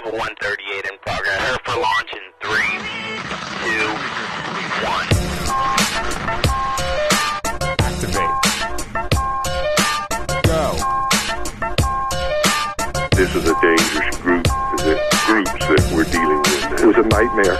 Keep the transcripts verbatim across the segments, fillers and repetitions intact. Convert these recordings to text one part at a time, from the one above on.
Vehicle one thirty-eight in progress. Prepare for launch in three, two, one. Activate. Go. This is a dangerous group, the groups that we're dealing with. It was a nightmare.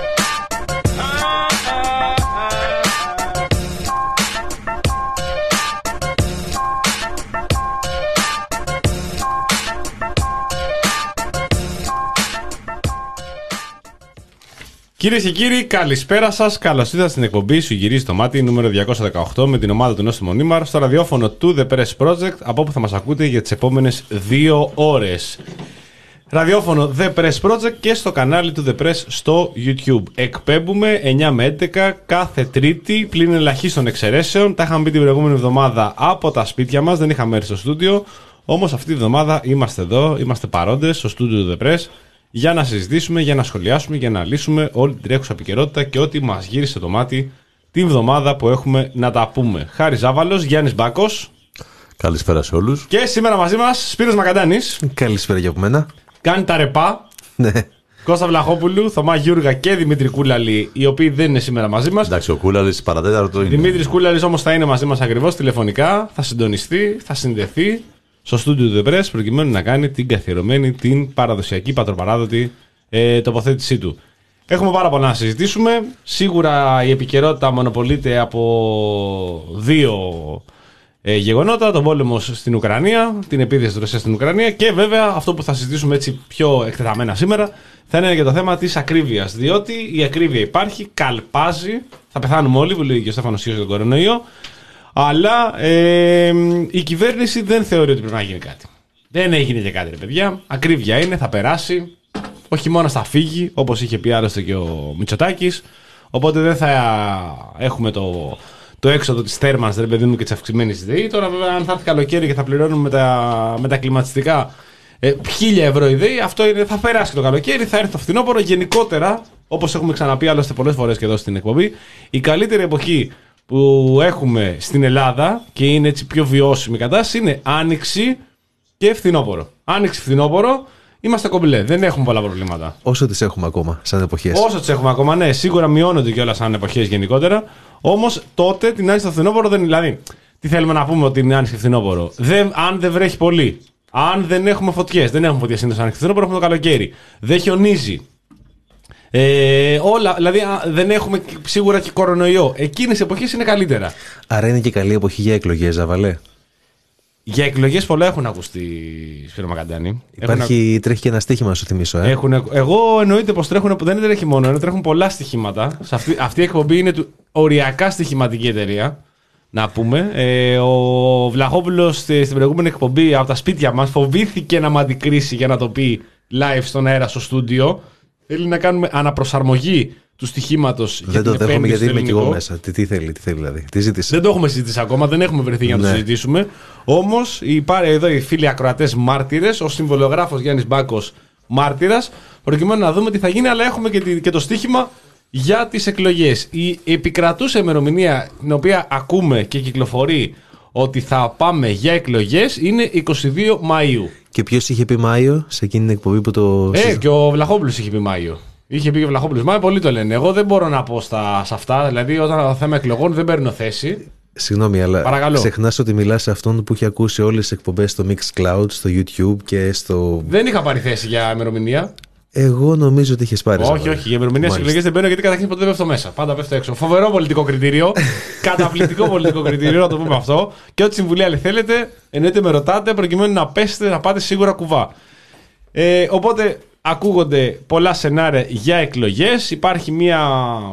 Κυρίες και κύριοι, καλησπέρα σας. Καλώς ήρθατε στην εκπομπή Σου Γυρίζει το Μάτι νούμερο διακόσια δεκαοκτώ με την ομάδα του Νόστιμου Μονίμαρ στο ραδιόφωνο του The Press Project, από όπου θα μας ακούτε για τις επόμενες δύο ώρες. Ραδιόφωνο The Press Project και στο κανάλι του The Press στο YouTube. Εκπέμπουμε εννιά με έντεκα κάθε Τρίτη, πλην ελαχίστων εξαιρέσεων. Τα είχαμε πει την προηγούμενη εβδομάδα από τα σπίτια μας, δεν είχαμε έρθει στο στούντιο. Όμως αυτή τη εβδομάδα είμαστε εδώ, είμαστε παρόντες στο στούντιο του The Press, για να συζητήσουμε, για να σχολιάσουμε, για να λύσουμε όλη την τρέχουσα επικαιρότητα και ό,τι μας γύρισε το μάτι την εβδομάδα που έχουμε να τα πούμε. Χάρης Ζάβαλος, Γιάννης Μπάκος. Καλησπέρα σε όλους. Και σήμερα μαζί μας Σπύρος Μακαντάνης. Καλησπέρα και από μένα. Κάνει τα ρεπά. Ναι. Κώστα Βλαχόπουλου, Θωμά Γιούργα και Δημήτρη Κούλαλη, οι οποίοι δεν είναι σήμερα μαζί μας. Εντάξει, ο Κούλαλης παρατέταρτο είναι. Δημήτρης Κούλαλης όμως θα είναι μαζί μας ακριβώς τηλεφωνικά, θα συντονιστεί, θα συνδεθεί στο στούντιο του The Press προκειμένου να κάνει την καθιερωμένη, την παραδοσιακή, πατροπαράδοτη ε, τοποθέτησή του. Έχουμε πάρα πολλά να συζητήσουμε. Σίγουρα η επικαιρότητα μονοπολείται από δύο ε, γεγονότα: τον πόλεμο στην Ουκρανία, την επίθεση της Ρωσίας στην Ουκρανία, και βέβαια αυτό που θα συζητήσουμε έτσι πιο εκτεταμένα σήμερα θα είναι για το θέμα της ακρίβειας. Διότι η ακρίβεια υπάρχει, καλπάζει, θα πεθάνουμε όλοι, που λέει και ο Στέφανος Σίος για τον κορονοϊό. Αλλά ε, η κυβέρνηση δεν θεωρεί ότι πρέπει να γίνει κάτι. Δεν έγινε και κάτι, ρε παιδιά. Ακρίβεια είναι, θα περάσει. Ο χειμώνας θα φύγει, όπως είχε πει άλλωστε και ο Μητσοτάκης. Οπότε δεν θα έχουμε το, το έξοδο της θέρμανσης, ρε παιδί μου, και της αυξημένης ΔΕΗ. Τώρα, βέβαια, αν θα έρθει καλοκαίρι και θα πληρώνουμε με τα, με τα κλιματιστικά ε, χίλια ευρώ η ΔΕΗ, αυτό είναι, θα περάσει και το καλοκαίρι, θα έρθει το φθινόπωρο. Γενικότερα, όπως έχουμε ξαναπεί άλλωστε πολλές φορές και εδώ στην εκπομπή, η καλύτερη εποχή που έχουμε στην Ελλάδα και είναι έτσι πιο βιώσιμη κατάσταση είναι άνοιξη και φθινόπωρο. Άνοιξη, φθινόπωρο, είμαστε κομπλέ. Δεν έχουμε πολλά προβλήματα. Όσο τις έχουμε ακόμα, σαν εποχές. Όσο τις έχουμε ακόμα, ναι, σίγουρα μειώνονται κιόλας σαν εποχές γενικότερα. Όμως τότε την άνοιξη στο φθινόπωρο δεν. Δηλαδή, τι θέλουμε να πούμε ότι είναι άνοιξη και φθινόπωρο. Δεν, αν δεν βρέχει πολύ, αν δεν έχουμε φωτιές, δεν έχουμε φωτιές συνήθως άνοιξη και φθινόπωρο, έχουμε το καλοκαίρι. Δεν χιονίζει. Ε, όλα, δηλαδή δεν έχουμε σίγουρα και κορονοϊό. Εκείνες οι εποχές είναι καλύτερα. Άρα είναι και καλή εποχή για εκλογές, Ζαβαλέ. Για εκλογές πολλά έχουν ακουστεί, Σπύρο Μακαντάνη. Υπάρχει, έχουν... τρέχει και ένα στοίχημα, να σου θυμίσω. Ε. Έχουν... Εγώ εννοείται πως τρέχουν, δεν τρέχει μόνο, ενώ τρέχουν πολλά στοιχήματα. Σε αυτή, αυτή η εκπομπή είναι του... οριακά στοιχηματική εταιρεία. Να πούμε. Ε, ο Βλαχόπουλος στην προηγούμενη εκπομπή από τα σπίτια μας φοβήθηκε να μ' αντικρίσει για να το πει live στον αέρα στο στούντιο. Θέλει να κάνουμε αναπροσαρμογή του στοιχήματος. Δεν το δέχομαι γιατί είμαι και εγώ μέσα. Τι, τι θέλει, τι θέλει δηλαδή. Τι ζήτησε. Δεν το έχουμε συζητήσει ακόμα, δεν έχουμε βρεθεί για να ναι. το συζητήσουμε. Όμως υπάρχει εδώ οι φίλοι ακροατές μάρτυρες, ο συμβολογράφος Γιάννης Μπάκος μάρτυρας, προκειμένου να δούμε τι θα γίνει, αλλά έχουμε και, τη, και το στοίχημα για τις εκλογές. Η επικρατούσα ημερομηνία, την οποία ακούμε και κυκλοφορεί ότι θα πάμε για εκλογές, είναι είκοσι δύο Μαΐου. Και ποιος είχε πει Μάιο σε εκείνη την εκπομπή που το. Ε, και ο Βλαχόπουλος είχε πει Μάιο. Είχε πει και ο Βλαχόπουλος Μάιο, πολλοί το λένε. Εγώ δεν μπορώ να πω στα, σε αυτά, δηλαδή όταν το θέμα εκλογών δεν παίρνω θέση. Συγγνώμη, αλλά παρακαλώ. Ξεχνάς ότι μιλάς σε αυτόν που έχει ακούσει όλες τις εκπομπές στο Mixcloud, στο YouTube και στο. Δεν είχα πάρει θέση για ημερομηνία. Εγώ νομίζω ότι είχες πάρει. Όχι, όχι. Για ημερομηνία στις εκλογές δεν παίρνω γιατί καταρχήν ποτέ δεν πέφτω μέσα. Πάντα πέφτω έξω. Φοβερό πολιτικό κριτήριο. Καταπληκτικό πολιτικό κριτήριο, να το πούμε αυτό. Και ό,τι συμβουλή άλλη θέλετε, εννοείται με ρωτάτε προκειμένου να πέσετε, να πάτε σίγουρα κουβά. Ε, οπότε ακούγονται πολλά σενάρια για εκλογές. Υπάρχει μια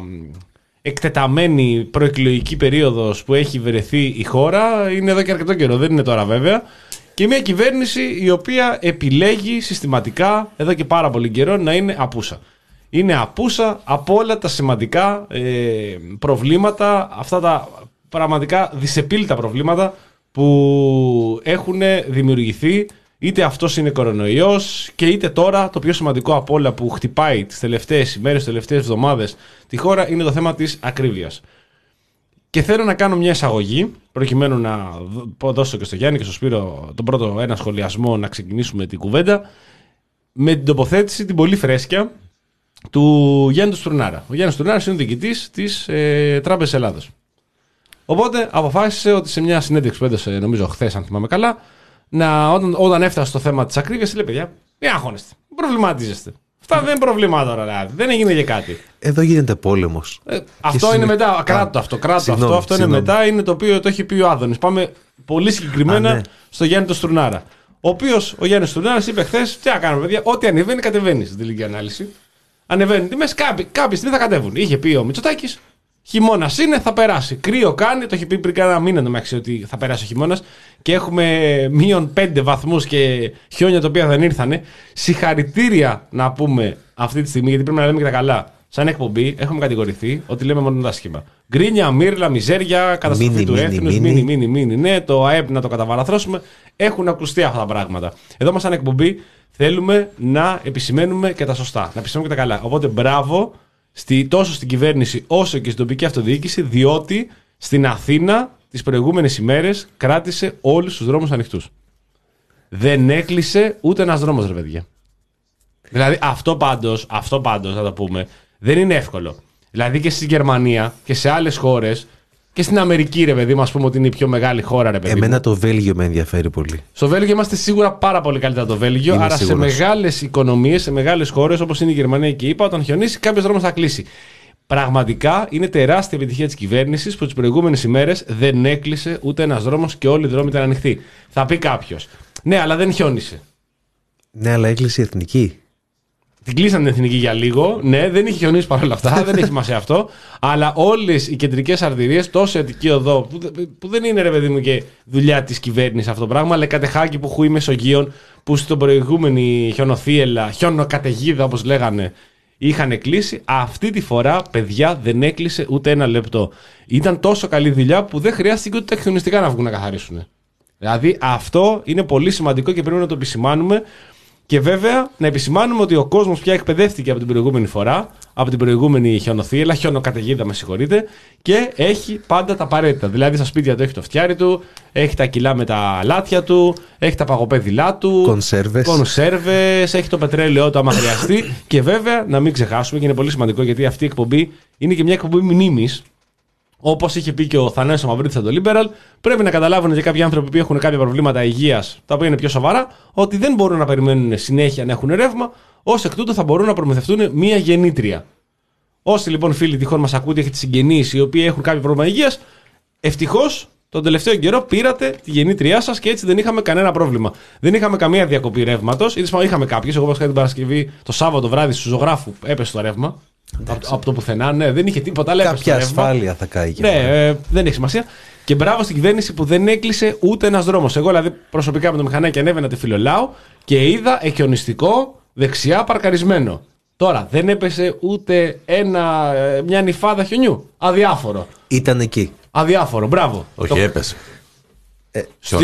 εκτεταμένη προεκλογική περίοδος που έχει βρεθεί η χώρα. Είναι εδώ και αρκετό καιρό, δεν είναι τώρα βέβαια. Και μια κυβέρνηση η οποία επιλέγει συστηματικά εδώ και πάρα πολύ καιρό να είναι απούσα. Είναι απούσα από όλα τα σημαντικά ε, προβλήματα, αυτά τα πραγματικά δυσεπίλητα προβλήματα που έχουν δημιουργηθεί, είτε αυτός είναι κορονοϊός και είτε τώρα το πιο σημαντικό από όλα που χτυπάει τις τελευταίες ημέρες, τις τελευταίες εβδομάδες τη χώρα είναι το θέμα της ακρίβειας. Και θέλω να κάνω μια εισαγωγή, προκειμένου να δώσω και στο Γιάννη και στο Σπύρο τον πρώτο ένα σχολιασμό, να ξεκινήσουμε την κουβέντα, με την τοποθέτηση την πολύ φρέσκια του Γιάννη Στουρνάρα. Ο Γιάννης Στουρνάρας είναι ο διοικητής της ε, Τράπεζας Ελλάδος. Οπότε αποφάσισε ότι σε μια συνέντευξη που έδωσε, νομίζω χθες, αν θυμάμαι καλά, να, όταν, όταν έφτασε στο θέμα της ακρίβειας, λέει: παιδιά, μην αγχώνεστε, μην προβληματίζεστε. Αυτά δεν είναι προβλήμα τώρα, δηλαδή. Δεν έγινε και κάτι. Εδώ γίνεται πόλεμος. Ε, αυτό είναι συνε... μετά. Κράτο αυτό. Κράτο συγνώμη, αυτό. Αυτό είναι μετά. Είναι το οποίο το έχει πει ο Άδωνης. Πάμε πολύ συγκεκριμένα Α, ναι. στο Γιάννη το Στουρνάρα. Ο οποίος ο Γιάννης Στουρνάρας είπε χθες: τι να κάνουμε, παιδιά, ό,τι ανεβαίνει, κατεβαίνει στην τελική ανάλυση. Ανεβαίνει τιμές, κάποια στιγμή θα κατέβουν. Είχε πει ο Μητσοτάκης: χειμώνας είναι, θα περάσει. Κρύο κάνει, το είχε πει πριν κάνα μήνα το μεταξύ ότι θα περάσει ο χειμώνας και έχουμε μείον πέντε βαθμούς και χιόνια τα οποία δεν ήρθανε. Συγχαρητήρια να πούμε αυτή τη στιγμή, γιατί πρέπει να λέμε και τα καλά. Σαν εκπομπή έχουμε κατηγορηθεί ότι λέμε μόνο τα άσχημα. Γκρίνια, μύρλα, μιζέρια, καταστροφή του έθνους, μίνι, μίνι, μίνι, ναι, το ΑΕΠ να το καταβαραθρώσουμε. Έχουν ακουστεί αυτά τα πράγματα. Εδώ μας σαν εκπομπή θέλουμε να επισημαίνουμε και τα σωστά, να επισημαίνουμε και τα καλά. Οπότε μπράβο στη, τόσο στην κυβέρνηση όσο και στην τοπική αυτοδιοίκηση, διότι στην Αθήνα τις προηγούμενες ημέρες κράτησε όλους τους δρόμους ανοιχτούς. Δεν έκλεισε ούτε ένας δρόμος, ρε παιδιά. Δηλαδή αυτό πάντως, αυτό πάντως να το πούμε, δεν είναι εύκολο. Δηλαδή και στη Γερμανία και σε άλλες χώρες και στην Αμερική, ρε παιδί μου, ας πούμε ότι είναι η πιο μεγάλη χώρα, ρε παιδί μου. Εμένα το Βέλγιο με ενδιαφέρει πολύ. Στο Βέλγιο είμαστε σίγουρα πάρα πολύ καλύτερα το Βέλγιο. Είμαι άρα σίγουρος. Σε μεγάλες οικονομίες, σε μεγάλες χώρες όπως είναι η Γερμανία και η ΗΠΑ, όταν χιονίσει, κάποιος δρόμος θα κλείσει. Πραγματικά είναι τεράστια επιτυχία της κυβέρνησης που τις προηγούμενες ημέρες δεν έκλεισε ούτε ένας δρόμος και όλοι οι δρόμοι ήταν ανοιχτοί. Θα πει κάποιος: ναι, αλλά δεν χιόνισε. Ναι, αλλά έκλεισε η εθνική. Την κλείσαν την εθνική για λίγο. Ναι, δεν είχε χιονίσει παρόλα αυτά, δεν έχει σημασία αυτό. Αλλά όλες οι κεντρικές αρτηρίες, τόσο η Αττική Οδό, που, που δεν είναι, ρε παιδί μου, και δουλειά της κυβέρνησης αυτό το πράγμα, αλλά Κατεχάκη που χούει Μεσογείων, που στην προηγούμενη χιονοθύελα, χιονοκαταιγίδα όπως λέγανε, είχαν κλείσει. Αυτή τη φορά, παιδιά, δεν έκλεισε ούτε ένα λεπτό. Ήταν τόσο καλή δουλειά που δεν χρειάστηκε ούτε τα χιονιστικά να βγουν να καθαρίσουν. Δηλαδή αυτό είναι πολύ σημαντικό και πρέπει να το επισημάνουμε. Και βέβαια να επισημάνουμε ότι ο κόσμος πια εκπαιδεύτηκε από την προηγούμενη φορά, από την προηγούμενη χιονοθύελα, χιονοκαταιγίδα, με συγχωρείτε, και έχει πάντα τα απαραίτητα. Δηλαδή στα σπίτια του έχει το φτιάρι του, έχει τα κιλά με τα λάτια του, έχει τα παγοπέδιλά του, κονσέρβες, κονσέρβες, έχει το πετρέλαιό του άμα χρειαστεί. Και βέβαια να μην ξεχάσουμε, και είναι πολύ σημαντικό γιατί αυτή η εκπομπή είναι και μια εκπομπή μνήμης. Όπως είχε πει και ο Θανάσης ο Μαυρίτης από το Liberal, πρέπει να καταλάβουν και κάποιοι άνθρωποι που έχουν κάποια προβλήματα υγείας, τα οποία είναι πιο σοβαρά, ότι δεν μπορούν να περιμένουν συνέχεια να έχουν ρεύμα, ως εκ τούτου θα μπορούν να προμηθευτούν μία γεννήτρια. Όσοι λοιπόν φίλοι τυχόν μας ακούτε, έχετε συγγενείς οι οποίοι έχουν κάποιο πρόβλημα υγείας, ευτυχώς τον τελευταίο καιρό πήρατε τη γεννήτριά σας και έτσι δεν είχαμε κανένα πρόβλημα. Δεν είχαμε καμία διακοπή ρεύματος, ή είχαμε κάποιες. Εγώ είχα την Παρασκευή, το Σάββατο βράδυ στου Ζωγράφου έπεσε το ρεύμα. Από, από το πουθενά, ναι, δεν είχε τίποτα. Αλλά κάποια ασφάλεια θα κάει και ναι, ε, δεν έχει σημασία. Και μπράβο στην κυβέρνηση που δεν έκλεισε ούτε ένας δρόμος. Εγώ δηλαδή προσωπικά με το μηχανάκι ανέβαινα τη Φιλολάου και είδα εκιονιστικό δεξιά παρκαρισμένο. Τώρα δεν έπεσε ούτε ένα, μια νυφάδα χιονιού. Αδιάφορο. Ήταν εκεί. Αδιάφορο, μπράβο. Όχι, το... έπεσε. Ε,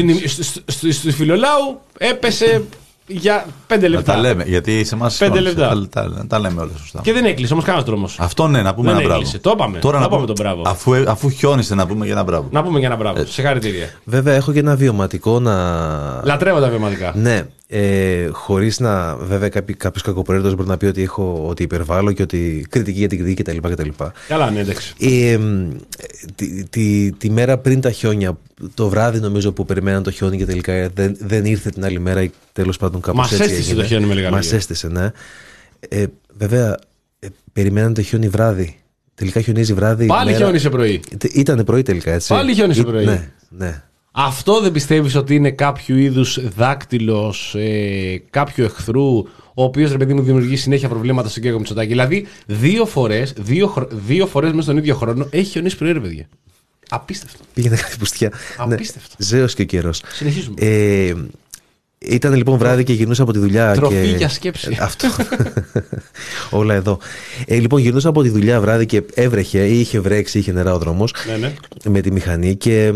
στη Φιλολάου έπεσε. Για πέντε λεπτά. Να τα λέμε, γιατί σε εμάς πέντε λεπτά. Τα, τα, τα λέμε όλα σωστά. Και δεν έκλεισε όμως κανένας δρόμος. Αυτό ναι, να πούμε δεν ένα μπράβο. Έκλεισε. Το είπαμε. Τώρα να να πούμε τον μπράβο. Αφού, αφού χιόνισε να πούμε για ένα μπράβο. Να πούμε για ένα μπράβο. Συγχαρητήρια. Βέβαια, έχω και ένα βιωματικό να. Λατρεύω τα βιωματικά. Ναι. Ε, χωρίς να. Βέβαια, κάποιο κακοπροαίρετος μπορεί να πει ότι έχω ότι υπερβάλλω και ότι κριτική για την κριτική κτλ. κτλ. Καλά, ναι, εντάξει. Ε, τη, τη, τη μέρα πριν τα χιόνια, το βράδυ νομίζω που περιμέναν το χιόνι και τελικά δεν, δεν ήρθε την άλλη μέρα ή τέλος πάντων κάπως έτσι. Μας έστησε το χιόνι με λίγα λόγια. Μας έστησε, ναι. Ε, βέβαια, ε, περιμέναν το χιόνι βράδυ. Τελικά χιονίζει βράδυ. Πάλι μέρα... χιόνισε πρωί. Ήτανε πρωί τελικά, έτσι. Πάλι χιόνισε πρωί. Ναι, ναι. Αυτό δεν πιστεύεις ότι είναι κάποιο είδους δάκτυλος ε, κάποιου εχθρού, ο οποίος, ρε παιδί μου, δημιουργεί συνέχεια προβλήματα στον κύριο Μητσοτάκη? Δηλαδή, δύο φορές, δύο, δύο φορές μέσα στον ίδιο χρόνο έχει χιονίσει πρωί, ρε παιδιά. Απίστευτο. Πήγαινε κάτι πουστιά. Απίστευτο. Ναι, ζέος και ο καιρός. Συνεχίζουμε. Ε, ήταν λοιπόν βράδυ και γυρνούσα από τη δουλειά. Τροφή και... για σκέψη. Αυτό. Όλα εδώ. Ε, λοιπόν, γυρνούσα από τη δουλειά βράδυ και έβρεχε ή είχε βρέξει, είχε νερά ο δρόμος. Ναι, ναι. Με τη μηχανή και.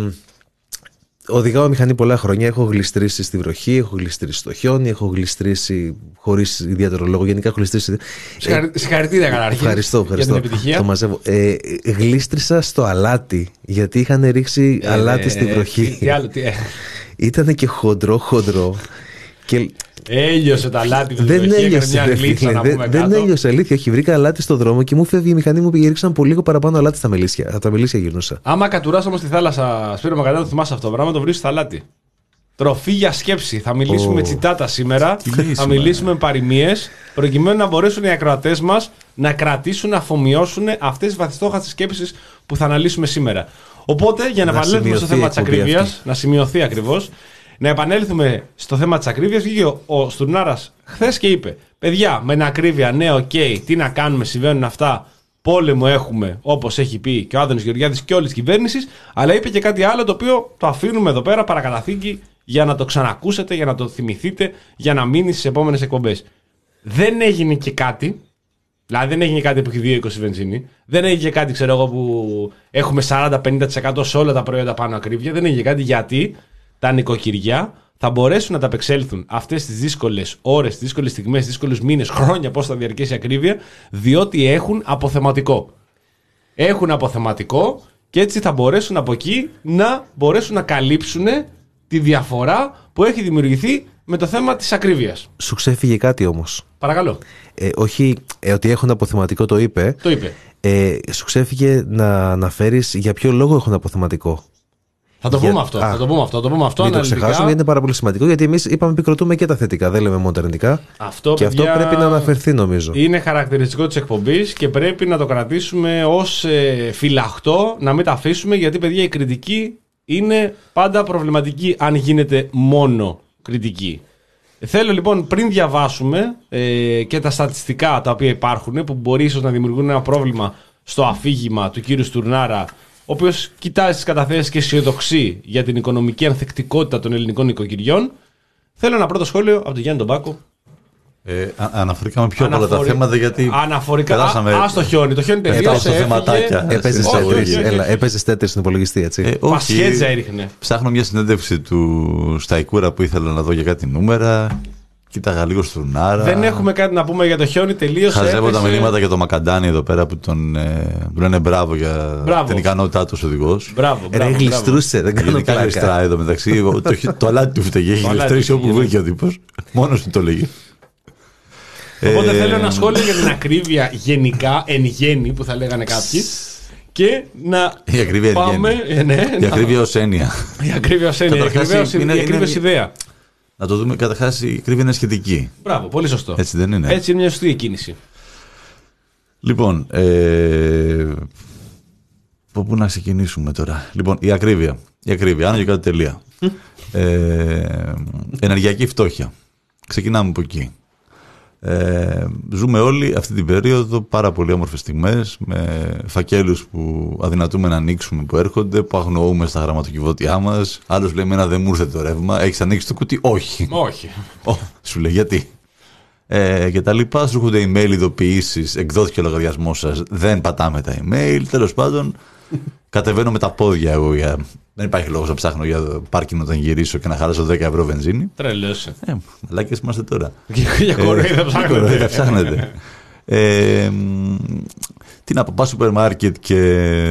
Οδηγάω μηχανή πολλά χρόνια. Έχω γλιστρήσει στη βροχή, έχω γλιστρήσει στο χιόνι, έχω γλιστρήσει χωρίς ιδιαίτερο λόγο. Γενικά έχω γλιστρήσει. Συγχαρητήρια καταρχήν. Ευχαριστώ, ευχαριστώ. Για την επιτυχία. Το μαζεύω. Ε, γλίστρισα στο αλάτι, γιατί είχαν ρίξει ε, αλάτι ε, στη βροχή. Τι, τι άλλο, τι, ε. Ήτανε και χοντρό, χοντρό. Και... Έλειωσε το αλάτι. Δεν έλειωσε. Δεν έλειωσε, αλήθεια. Όχι, βρήκα αλάτι στο δρόμο και μου φεύγει η μηχανή μου. Ρίξαν πολύ λίγο παραπάνω αλάτι στα μελίσια. Από τα μελίσια γυρνούσα. Άμα κατουράς όμως τη θάλασσα, Σπύρο Μακαρένα, το θυμάσαι αυτό το πράγμα, το βρίσκεις στο αλάτι. Τροφή για σκέψη. Θα μιλήσουμε oh. τσιτάτα σήμερα. Θα μιλήσουμε με παροιμίες, προκειμένου να μπορέσουν οι ακροατές μας να κρατήσουν, να αφομοιώσουν αυτές τις βαθιστόχαστες σκέψεις που θα αναλύσουμε σήμερα. Οπότε, για να, να επανέλθουμε στο θέμα της ακρίβειας, να σημειωθεί ακριβώς, να επανέλθουμε στο θέμα της ακρίβειας, βγήκε ο, ο Στουρνάρας χθες και είπε: παιδιά, με την ακρίβεια, ναι, οκ, okay, τι να κάνουμε, συμβαίνουν αυτά. Πόλεμο έχουμε, όπως έχει πει και ο Άδωνης Γεωργιάδης και όλη της κυβέρνησης, αλλά είπε και κάτι άλλο το οποίο το αφήνουμε εδώ πέρα παρακαταθήκη για να το ξανακούσετε, για να το θυμηθείτε, για να μείνει στις επόμενες εκπομπές. Δεν έγινε και κάτι, δηλαδή δεν έγινε κάτι που έχει δύο είκοσι βενζίνη, δεν έγινε και κάτι, ξέρω εγώ, που έχουμε σαράντα με πενήντα τοις εκατό σε όλα τα προϊόντα πάνω ακρίβεια, δεν έγινε κάτι γιατί τα νοικοκυριά θα μπορέσουν να τα απεξέλθουν αυτές τις δύσκολες ώρες, τις δύσκολες στιγμές, τις δύσκολες μήνες, χρόνια, πώς θα διαρκέσει η ακρίβεια, διότι έχουν αποθεματικό. Έχουν αποθεματικό και έτσι θα μπορέσουν από εκεί να μπορέσουν να καλύψουν τη διαφορά που έχει δημιουργηθεί με το θέμα της ακρίβειας. Σου ξέφυγε κάτι όμως. Παρακαλώ. Ε, όχι ε, ότι έχουν αποθεματικό, το είπε. Το είπε. Ε, σου ξέφυγε να αναφέρεις για ποιο λόγο έχουν αποθεματικό. Θα το, για... πούμε αυτό, θα το πούμε αυτό. Θα το πούμε αυτό. Μην το ξεχάσουμε, γιατί είναι πάρα πολύ σημαντικό. Γιατί εμείς είπαμε επικροτούμε και τα θετικά, δεν λέμε μόνο τα αρνητικά. Αυτό, και παιδιά, αυτό πρέπει να αναφερθεί, νομίζω. Είναι χαρακτηριστικό της εκπομπής και πρέπει να το κρατήσουμε ως ε, φυλαχτό, να μην τα αφήσουμε, γιατί, παιδιά, η κριτική είναι πάντα προβληματική αν γίνεται μόνο κριτική. Θέλω λοιπόν, πριν διαβάσουμε ε, και τα στατιστικά τα οποία υπάρχουν, που μπορεί ίσως να δημιουργούν ένα πρόβλημα στο αφήγημα του κύριου Στουρνάρα, ο οποίος κοιτάζει τις καταθέσεις και αισιοδοξεί για την οικονομική ανθεκτικότητα των ελληνικών νοικοκυριών, θέλω ένα πρώτο σχόλιο από τον Γιάννη τον Μπάκο. Ε, α, αναφορικά με πιο Αναφορι... πολλά τα θέματα, γιατί. Αναφορικά. Περάσαμε... Α, το χιόνι. Το χιόνι τελείωσε. Θεματάκια. Έπαιζε τέτρι στην υπολογιστή, έτσι. Ε, Πασχέτζα έριχνε. Στάχνω μια συνέντευξη του Σταϊκούρα που ήθελα να δω για κάτι νούμερα. Κοίταγα λίγο Στουρνάρα. Δεν έχουμε κάτι να πούμε για το χιόνι, τελείωσε. Χαζεύω τα μηνύματα για το Μακαντάνι εδώ πέρα που τον ε, που λένε μπράβο για μπράβο. την ικανότητά του οδηγός. Μπράβο, μπράβο. Ρε, γλιστρούσε, δεν κάνω πλάκα. Γλιστράει εδώ μεταξύ. το, το αλάτι του φταίγει. Έχει γλιστρήσει όπου βρήκε ο τύπος. Μόνος του το λέγει. Οπότε θέλω ένα σχόλιο για την ακρίβεια γενικά, εν γέννη που θα λέγανε κάποιοι. Και να η ακρίβεια πάμε. Ε, ναι, η ακρίβεια ως έννοια. Η ακρίβεια ως έννοια. Η ακρίβεια ως ιδέα. Να το δούμε, καταρχάς η ακρίβεια είναι σχετική. Μπράβο, πολύ σωστό. Έτσι δεν είναι? Έτσι είναι μια σωστή εκκίνηση. Λοιπόν, ε, πού να ξεκινήσουμε τώρα. Λοιπόν, η ακρίβεια. Η ακρίβεια, άνω και κάτω τελεία. ε, ενεργειακή φτώχεια. Ξεκινάμε από εκεί. Ε, ζούμε όλοι αυτή την περίοδο πάρα πολύ όμορφες στιγμές, με φακέλους που αδυνατούμε να ανοίξουμε που έρχονται, που αγνοούμε στα γραμματοκιβώτια μας. Άλλος λέει: εμένα δεν μου ήρθε το ρεύμα. Έχεις ανοίξει το κουτί? Όχι. Όχι. Oh, σου λέει γιατί. Ε, και τα λοιπά. Σου έρχονται email ειδοποιήσεις, εκδόθηκε ο λογαριασμός σας, δεν πατάμε τα email. Τέλος πάντων, κατεβαίνω με τα πόδια εγώ για. Δεν υπάρχει λόγος να ψάχνω για πάρκινγκ όταν γυρίσω και να χαλάσω δέκα ευρώ βενζίνη. Τρελός. Ε, μαλάκες είμαστε τώρα. Για κοροϊδά ψάχνετε. ψάχνετε. ε, τι να πω, πάω σούπερ μάρκετ και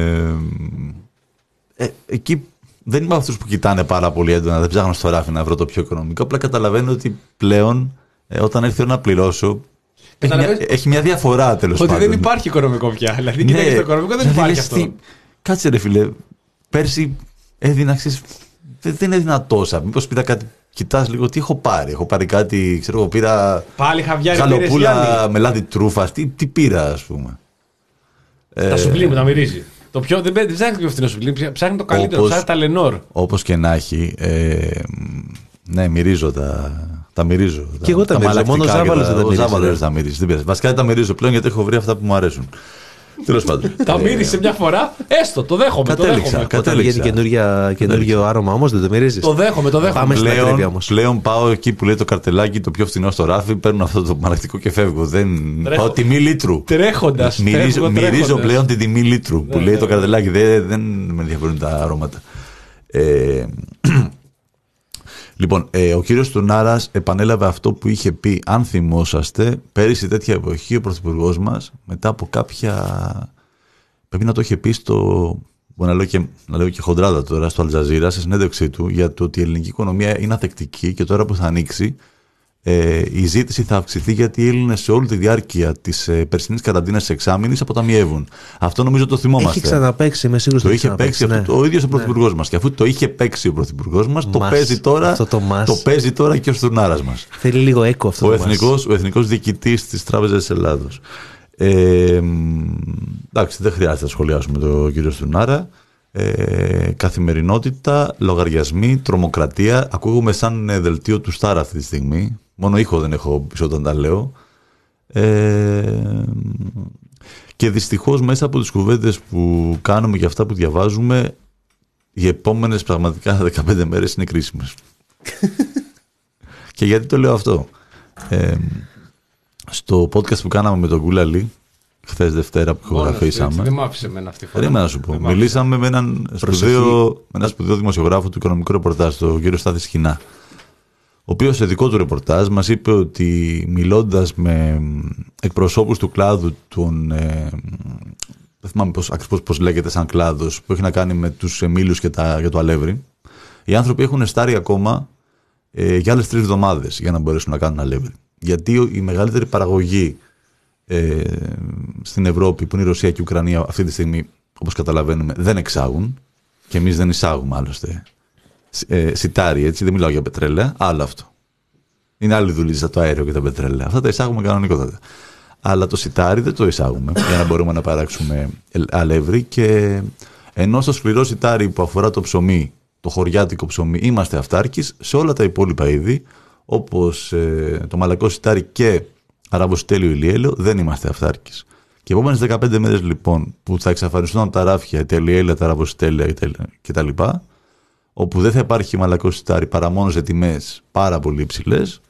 ε, εκεί δεν είμαι αυτούς που κοιτάνε πάρα πολύ έντονα, δεν ψάχνω στο ράφι να βρω το πιο οικονομικό. Απλά καταλαβαίνω ότι πλέον ε, όταν έρθει η ώρα να πληρώσω, έχει μια, έχει μια διαφορά, τέλος πάντων. Ότι δεν υπάρχει οικονομικό πια. Δηλαδή, ναι, κοιτάξτε, το οικονομικό δεν δηλαδή, υπάρχει αυτό. Τι... Κάτσε ρε φίλε, πέρσι έδινα, ξέρεις, δεν έδινα τόσα. Μήπως πήρα κάτι, κοιτάς λίγο τι έχω πάρει. Έχω πάρει κάτι, ξέρω εγώ, πήρα πάλι χαβιάρι, γαλοπούλα με λάδι τρούφας. Τι, τι πήρα, ας πούμε. Τα ε... σουβλίμ τα μυρίζει. Το πιο, δεν, δεν ψάχνει το πιο φθηνό σουβλίμ, ψάχνει το καλύτερο, όπως, ψάχνει τα Λενόρ. Όπως και να έχει, ε, ναι, μυρίζω τα... Τα μυρίζω. Και εγώ τα, τα μυρίζω. Μόνο ο Ζάβαλος τα μυρίζει. Βασικά δεν τα μυρίζω πλέον γιατί έχω βρει αυτά που μου αρέσουν. Τέλος πάντων. Τα μύρισε μια φορά, έστω, το δέχομαι. Κατέληξα. Όταν βγαίνει καινούργιο άρωμα όμως δεν το μυρίζεις? Το δέχομαι, το δέχομαι. Πάμε στην ακρίβεια όμως. Πλέον πάω εκεί που λέει το καρτελάκι το πιο φθηνό στο ράφι, παίρνω αυτό το μαλακτικό και φεύγω. Δεν... Πάω τιμή λίτρου. Τρέχοντας. Μυρίζω, μυρίζω πλέον την τιμή λίτρου που λέει το καρτελάκι. Δεν, δεν με ενδιαφέρουν τα αρώματα. Ε, λοιπόν, ε, ο κύριος Στουρνάρας επανέλαβε αυτό που είχε πει, αν θυμόσαστε, πέρυσι τέτοια εποχή ο πρωθυπουργός μας, μετά από κάποια. Πρέπει να το είχε πει στο. Μπορεί να λέω και, να λέω και χοντράδα τώρα, στο Αλτζαζίρα, σε συνέντευξή του, για το ότι η ελληνική οικονομία είναι αθεκτική και τώρα που θα ανοίξει, Ε, η ζήτηση θα αυξηθεί γιατί οι Έλληνες σε όλη τη διάρκεια της ε, περσινής καραντίνας της εξάμηνης αποταμιεύουν. Αυτό νομίζω το θυμόμαστε. Έχει ξαναπαίξει, είμαι σίγουρος το ότι είχε παίξει ναι. αυτό, ο ίδιος ο Πρωθυπουργός ναι. μας. Και αφού το είχε παίξει ο Πρωθυπουργός μας, το, μας, παίζει τώρα, το, το παίζει τώρα και ο Στουρνάρας μας. Θέλει λίγο έκο αυτό ο το εθνικός, ο εθνικός διοικητής της Τράπεζας της Ελλάδος. Ε, εντάξει, δεν χρειάζεται να σχολιάσουμε τον κύριο Στουρνάρα. Ε, καθημερινότητα, λογαριασμοί, τρομοκρατία. Ακούγομαι σαν ε, δελτίο του Στάρα αυτή τη στιγμή. Μόνο ήχο δεν έχω πίσω όταν τα λέω. Ε, και δυστυχώς μέσα από τις κουβέντες που κάνουμε και αυτά που διαβάζουμε, οι επόμενες πραγματικά δεκαπέντε μέρες είναι κρίσιμες. Και γιατί το λέω αυτό? Ε, στο podcast που κάναμε με τον Κούλαλη χθες Δευτέρα που ηχογραφήσαμε. Δεν μ' άφησε εμένα αυτή τη φορά. Περίμενα να σου πω. Μιλήσαμε με έναν σπουδαίο, με έναν σπουδαίο δημοσιογράφο του οικονομικού ρεπορτάζ, τον κύριο Στάθη Σχοινά. Ο οποίος σε δικό του ρεπορτάζ μας είπε ότι μιλώντας με εκπροσώπους του κλάδου, των, ε, δεν θυμάμαι πώς, ακριβώς πώς λέγεται σαν κλάδος, που έχει να κάνει με τους εμίλους και, τα, και το αλεύρι, οι άνθρωποι έχουν εστάρει ακόμα ε, για άλλες τρεις εβδομάδες για να μπορέσουν να κάνουν αλεύρι. Γιατί η μεγαλύτερη παραγωγή ε, στην Ευρώπη, που είναι η Ρωσία και η Ουκρανία, αυτή τη στιγμή, όπως καταλαβαίνουμε, δεν εξάγουν, και εμείς δεν εισάγουμε άλλωστε ε, σιτάρι, έτσι, δεν μιλάω για πετρέλαια, άλλο αυτό. Είναι άλλη δουλίτσα το αέριο και τα πετρέλαια. Αυτά τα εισάγουμε κανονικότατα. Αλλά το σιτάρι δεν το εισάγουμε για να μπορούμε να παράξουμε αλεύρι, και ενώ στο σκληρό σιτάρι που αφορά το ψωμί, το χωριάτικο ψωμί, είμαστε αυτάρκης, σε όλα τα υπόλοιπα είδη, όπως ε, το μαλακό σιτάρι και αραβοσιτέλειο ηλιέλαιο, δεν είμαστε αυτάρκης. Και οι επόμενες δεκαπέντε μέρες λοιπόν που θα εξαφανιστούν από τα ράφια τα ηλιέλαια, τα αραβοσιτέλεια κτλ., όπου δεν θα υπάρχει μαλακό σιτάρι παρά μόνο σε τιμές πάρα πολύ υψηλές,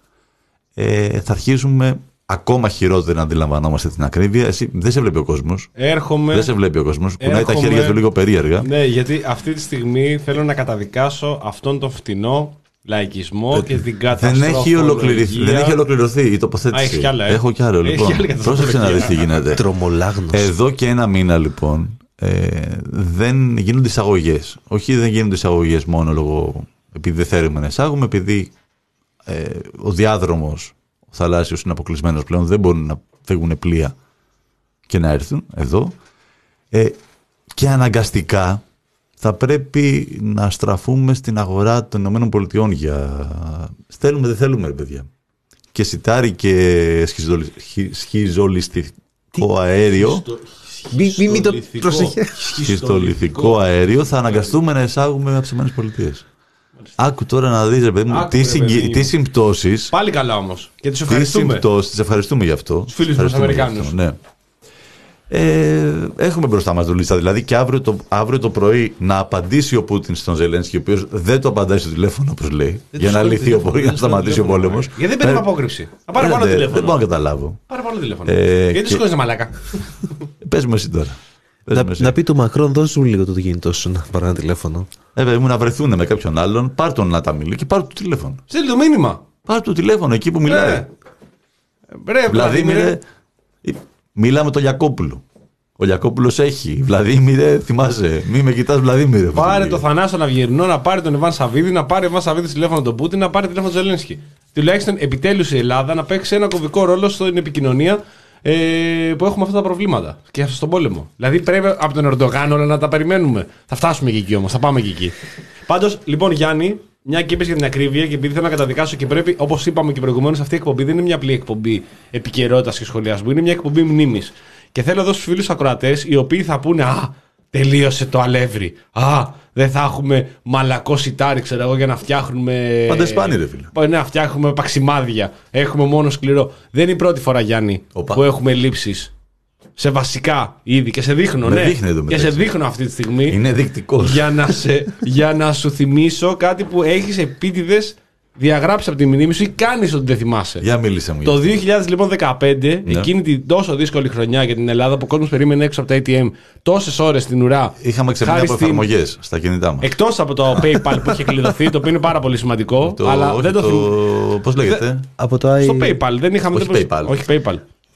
ε, θα αρχίσουμε ακόμα χειρότερα να αντιλαμβανόμαστε την ακρίβεια. Εσύ δεν σε βλέπει ο κόσμος. Έρχομαι. Δεν σε βλέπει ο κόσμος. Έρχομαι... Κουνάει τα χέρια του λίγο περίεργα. Ναι, γιατί αυτή τη στιγμή θέλω να καταδικάσω αυτόν τον φτηνό λαϊκισμό ε, και την καταστροφή. Δεν έχει ολοκληρωθεί, δεν έχει ολοκληρωθεί η τοποθέτηση. Α, έχει κι άλλα, ε. Έχω κι άλλο. Λοιπόν, πρόσεξε να δεις τι γίνεται. Τρομολάγνος. Εδώ και ένα μήνα λοιπόν ε, δεν γίνονται εισαγωγές. Όχι, δεν γίνονται εισαγωγές μόνο λόγω επειδή δεν θέλουμε να εισάγουμε, επειδή ε, ο διάδρομος ο θαλάσσιος είναι αποκλεισμένος πλέον, δεν μπορούν να φύγουν πλοία και να έρθουν εδώ. Ε, και αναγκαστικά θα πρέπει να στραφούμε στην αγορά των ΗΠΑ για... Θέλουμε, δεν θέλουμε, ρε παιδιά. Και σιτάρι και σχιζολιστικό αέριο. Μην το προσεχέ. Σχιστολιθικό αέριο θα αναγκαστούμε να εισάγουμε από τις ΗΠΑ. Άκου τώρα να δεις, ρε παιδί μου, τι, συγκι... τι συμπτώσεις. Πάλι καλά όμως. Και τους ευχαριστούμε. Τι συμπτώσεις, τις ευχαριστούμε γι' αυτό. Τους φίλους μας Αμερικάνους. Ναι. Ε, έχουμε μπροστά μας δουλίτσα, δηλαδή, και αύριο το, αύριο το πρωί να απαντήσει ο Πούτιν στον Ζελένσκι, ο οποίος δεν το απαντάει στο τηλέφωνο, όπως λέει, δεν για να λυθεί ο μπορεί να σταματήσει ο πόλεμος. Γιατί δεν παίρνει απόκρυψη. Να πάρε πάνω τηλέφωνο. Δεν μπορώ να καταλάβω. Πάρε πάνω τηλέφωνο. Ε, Γιατί σκόζε μαλάκα. Πες μου εσύ τώρα. Να, να πει του Μακρόν, δώσου λίγο το κινητό σου να πάρει ένα τηλέφωνο. Ε, βέβαια, μου να βρεθούν με κάποιον άλλον, πάρ' τον να τα μιλήσει και πάρ' το τηλέφωνο. Στείλ το μήνυμα. Πάρ' το τηλέφωνο εκεί που μιλάει. Ε, ρε, Βλαδίμηρε, μίλα με τον Λιακόπουλο. Ο Λιακόπουλος έχει. Βλαδίμηρε, θυμάσαι. Μη με κοιτάς, Βλαδίμηρε. Πάρε το Θανάσο Ναυγερινό, να πάρει τον Ιβάν Σαββίδη, να πάρει ο Ιβάν Σαββίδη τηλέφωνο τον Πούτιν, να πάρει τηλέφωνο τον Ζελένσκι. Τουλάχιστον επιτέλους η Ελλάδα να παίξει ένα κομβικό ρόλο στην επικοινωνία ε, που έχουμε αυτά τα προβλήματα. Και στον πόλεμο. Δηλαδή πρέπει από τον Ερντογάν όλα να τα περιμένουμε. Θα φτάσουμε και εκεί όμως, θα πάμε και εκεί. Πάντως, λοιπόν, Γιάννη, μια και είπες για την ακρίβεια, και επειδή θέλω να καταδικάσω και πρέπει, όπως είπαμε και προηγουμένως, αυτή η εκπομπή δεν είναι μια απλή εκπομπή επικαιρότητας και σχολιασμού, είναι μια εκπομπή μνήμης. Και θέλω εδώ στους φίλους ακροατές, οι οποίοι θα πούνε «Α, τελείωσε το αλεύρι. Α, δεν θα έχουμε μαλακό σιτάρι, ξέρω εγώ, για να φτιάχνουμε. Πάντα σπάνι, ρε φίλε. Ναι, να φτιάχνουμε παξιμάδια. Έχουμε μόνο σκληρό». Δεν είναι η πρώτη φορά, Γιάννη, Οπα. που έχουμε λήψεις σε βασικά είδη. Και σε δείχνω, ναι. Και σε δείχνω αυτή τη στιγμή. Είναι δεικτικός. Για να, σε, για να σου θυμίσω κάτι που έχεις επίτηδες διαγράψει από τη μνήμη σου ή κάνεις ότι δεν θυμάσαι. Για μίλησε μου. Το δύο χιλιάδες δεκαπέντε, ναι. εκείνη την τόσο δύσκολη χρονιά για την Ελλάδα που ο κόσμος περίμενε έξω από τα έι τι εμ τόσες ώρες στην ουρά. Είχαμε ξεμείνει από εφαρμογές στην... στα κινητά μας. Εκτός από το PayPal που είχε κλειδωθεί, το οποίο είναι πάρα πολύ σημαντικό. το, αλλά όχι, δεν το, το... Πώς λέγεται? Από το Στο PayPal. Δεν είχαμε όχι, το... PayPal. όχι PayPal.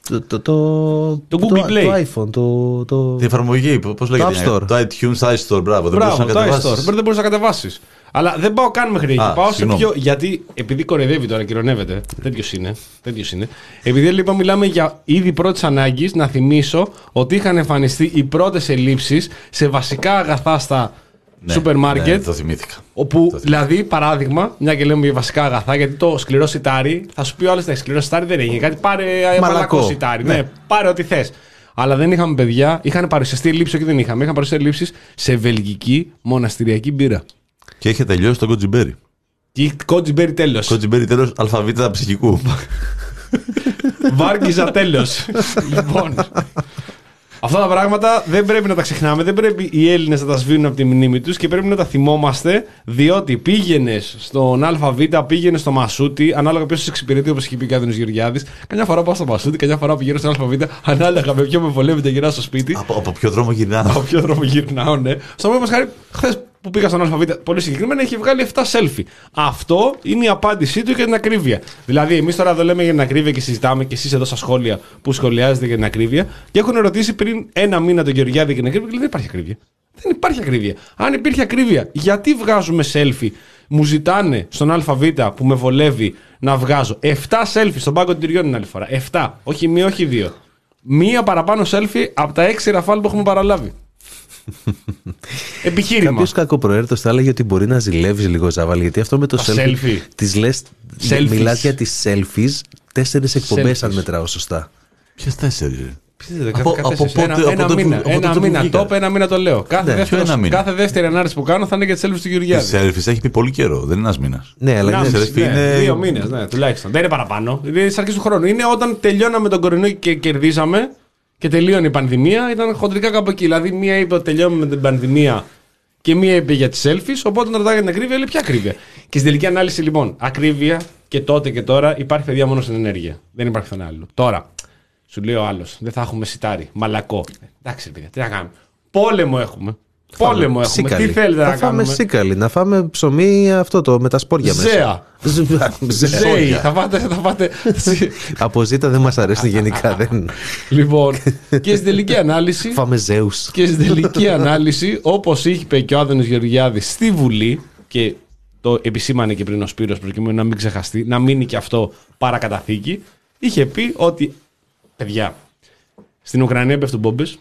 Το, το, το, Το Google Play. Το iPhone, το, το... Την εφαρμογή, πώς λέγεται. App Store. Το iTunes, το iStore, μπράβο. Δεν μπορούσα Μπράβο, να το κατεβάσεις. iStore. Δεν μπορείς να κατεβάσεις. Αλλά δεν πάω καν μέχρι εκεί. Α, Πάω σε συγγνώμη. πιο. Γιατί επειδή κοροϊδεύει τώρα, κυρωνεύεται. Τέτοιος είναι. Τέτοιος είναι. Επειδή λοιπόν μιλάμε για είδη πρώτης ανάγκης, να θυμίσω ότι είχαν εμφανιστεί οι πρώτες ελλείψεις σε βασικά αγαθά στα Ναι, σούπερ μάρκετ. ναι, το θυμήθηκα. Όπου, δηλαδή, παράδειγμα, μια και λέμε για βασικά αγαθά, γιατί το σκληρό σιτάρι, θα σου πει ο άλλος, «Ναι, σκληρό σιτάρι δεν έγινε. Κάτι πάρε μαλακό σιτάρι. Ναι. ναι, πάρε ό,τι θες». Αλλά δεν είχαμε παιδιά, είχαν παρουσιαστεί ελλείψεις, όχι δεν είχαμε, είχαν παρουσιαστεί ελλείψεις σε βελγική μοναστηριακή μπύρα. Και είχε τελειώσει το κοτζιμπέρι. Και κότζιμπέρι τέλος. Κοτζιμπέρι τέλος αλφαβήτα ψυχικού. Βάργιζα τέλος. Λοιπόν. Αυτά τα πράγματα δεν πρέπει να τα ξεχνάμε, δεν πρέπει οι Έλληνες να τα σβήνουν από τη μνήμη τους και πρέπει να τα θυμόμαστε, διότι πήγαινες στον ΑΒ, πήγαινες στο Μασούτι, ανάλογα ποιος σε εξυπηρετεί, όπως είχε πει ο Κάδωνος Γεωργιάδης. Καμιά φορά πάω στο Μασούτι, καμιά φορά πηγαίνω στον ΑΒ, ανάλογα με ποιο με βολεύεται γυρνάω στο σπίτι. από, από ποιο δρόμο γυρνάω. Από ποιο δρόμο γυρνάω, ναι. Στο moment χάρη, χθες που πήγα στον ΑΒ, πολύ συγκεκριμένα, έχει βγάλει επτά selfie. Αυτό είναι η απάντησή του για την ακρίβεια. Δηλαδή, εμείς τώρα εδώ λέμε για την ακρίβεια και συζητάμε και εσείς εδώ στα σχόλια που σχολιάζετε για την ακρίβεια. Και έχουν ρωτήσει πριν ένα μήνα τον Γεωργιάδη για την ακρίβεια και λέει: δεν υπάρχει ακρίβεια. Δεν υπάρχει ακρίβεια. Αν υπήρχε ακρίβεια, γιατί βγάζουμε selfie? Μου ζητάνε στον ΑΒ που με βολεύει να βγάζω επτά selfie στον πάγκο τυριών την άλλη φορά. επτά. Όχι μία, όχι δύο. Μία παραπάνω selfie από τα έξι ραφάλ που έχουμε παραλάβει. Επιχείρημα. Κάποιος κακοπροαίρετος θα έλεγε ότι μπορεί να ζηλεύεις λίγο, Ζάβαλ, γιατί αυτό με το Τα selfie. selfie. Τις λες, Selfies. μιλάς για τις selfies, τέσσερις εκπομπές Selfies. αν μετράω σωστά. Ποιες τέσσερις. Από, Από- από πότε- ένα, από ένα τότε που- μήνα, από ένα τότε που μήνα βγήκα. το είπε, ένα μήνα το λέω. Κάθε, Ναι, δεύτερο, ποιο ένα μήνα? κάθε δεύτερη ανάρτηση που κάνω θα είναι για τις selfies του Γεωργιάδη. Selfies έχει πει πολύ καιρό, δεν είναι ένας μήνας. Ναι, αλλά Να, είναι- selfie ναι, είναι- Δύο μήνες, ναι, τουλάχιστον. Δεν είναι παραπάνω. Είναι στις αρχές του χρόνου. Είναι όταν τελειώναμε τον κορονοϊό και κερδίσαμε και τελείωνε η πανδημία. Ήταν χοντρικά κάπου εκεί. Δηλαδή, μία είπε ότι τελειώνουμε με την πανδημία και μία είπε για τις selfies. Οπότε όταν ρωτάγανε την ακρίβεια, λέει ποια ακρίβεια. Και στην τελική ανάλυση, λοιπόν, ακρίβεια και τότε και τώρα υπάρχει παιδιά μόνο στην ενέργεια. Δεν υπάρχει πουθενά άλλο. Τώρα, σου λέει ο άλλος, δεν θα έχουμε σιτάρι. Μαλακό. Εντάξει, παιδιά, τι να κάνουμε. Πόλεμο έχουμε. Πόλεμο έχουμε. Σίκαλη. Τι θέλετε θα να φάμε κάνουμε. σίκαλη, να φάμε ψωμί αυτό το με τα σπόρια μέσα. Ζέα. Ζέα. Ζέι, θα πάτε. Θα πάτε... Από ζήτα δεν μας αρέσει γενικά. Δεν... Λοιπόν, και στην τελική ανάλυση. Φάμε ζέους. Και στην τελική ανάλυση, όπως είπε και ο Άδωνης Γεωργιάδης στη Βουλή, και το επισήμανε και πριν ο Σπύρος προκειμένου να μην ξεχαστεί, να μείνει και αυτό παρακαταθήκη, είχε πει ότι, παιδιά, στην Ουκρανία πέφτουν μπόμπες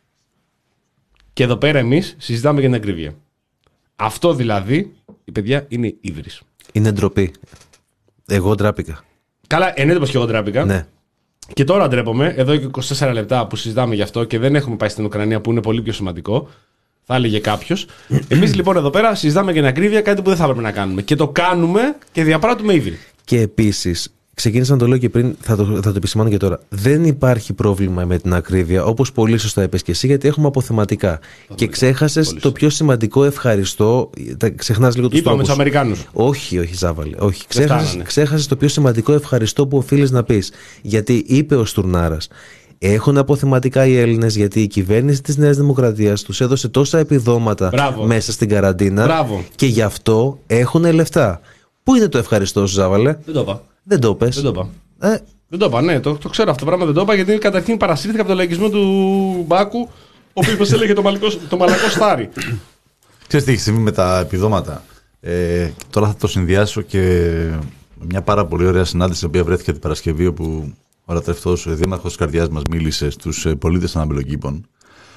και εδώ πέρα εμείς συζητάμε για την ακρίβεια. Αυτό δηλαδή, η παιδιά, είναι ύβρις. Είναι ντροπή. Εγώ ντράπηκα. Καλά, εννοείται πως και εγώ ντράπηκα. Ναι. Και τώρα ντρέπομαι, εδώ και είκοσι τέσσερα λεπτά που συζητάμε γι' αυτό και δεν έχουμε πάει στην Ουκρανία που είναι πολύ πιο σημαντικό, θα έλεγε κάποιο. Εμείς λοιπόν εδώ πέρα συζητάμε για την ακρίβεια, κάτι που δεν θα έπρεπε να κάνουμε. Και το κάνουμε και διαπράττουμε ήδη. Και επίσης, ξεκίνησα να το λέω και πριν, θα το, θα το επισημάνω και τώρα. Δεν υπάρχει πρόβλημα με την ακρίβεια, όπως πολύ σωστά είπες και εσύ, γιατί έχουμε αποθεματικά. Και ξέχασες το πιο σημαντικό ευχαριστώ. Τα ξεχνάς λίγο τους Είπαμε στόχους. τους Αμερικάνους. Όχι, όχι, Ζάβαλε. Όχι. Δεν Ξέχασες, φτάνανε. ξέχασες το πιο σημαντικό ευχαριστώ που οφείλεις να πεις. Γιατί είπε ο Στουρνάρας. Έχουν αποθεματικά οι Έλληνες γιατί η κυβέρνηση της Νέας Δημοκρατίας τους έδωσε τόσα επιδόματα Μπράβο. μέσα στην καραντίνα. Μπράβο. Και γι' αυτό έχουν λεφτά. Πού είναι το ευχαριστώ σου, Ζάβαλε? Δεν το είπα. Δεν το πες. Δεν το είπα. Ε, Δεν το είπα, ναι, το, το ξέρω αυτό το πράγμα, δεν το είπα γιατί καταρχήν παρασύρθηκα από το λαϊκισμό του Μπάκου, ο οποίος έλεγε το, μαλικό, το μαλακό στάρι. Ξέρεις τι έχει συμβεί με τα επιδόματα. Ε, τώρα θα το συνδυάσω και με μια πάρα πολύ ωραία συνάντηση η οποία βρέθηκε την Παρασκευή, όπου ο Ρατρευτός, ο δήμαρχος της καρδιάς μας, μίλησε στους πολίτες των αμπελοκήπων.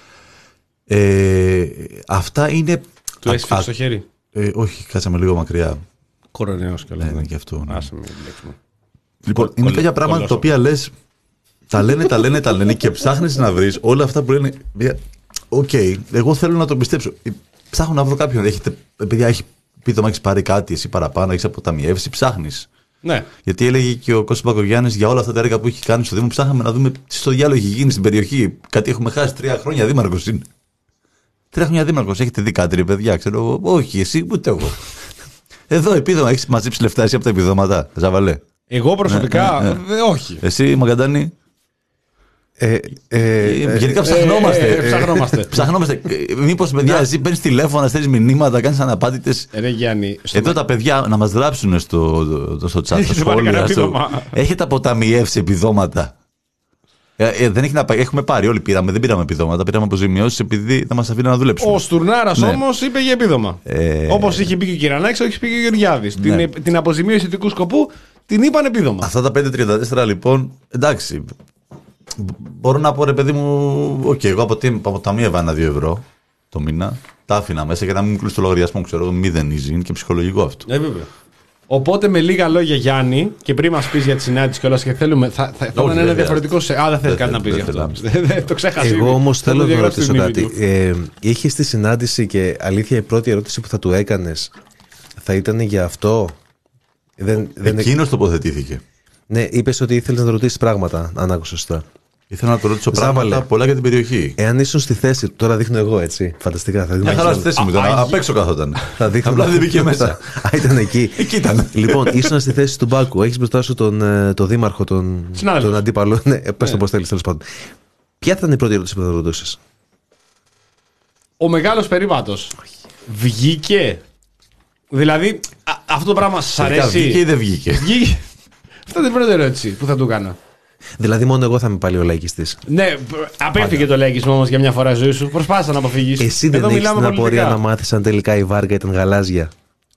Ε, αυτά είναι. Του α- έσφιξε α- στο χέρι. Ε, όχι, κάτσαμε λίγο μακριά. Κορονοϊός και όλα. Ναι, ναι, και αυτό. Ναι. Άσε με, μπλέξουμε. Λοιπόν, Κολ- είναι κολ- κάποια πράγματα τα κολόσο. οποία λες, τα λένε, τα λένε, τα λένε και ψάχνεις να βρεις όλα αυτά που λένε. Οκ, εγώ θέλω να το πιστέψω. Ε, Ψάχνω να βρω κάποιον. Έχετε, παιδιά, έχει επίδομα, έχεις πάρει κάτι, εσύ παραπάνω, έχεις αποταμιεύσει, ψάχνεις. Ναι. Γιατί έλεγε και ο Κώστας Μπακογιάννης για όλα αυτά τα έργα που έχει κάνει στο Δήμο, ψάχναμε να δούμε τι στο διάλογο έχει γίνει στην περιοχή. Κάτι έχουμε χάσει, τρία χρόνια δήμαρχος είναι. Τρία χρόνια δήμαρχος, έχετε δει κάτι, ρε παιδιά, ξέρω εγώ. Όχι, εσύ, ούτε εγώ. Εδώ επίδομα, έχεις μαζέψει λεφτά εσύ από τα επιδόματα, Ζαβαλέ. Εγώ προσωπικά, Ναι, ναι, ναι. ε, όχι. Εσύ, Μαγκαντάνη. ε, ε, Ε, Γενικά ψαχνόμαστε. ε, ε, ψαχνόμαστε. Ψαχνόμαστε. Μήπως, παιδιά, εσύ παίρνεις τηλέφωνα, στέλνεις μηνύματα, κάνεις αναπάντητες. Ε, Ρε Γιάννη, στο Εδώ τα παιδιά να μας γράψουν στο, στο chat, στα Έχετε πάρει σχόλια. κανένα στο- επίδομα? Έχετε αποταμιεύσει επιδόματα. Ε, ε, δεν έχει να πάει. Έχουμε πάρει, όλοι πήραμε. Δεν πήραμε επιδόματα. Πήραμε αποζημιώσεις επειδή δεν μας αφήνουν να δουλέψουμε. Ο Στουρνάρας Ναι. όμως είπε για επίδομα. Ε... Όπως είχε πει και ο Κυρανάκης, όχι πει και ο Γεωργιάδης. Ναι. Την, την αποζημίωση ειδικού σκοπού την είπαν επίδομα. Αυτά τα πέντε τριάντα τέσσερα λοιπόν, εντάξει. Μπορώ να πω ρε παιδί μου, οκ, okay, εγώ από, τι, από ταμείευα ένα δύο ευρώ το μήνα, τα άφηνα μέσα για να μην μου κλείσει το λογαριασμό, ξέρω, μηδενίζει, είναι και ψυχολογικό αυτό. Ε, βέβαια. Οπότε με λίγα λόγια, Γιάννη, και πριν μας πεις για τη συνάντηση κιόλας και θέλουμε. Θα, θα, θα Όχι, ήταν ένα βέβαια. διαφορετικό. Σε... Α, δεν θέλει κάτι να πεις γι' αυτό. Το ξέχασα. Εγώ όμως θέλω να γράψει ρωτήσω το κάτι. μήνυμα του. Ε, είχες τη συνάντηση και αλήθεια η πρώτη ερώτηση που θα του έκανες θα ήταν για αυτό. Δεν, δεν... Εκείνος τοποθετήθηκε. Ναι, είπες ότι ήθελες να του ρωτήσεις πράγματα, αν άκουσα σωστά. Ήθελα να το ρωτήσω Ζάβαλε. πράγματα πολλά για την περιοχή. Εάν ήσουν στη θέση του, τώρα δείχνω εγώ έτσι. Φανταστικά. Θα Μια δείχνω. χαρά στη θέση μου ήταν. Α, Απ' έξω καθόταν. Θα δείχνω. Απλά δεν μπήκε μέσα. Α, ήταν εκεί. Εκεί ήταν. Λοιπόν, ήσουν στη θέση του Μπάκου. Έχεις μπροστά σου τον, ε, τον δήμαρχο, τον, Συνάδελφος. τον αντίπαλο. Ναι, πες Ναι. το πώς θέλεις, τέλος πάντων. Ποια θα ήταν η πρώτη ερώτηση που θα ρωτούσες? Ο μεγάλος περίπατος βγήκε. Δηλαδή, α, αυτό το πράγμα σας Τελικά αρέσει. βγήκε ή δεν βγήκε. Βγήκε. Αυτή είναι η πρώτη ερώτηση που θα του έκανα. Δηλαδή, μόνο εγώ θα είμαι πάλι ο λαϊκιστής. Ναι, απέφυγε το λαϊκισμό όμως για μια φορά ζωή σου. Προσπάθησα να αποφύγεις. Εσύ δεν Εδώ έχεις μιλάμε την απορία πολιτικά. να μάθεις αν τελικά η Βάργα ήταν γαλάζια?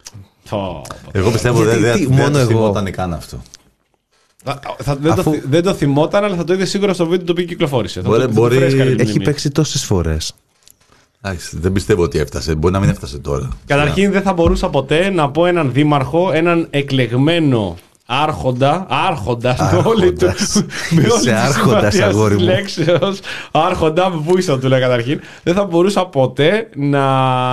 Πω, Εγώ πιστεύω Γιατί, δεν τι, δεν μόνο το εγώ. θυμόταν καν αυτό. Θα, θα, δεν, Αφού- το, θυ- δεν το θυμόταν, αλλά θα το είδε σίγουρα στο βίντεο το οποίο κυκλοφόρησε. Θα Μπορεί- το- θα το μπορεί- φρέσκαρε την Έχει μνήμη. παίξει τόσες φορές. Εντάξει, δεν πιστεύω ότι έφτασε. Μπορεί να μην έφτασε τώρα. Καταρχήν δεν θα μπορούσα ποτέ να πω έναν δήμαρχο, έναν εκλεγμένο άρχοντα, άρχοντα με όλη του. Άρχοντας. Με όλη Είσαι τη άρχοντας, σημασία αγόρι της μου. λέξεως, άρχοντα, με βούησα του λέει καταρχήν. Δεν θα μπορούσα ποτέ να,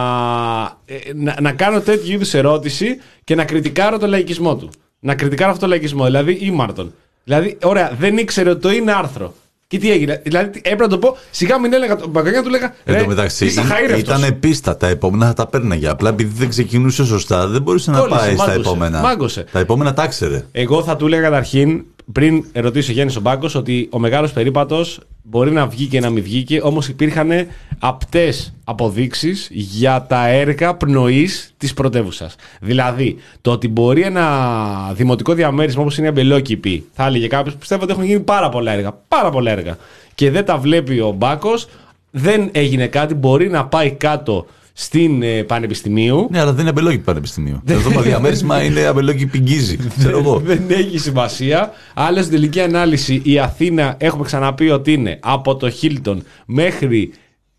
ε, να, να κάνω τέτοιου είδους ερώτηση και να κριτικάρω τον λαϊκισμό του. Να κριτικάρω αυτό το λαϊκισμό, δηλαδή ήμαρτον. Δηλαδή, ωραία, δεν ήξερε ότι το είναι άρθρο. Και τι έγινε, δηλαδή έπρεπε να το πω, σιγά μην έλεγα τον Μπακογιάννη, του λέγα. Εν «Ρε, τω μεταξύ είσαι χαΐρευτος». ήταν πίστα. Τα επόμενα θα τα παίρναγε. Απλά επειδή δεν ξεκινούσε σωστά, δεν μπορούσε να Κόλλησε, πάει στα μάγκωσε, επόμενα. μάγκωσε. Τα επόμενα τα ήξερε. Εγώ θα του έλεγα καταρχήν, πριν ρωτήσει ο Γιάννης ο Μπάκος, ότι ο μεγάλος περίπατος μπορεί να βγει και να μην βγήκε, όμως υπήρχαν απτές αποδείξεις για τα έργα πνοής της πρωτεύουσας. Δηλαδή, το ότι μπορεί ένα δημοτικό διαμέρισμα όπως είναι η Αμπελόκηπη, θα έλεγε κάποιος, πιστεύω ότι έχουν γίνει πάρα πολλά έργα. Πάρα πολλά έργα. Και δεν τα βλέπει ο Μπάκος, δεν έγινε κάτι, μπορεί να πάει κάτω στην ε, Πανεπιστημίου. Ναι, αλλά δεν είναι αμπελόκηπη πανεπιστημίου. Εδώ το διαμέρισμα είναι αμπελόκηπη πιγγίζει. Ξέρω εγώ. Δεν έχει σημασία. Άλλωστε, στην τελική ανάλυση η Αθήνα έχουμε ξαναπεί ότι είναι από το Χίλτον μέχρι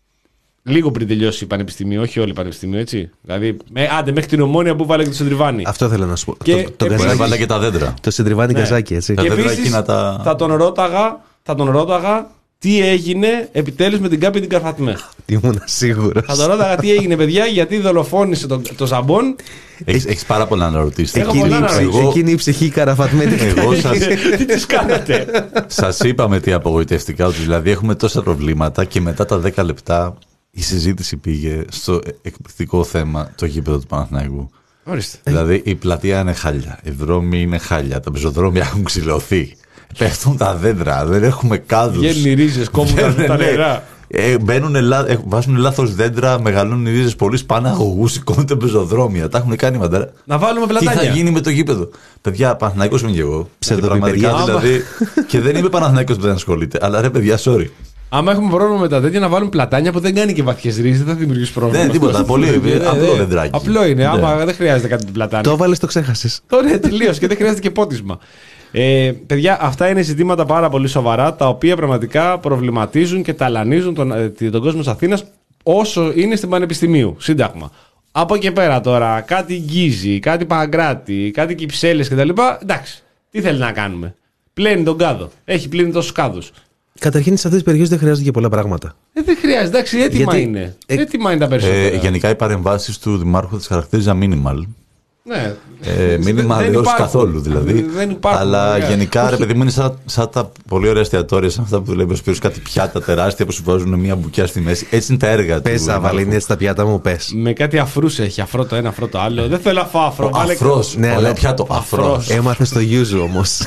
λίγο πριν τελειώσει η Πανεπιστημίου, όχι όλη η Πανεπιστημίου, έτσι. Δηλαδή, με, άντε μέχρι την Ομόνια που βάλε και το Σεντριβάνι. Αυτό θέλω να σου πω. Και το, το, επίσης- Μπορεί να καζάκι- βάλε και τα δέντρα. το συντριβάνι καζάκι, έτσι. Τα Και δέντρα επίσης, εκείνα τα- θα τον ρώταγα, θα τον ρώταγα τι έγινε επιτέλους με την Κάπη την Καρφατμέ. Ήμουν σίγουρος. Θα τον ρώταγα τι έγινε, παιδιά, γιατί δολοφόνησε τον το Ζαμπόν. Έχεις, έχεις πάρα πολλά να ρωτήσεις. Έχω Εκείνη, πολλά η να ψυχή- ρωτήσω. εκείνη η ψυχή καραφατμένη. Εγώ σας, Τι τις κάνατε. σας είπαμε τι απογοητευτικά, ότι δηλαδή έχουμε τόσα προβλήματα και μετά τα δέκα λεπτά η συζήτηση πήγε στο εκπληκτικό θέμα, το γήπεδο του Παναθηναϊκού. Ορίστε. Δηλαδή η πλατεία είναι χάλια, οι δρόμοι είναι χάλια, τα πεζοδρόμια έχουν ξυλωθεί. Πέφτουν τα δέντρα, δεν έχουμε κάδους. Βγαίνουν οι ρίζες, κόβουν τα- Ναι, τα ναι. νερά. Ε, μπαίνουν, λα- ε, βάζουν λάθος δέντρα, μεγαλώνουν οι ρίζες πολύ, σπάνε αγωγούς, σηκώνονται πεζοδρόμια. Τα έχουν κάνει μαντάρα. Να βάλουμε Τι πλατάνια. θα γίνει με το γήπεδο. Παιδιά, Παναθηναϊκός είμαι και εγώ. Και Ψευδοπιπεριά. πραγματικά δηλαδή. Και δεν είμαι Παναθηναϊκός που δεν ασχολείται. Αλλά ρε παιδιά, sorry. Άμα έχουμε πρόβλημα με τα τέτοια, να βάλουν πλατάνια που δεν κάνει και βαθιές ρίζες, δεν θα δημιουργήσει πρόβλημα. Δεν, τίποτα, πολύ, απλό δεντράκι. Απλό είναι. Ναι. Άμα δεν χρειάζεται κάτι το πλατάνι. Το έβαλες, το ξέχασες. Τώρα τελείω και δεν χρειάζεται και πότισμα. Ε, παιδιά, αυτά είναι ζητήματα πάρα πολύ σοβαρά, τα οποία πραγματικά προβληματίζουν και ταλανίζουν τον, ε, τον κόσμο της Αθήνας όσο είναι στην Πανεπιστημίου. Σύνταγμα. Από εκεί πέρα τώρα, κάτι Γκίζι, κάτι Παγκράτη, κάτι Κυψέλες κτλ. Εντάξει, τι θέλει να κάνουμε. Πλένει τον κάδο. Έχει πλύνει τόσους κάδους. Καταρχήν σε αυτές τις περιοχές δεν χρειάζονται και πολλά πράγματα. Ε, δεν χρειάζεται, εντάξει, έτοιμα Γιατί- είναι. ε, έτοιμα είναι τα περισσότερα. Ε, γενικά οι παρεμβάσεις του Δημάρχου τις χαρακτήριζα minimal. Ναι. Ε, minimal Δεν έως υπάρχουν. καθόλου δηλαδή. Δεν υπάρχουν, Αλλά παιδιά. γενικά ρε παιδί μου είναι σαν, σαν τα πολύ ωραία εστιατόρια, σαν αυτά που δουλεύει ο Σπύρος, κάτι πιάτα τεράστια που σου βάζουν μια μπουκιά στη μέση. Έτσι είναι τα έργα Πες, του. Αβαλίνη, έτσι τα πιάτα μου, πες. Με κάτι αφρούς έχει, αφρό το ένα, αφρό το άλλο. Δεν θέλω να φάω αφρό. Ο βάλε- αφρός. Ναι, Ωραίο αλλά- πιάτο. Αφρός. Αφρός. Έμαθε στο Γιούζου όμως.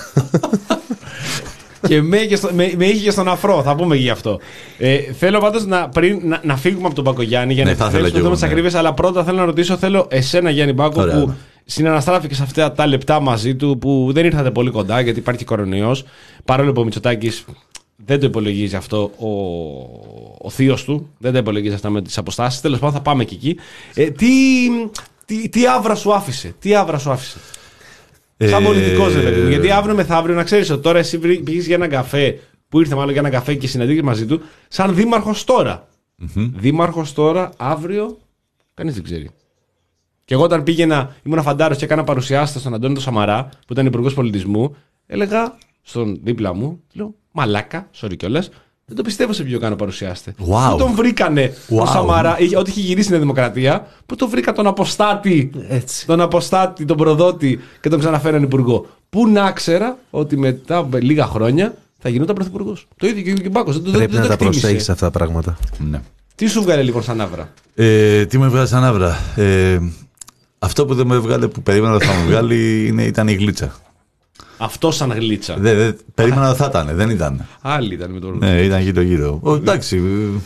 Και με, είχε στο- με, με είχε και στον αφρό, θα πούμε γι' αυτό. Ε, θέλω πάντως να, πριν, να, να φύγουμε από τον Μπακογιάννη για να Ναι, θα ήθελα επιστρέψουμε κι στο εγώ, θέμα της ναι. ακρίβειας, αλλά πρώτα θέλω να ρωτήσω, θέλω εσένα Γιάννη Μπάκο, Ωραία, που ναι. συναναστράφηκε σε αυτά τα λεπτά μαζί του, που δεν ήρθατε πολύ κοντά γιατί υπάρχει κορονοϊός, παρόλο που ο Μητσοτάκης δεν το υπολογίζει αυτό ο, ο θείος του. Δεν τα υπολογίζει αυτά με τις αποστάσεις. Τέλος πάντων, θα πάμε και εκεί. Ε, τι, τι, τι άβρα σου άφησε. Τι άβρα σου άφησε. Ε, Σαν πολιτικός, ρε παιδί μου. Γιατί αύριο μεθαύριο, να ξέρεις ότι τώρα εσύ πήγες για έναν καφέ, που ήρθε μάλλον για έναν καφέ και συναντήκες μαζί του, σαν δήμαρχος τώρα. Mm-hmm. Δήμαρχος τώρα, αύριο, κανείς δεν ξέρει. Και εγώ όταν πήγαινα, ήμουν φαντάρος και έκανα παρουσιάστα στον Αντώνη τον Σαμαρά, που ήταν υπουργός πολιτισμού, έλεγα στον δίπλα μου, λέω, μαλάκα, sorry κιόλας, δεν το πιστεύω σε ποιο κάνω παρουσιάστε. Wow. Πού τον βρήκανε wow. τον Σαμαρά, ό,τι είχε γυρίσει στην Δημοκρατία, πού τον βρήκα τον αποστάτη, Έτσι. τον αποστάτη, τον προδότη και τον ξαναφέραν υπουργό. Πού να ξέρα ότι μετά από λίγα χρόνια θα γινόταν πρωθυπουργός. Το ίδιο και ο Κυμπάκος. Πρέπει δεν να το τα προσέχεις αυτά τα πράγματα. Ναι. Τι σου βγάλε λοιπόν σαν άβρα? Ε, τι μου έβγαλε σαν άβρα. Ε, αυτό που δεν μου έβγαλε, που περίμενα ότι θα μου βγάλει, είναι, ήταν η γλίτσα. Αυτό σαν γλίτσα. Δεν, δεν, περίμενα ότι θα ήταν, δεν ήταν. Άλλη ήταν με το Ναι, ήταν γύρω-γύρω. Ο, εντάξει.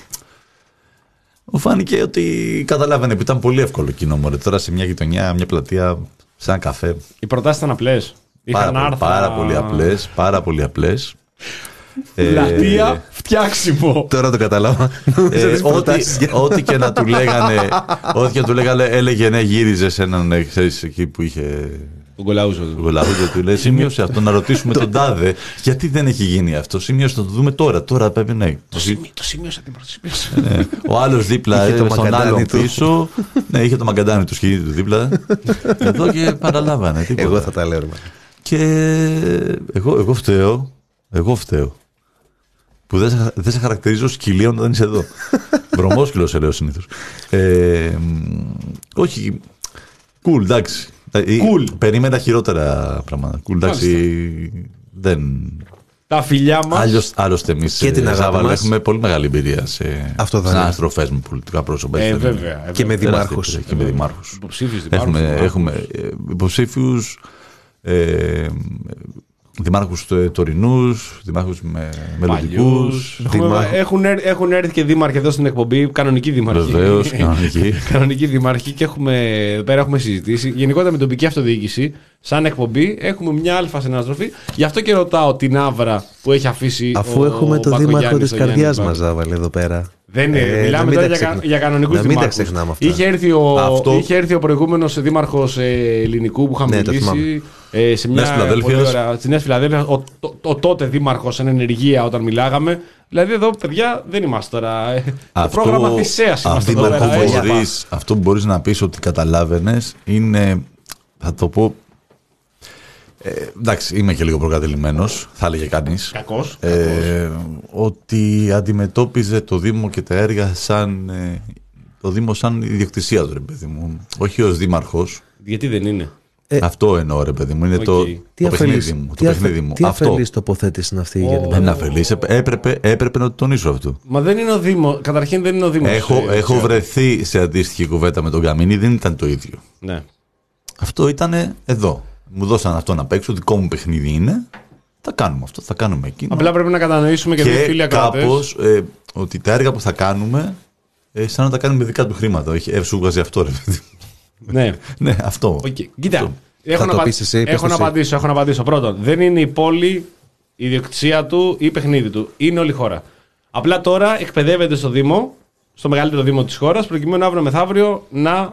Μου φάνηκε ότι καταλάβαινε που ήταν πολύ εύκολο κοινό μου. Τώρα σε μια γειτονιά, μια πλατεία, σε ένα καφέ. Οι προτάσεις ήταν απλές. Πάρα, πολύ, πάρα πολύ απλές. Πάρα πολύ απλές. Πλατεία, ε, φτιάξιμο. Τώρα το καταλάβα. Ε, ό,τι, ό,τι και να του λέγανε, ό,τι και να του λέγανε, έλεγε ναι, γύριζε σε έναν, ε, ξέρεις, εκεί που είχε. Τον Κολαούζο. Τον Κολαούζο του λέει: σημείωσε αυτό, να ρωτήσουμε τον τάδε, γιατί δεν έχει γίνει αυτό. Σημείωσε, να το δούμε τώρα. Τώρα πρέπει να. Το, σημεί, το σημείωσα την πρώτη. Ναι. Ο άλλο δίπλα, Είχε το στον άλλον του. πίσω. Ναι, είχε το μαγκαντάνι του σκηνή του δίπλα. Εδώ και παραλάβανε. Τίποτα. Εγώ θα τα λέω. Και εγώ, εγώ φταίω. Εγώ φταίω. Που δεν σε, δεν σε χαρακτηρίζω σκυλία όταν δεν είσαι εδώ. Βρωμόσκυλο σε λέω συνήθως. Ε, όχι. Cool, εντάξει. Cool. Περίμενα χειρότερα πράγματα. Cool, εντάξει. Δεν. Τα φιλιά μας. Άλλος, άλλωστε εμείς Και την αγάπη Ζάβαλο, μας. έχουμε πολύ μεγάλη εμπειρία σε αναστροφές με πολιτικά πρόσωπα. Ε, βέβαια, βέβαια. Και με δημάρχους. Και με δημάρχους. Υποψήφιους δημάρχους. Έχουμε, έχουμε ε, υποψήφιους. Ε, δημάρχους τωρινούς, δημάρχους με μελλοντικούς. Έχουμε, έχουν, έρ- έχουν έρθει και δήμαρχοι εδώ στην εκπομπή, κανονικοί δήμαρχοι. Βεβαίως, κανονικοί. Κανονικοί δήμαρχοι και έχουμε, εδώ πέρα έχουμε συζητήσει. Γενικότερα με τοπική αυτοδιοίκηση, σαν εκπομπή, έχουμε μια αλφα συναστροφή. Γι' αυτό και ρωτάω την άβρα που έχει αφήσει. Αφού ο, έχουμε ο το Μπακογιάννης δήμαρχο της στο Γιάννη καρδιάς Μπάκο. μας, Ζάβαλε, εδώ πέρα. Δεν είναι, Ε, μιλάμε να μην τώρα τα για, ξεχνα- για κανονικούς να μην τα δημάρχους. ξεχνάμε αυτά. Είχε έρθει ο, Αυτό- είχε έρθει ο προηγούμενος δήμαρχος ε, ελληνικού που είχαμε Ναι, το μιλήσει ε, σε μια Νέας Φιλαδέλφειας. πολύ ωραία- στη Νέα Φιλαδέλφεια, ο, το, ο τότε δήμαρχος σε ενεργεία όταν μιλάγαμε. Δηλαδή εδώ, παιδιά, δεν είμαστε τώρα. ε, Το πρόγραμμα θυσίας είμαστε εδώ αυτό, πέρα. που ε, μπορείς, αυτό που μπορείς να πεις ότι καταλάβαινες είναι, θα το πω, ε, εντάξει, είμαι και λίγο προκατελημένος, θα έλεγε κανείς. Κακός. Ε, ότι αντιμετώπιζε το Δήμο και τα έργα σαν ε, το Δήμο σαν ιδιοκτησία του, ρε παιδί μου. Όχι ως δήμαρχος. Γιατί δεν είναι. Ε, Αυτό εννοώ, ρε παιδί μου. Είναι Οκ. το, Τι το παιχνίδι αφελής, μου. τι Το αφε- παιχνίδι μου. τι Αυτό. αφελής τοποθέτηση είναι αυτή, Γιάννη? Δεν είναι αφελής. Έπρεπε, έπρεπε να το τονίσω αυτό. Μα δεν είναι ο Δήμο. Καταρχήν δεν είναι ο Δήμος. Έχω, ε, έχω ξέρω. βρεθεί σε αντίστοιχη κουβέντα με τον Καμίνη, δεν ήταν το ίδιο. Ναι. Αυτό ήταν εδώ. Μου δώσαν αυτό να παίξω, δικό μου παιχνίδι είναι. Θα κάνουμε αυτό, θα κάνουμε εκείνο. Απλά πρέπει να κατανοήσουμε και, δύο φίλοι και ακροατές. κάπως ε, ότι τα έργα που θα κάνουμε, ε, σαν να τα κάνουμε με δικά του χρήματα. Όχι, ε, σου βγάζει αυτό, ρε παιδί. Ναι. Ναι, αυτό. Okay. Κοίτα. Έχω, Θα να, το απα- πεις εσύ, πες έχω το να εσύ. απαντήσω, έχω να απαντήσω. Πρώτον, δεν είναι η πόλη η ιδιοκτησία του ή παιχνίδι του. Είναι όλη η χώρα. Απλά τώρα εκπαιδεύεται στο Δήμο, στο μεγαλύτερο Δήμο της χώρας, προκειμένου αύριο μεθαύριο να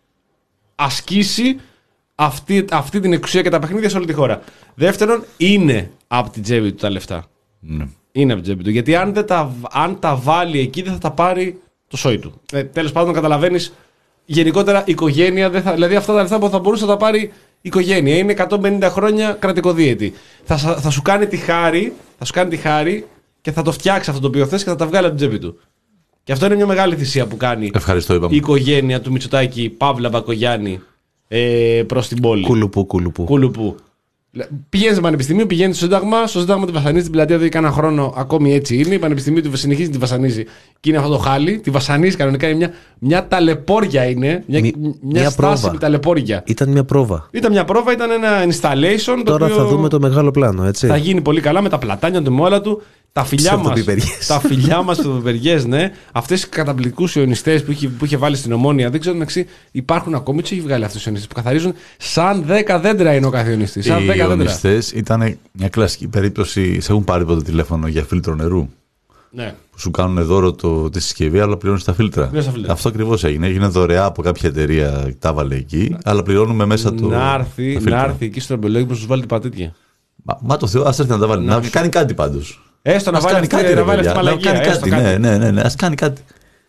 ασκήσει αυτή, αυτή την εξουσία και τα παιχνίδια σε όλη τη χώρα. Δεύτερον, είναι από την τσέπη του τα λεφτά. Ναι. Είναι από την τσέπη του. Γιατί αν, δεν τα, αν τα βάλει εκεί, δεν θα τα πάρει το σόι του. Ε, τέλος πάντων, καταλαβαίνεις, γενικότερα η οικογένεια, δεν θα, δηλαδή αυτά τα λεφτά που θα μπορούσε να τα πάρει η οικογένεια. Είναι εκατόν πενήντα χρόνια κρατικοδίαιτη. Θα, σα- θα σου κάνει τη χάρη, θα σου κάνει τη χάρη και θα το φτιάξει αυτό το οποίο θες και θα τα βγάλει από την τσέπη του. Και αυτό είναι μια μεγάλη θυσία που κάνει Ευχαριστώ, είπαμε. η οικογένεια του Μητσοτάκη Παύλα Μπακογιάννη ε, προς την πόλη. Κουλουπού, κουλουπού. Κουλουπού. Πηγαίνει στο πανεπιστήμιο, πηγαίνει στο Σύνταγμα. Στο Σύνταγμα τη βασανίζει την πλατεία εδώ και ένα χρόνο, ακόμη έτσι είναι. Η πανεπιστήμιο του συνεχίζει να τη βασανίζει. Και είναι αυτό το χάλι. Τη βασανίζει κανονικά. Είναι μια, μια ταλαιπώρια είναι. Μια, Μη- μια, μια στάση πρόβα. με ταλαιπώρια. Ήταν μια πρόβα. Ήταν μια πρόβα, ήταν ένα installation. Το Τώρα οποίο θα δούμε το μεγάλο πλάνο, έτσι. θα γίνει πολύ καλά με τα πλατάνια του, με όλα του. Τα φιλιά μας, Ψευτοπιπεριές. τα φιλιά μας ψευτοπιπεριές, ναι. Αυτές οι καταπληκτικούς ιονιστές που είχε, που είχε βάλει στην Ομόνια, δεν ξέρω μεταξύ, υπάρχουν ακόμη. Τι έχει βγάλει αυτούς τους ιονιστές που καθαρίζουν σαν δέκα δέντρα είναι ο κάθε ιονιστής. Σαν Οι δέκα δέντρα. ιονιστές ήταν μια κλασική περίπτωση. Σε έχουν πάρει ποτέ τηλέφωνο για φίλτρο νερού. Ναι. Που σου κάνουν δώρο το, τη συσκευή, αλλά πληρώνεις τα φίλτρα. Ναι, στα φίλτρα. Αυτό ακριβώς έγινε. Έγινε δωρεά από κάποια εταιρεία, τα βάλε εκεί, αλλά πληρώνουμε μέσα το. Να έρθει, τα φίλτρα. να έρθει εκεί στο εμπελόγιο που σου βάλει την πατήτια. Μα, μα το Θεό, ας έρθει να τα βάλει. Να Να, σου- κάνει κάτι πάντως. Έστω να Ας βάλει κάνει αυτή, κάτι, να ρε βάλει παιδιά. αυτή τη Να μαλακία. κάνει έστω κάτι. κάτι. Ναι, ναι, ναι, ναι. Ας κάνει κάτι.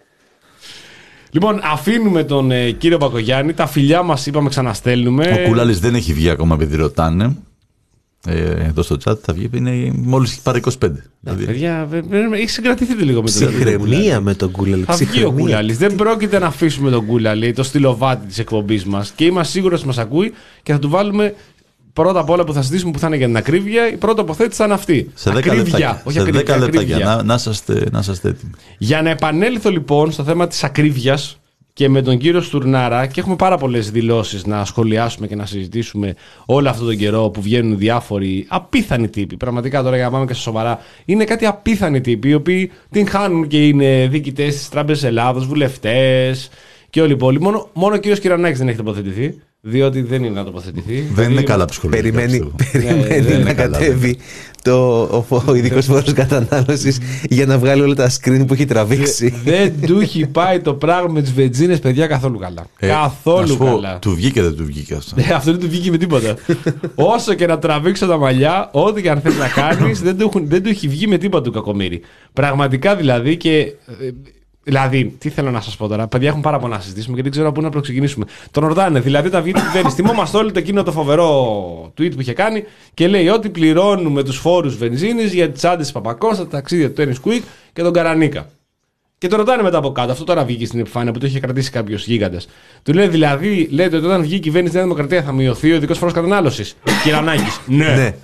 Λοιπόν, αφήνουμε τον ε, κύριο Μπακογιάννη. Τα φιλιά μας είπαμε ξαναστέλνουμε. Ο Κουλάλης δεν έχει βγει ακόμα επειδή ρωτάνε. Ε, εδώ στο chat θα βγει. Είναι μόλις έχει πάρει είκοσι πέντε. Δηλαδή, Παιδιά, βε- βε- έχει συγκρατηθείτε λίγο με τον Κουλάλη. Ψυχραιμία με τον Κούλαλη. Θα βγει ο ψυχραιμία. Κούλαλης. Δεν πρόκειται να αφήσουμε τον Κούλαλη, το στυλοβάτι της εκπομπής μας. Και είμαστε σίγουροι ότι μας ακούει και θα του βάλουμε πρώτα απ' όλα που θα συζητήσουμε που θα είναι για την ακρίβεια. Η πρώτη αποθέτηση θα είναι αυτή. σε δέκα Ακρίβεια, λεπτάκια. όχι Σε ακρίβεια, δέκα λεπτάκια. ακρίβεια. Να, να, είσαστε, να είσαστε έτοιμοι. Για να επανέλθω λοιπόν στο θέμα της ακρίβειας και με τον κύριο Στουρνάρα, και έχουμε πάρα πολλές δηλώσεις να σχολιάσουμε και να συζητήσουμε όλο αυτόν τον καιρό που βγαίνουν διάφοροι απίθανοι τύποι. Πραγματικά τώρα για να πάμε και στα σοβαρά, είναι κάτι απίθανοι τύποι οι οποίοι την χάνουν και είναι διοικητές της Τράπεζας Ελλάδος, βουλευτές και όλοι οι υπόλοιποι. Μόνο, μόνο ο κύριος Κυρανάκης δεν έχει τοποθετηθεί, διότι δεν είναι να τοποθετηθεί. Δεν Δηλαδή, είναι καλά ψυχολογικά. Περιμένει, πιστεύω. περιμένει δεν είναι να καλά, κατέβει το, ο, ο ειδικό φόρο κατανάλωση για να βγάλει όλα τα screen που έχει τραβήξει. Δεν του έχει πάει το πράγμα με τις βενζίνες, παιδιά, καθόλου καλά. Ε, να καθόλου σου πω, καλά. του βγήκε δεν του βγήκε αυτό. Ναι, αυτό δεν του βγήκε με τίποτα. Όσο και να τραβήξω τα μαλλιά, ό,τι και αν θες να κάνεις, δεν, του έχουν- δεν του έχει βγει με τίποτα του κακομοίρη. Πραγματικά δηλαδή και. ε, Δηλαδή, τι θέλω να σας πω τώρα. Παιδιά, έχουν πάρα πολλά να συζητήσουμε και δεν ξέρω από πού να ξεκινήσουμε. Τον ρωτάνε, δηλαδή, τα βγήκε την κυβέρνηση. Θυμόμαστε όλοι το εκείνο το φοβερό tweet που είχε κάνει και λέει ότι πληρώνουμε τους φόρους βενζίνης για τις τσάντες της Παπακώστα, τα ταξίδια του Τένις Κουίκ και τον Καρανίκα. Και το ρωτάνε μετά από κάτω. Αυτό τώρα βγήκε στην επιφάνεια που το είχε κρατήσει κάποιο γίγαντα. Του λέει δηλαδή, λέτε ότι όταν βγει η κυβέρνηση Νέα Δημοκρατία θα μειωθεί ο ειδικός φόρος κατανάλωσης. Κυρανάκης. Ναι. Ναι.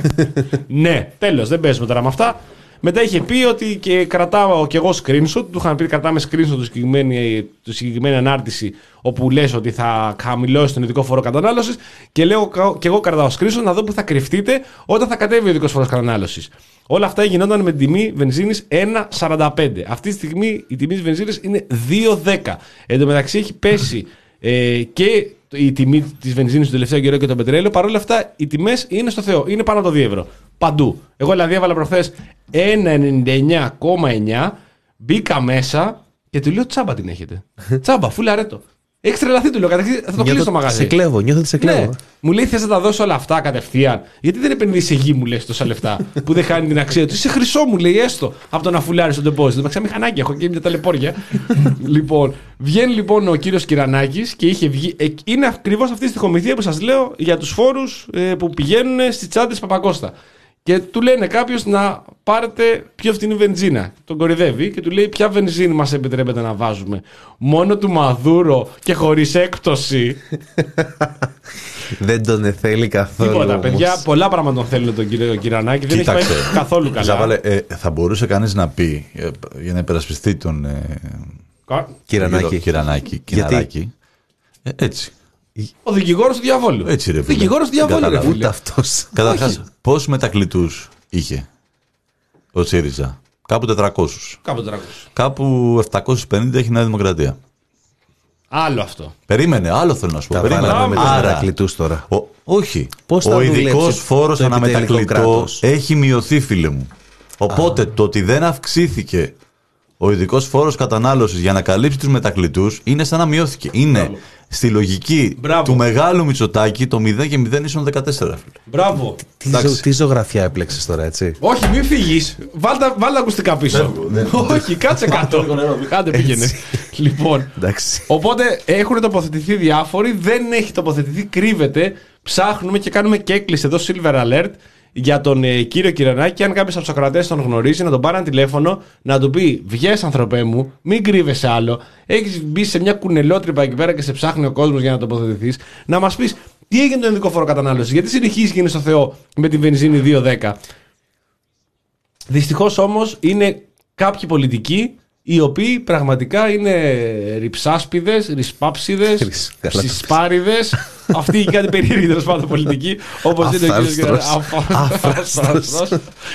Ναι. Τέλος, δεν παίζουμε τώρα με αυτά. Μετά είχε πει ότι και κρατάω κι εγώ screenshot. Του είχαν πει κρατάμε screenshot του συγκεκριμένη, του συγκεκριμένη ανάρτηση όπου λες ότι θα χαμηλώσει τον ειδικό φόρο κατανάλωσης. Και λέω κι εγώ κρατάω screenshot να δω που θα κρυφτείτε όταν θα κατέβει ο ειδικός φόρος κατανάλωσης. Όλα αυτά γινόταν με την τιμή βενζίνης ένα σαράντα πέντε. Αυτή τη στιγμή η τιμή της βενζίνης είναι δύο δέκα. Εν τω μεταξύ έχει πέσει ε, και η τιμή της βενζίνης του τελευταίο καιρό και το πετρέλαιο. Παρ' όλα αυτά οι τιμές είναι στο Θεό. Είναι πάνω από το δύο ευρώ. Παντού. Εγώ δηλαδή έβαλα προχθές ένα ενενήντα εννιά κόμμα εννιά, μπήκα μέσα και του λέω τσάμπα την έχετε. Τσάμπα, φούλα ρέτο. Έχει τρελαθεί, του λέω. Καταρχήν θα το κλείσω το μαγαζί. Σε κλέβω, νιώθω ότι σε κλέβω. Ναι. Μου λέει θες να τα δώσω όλα αυτά κατευθείαν. Γιατί δεν επενδύει σε γη, μου λες τόσα λεφτά που δεν χάνει την αξία του. Είσαι χρυσό, μου λέει, έστω από το να φουλάρει στο ντεπόζιτο. Με μηχανάκι έχω και μια ταλαιπώρια. Λοιπόν, βγαίνει λοιπόν ο κύριος Κυρανάκης και είχε βγει. Ε, είναι ακριβώς αυτή η στοιχομηθεία που σας λέω για τους φόρους ε, που πηγαίνουν στις τσάντες Παπακώστα. Και του λένε κάποιος να πάρετε πιο φθηνή βενζίνα. Τον κορυδεύει και του λέει ποια βενζίνη μας επιτρέπεται να βάζουμε. Μόνο του Μαδούρο και χωρίς έκπτωση. Δεν τον θέλει καθόλου. Τίποτα, όμως. παιδιά. Πολλά πράγματα τον θέλουν τον κύριο Κυρανάκη. Δεν έχει Κοίταξε. πάει καθόλου καλά. Ζάβαλε, ε, θα μπορούσε κανείς να πει ε, για να υπερασπιστεί τον ε, Κα- Κυρανάκη. κύριο Κυρανάκη, Γιατί? Κυρανάκη, ε, έτσι. Ο δικηγόρος του διαβόλου. Έτσι, ρε φίλε. Δικηγόρος του Δεν διαβόλου, ρε κατάλαβα. φίλε. Ούτε αυτός. Καταρχάς, πόσους μετακλητούς είχε ο ΣΥΡΙΖΑ? Κάπου τετρακόσιους. Κάπου τρακόσια. Κάπου επτακόσιους πενήντα έχει η Νέα Δημοκρατία. Άλλο αυτό. Περίμενε, άλλο θέλω να σου πω. Τα Περίμενε. βάλαμε με τους Άρα, μετακλητούς τώρα. ο, όχι. Πώς θα ο δουλέψει ειδικό φόρος το επιτελικό αναμετακλητό κράτος? έχει μειωθεί, φίλε μου. Οπότε το ότι δεν αυξήθηκε ο ειδικό φόρος κατανάλωσης για να καλύψει τους μετακλητούς είναι σαν να μειώθηκε. Είναι στη λογική Μπράβο. του μεγάλου Μητσοτάκη το μηδέν και μηδέν ίσον δεκατέσσερα. Φίλε. Μπράβο. Τι, Εντάξει. ζω- τι ζωγραφιά έπλεξες τώρα, έτσι. Όχι, μην φύγει. Βάλτε βάλ τα ακουστικά πίσω. Όχι, κάτσε κάτω. Κάντε πήγαινε. Λοιπόν, Εντάξει. οπότε έχουν τοποθετηθεί διάφοροι, δεν έχει τοποθετηθεί, κρύβεται. Ψάχνουμε και κάνουμε και έκκληση εδώ, Silver Alert, για τον ε, κύριο Κυρανάκη. Αν κάποιο από του ακροατές τον γνωρίζει, να τον πάρει ένα τηλέφωνο, να του πει: βγες, ανθρωπέ μου, μην κρύβεσαι άλλο. Έχει μπει σε μια κουνελότρυπα εκεί πέρα και σε ψάχνει ο κόσμο για να τοποθετηθεί. Να μα πει τι έγινε το ειδικό φόρο κατανάλωση, γιατί συνεχίζει και είναι στο Θεό με τη βενζίνη δύο δέκα. Δυστυχώς όμως είναι κάποιοι πολιτικοί οι οποίοι πραγματικά είναι ριψάσπιδες, ρισπάψιδες, Ρισ- καλά το ψισπάριδες αυτή η κάτι περίεργη τέλος πάντων πολιτική, όπως είναι ο κύριος Αφράστρος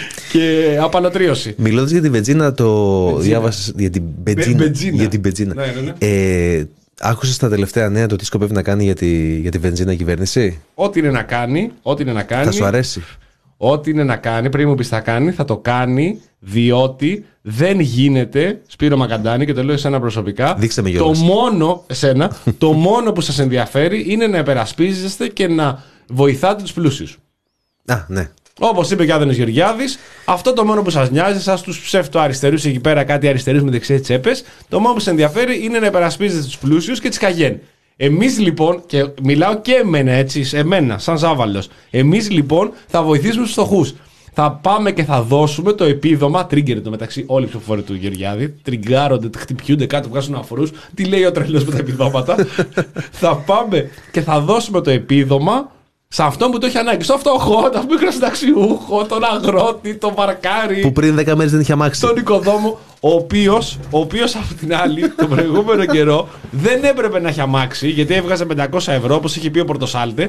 και απαλωτρίωση. Μιλώντας για την βενζίνα, το διάβασες για την μπετζίνα. Μπετζίνα. Για την μπετζίνα. Ναι, ναι, ναι. Ε, άκουσες τα τελευταία νέα το τι σκοπεύει να κάνει για τη, για τη βενζίνα η κυβέρνηση? Ό,τι είναι να κάνει, ό,τι είναι να κάνει. Θα σου αρέσει? Ό,τι είναι να κάνει, πριν μου πεις θα κάνει, θα το κάνει, διότι δεν γίνεται, Σπύρο Μακαντάνη, και το λέω εσένα προσωπικά, Δείξτε με, το Γιώργος. μόνο, εσένα, το μόνο που σας ενδιαφέρει είναι να υπερασπίζεστε και να βοηθάτε τους πλούσιους. Α, ναι. Όπως είπε και ο Άδωνης Γεωργιάδης, αυτό το μόνο που σας νοιάζει, σας τους ψευτοαριστερούς εκεί πέρα, κάτι αριστερούς με δεξιές τσέπες, το μόνο που σας ενδιαφέρει είναι να υπερασπίζεστε τους πλούσιους και τις καγέν. Εμείς λοιπόν, και μιλάω και εμένα έτσι, σε εμένα, σαν Ζάβαλος, εμείς λοιπόν θα βοηθήσουμε τους φτωχούς. Θα πάμε και θα δώσουμε το επίδομα. Τρίγκερ το μεταξύ, όλοι οι ψηφοφόροι του Γεωργιάδη. Τριγκάρονται, χτυπιούνται κάτω, βγάζουν αφορούς. Τι λέει ο τρελός με τα επιδόματα. Θα πάμε και θα δώσουμε το επίδομα σε αυτόν που το έχει ανάγκη. Στο φτωχό, τον μικρό συνταξιούχο, τον αγρότη, τον βαρκάρι. Που πριν δέκα μέρες δεν είχε αμάξει. Τον οικοδόμο, ο οποίος, ο οποίος από την άλλη, τον προηγούμενο καιρό, δεν έπρεπε να έχει αμάξει, γιατί έβγαζε πεντακόσια ευρώ, όπως είχε πει ο Πορτοσάλτε,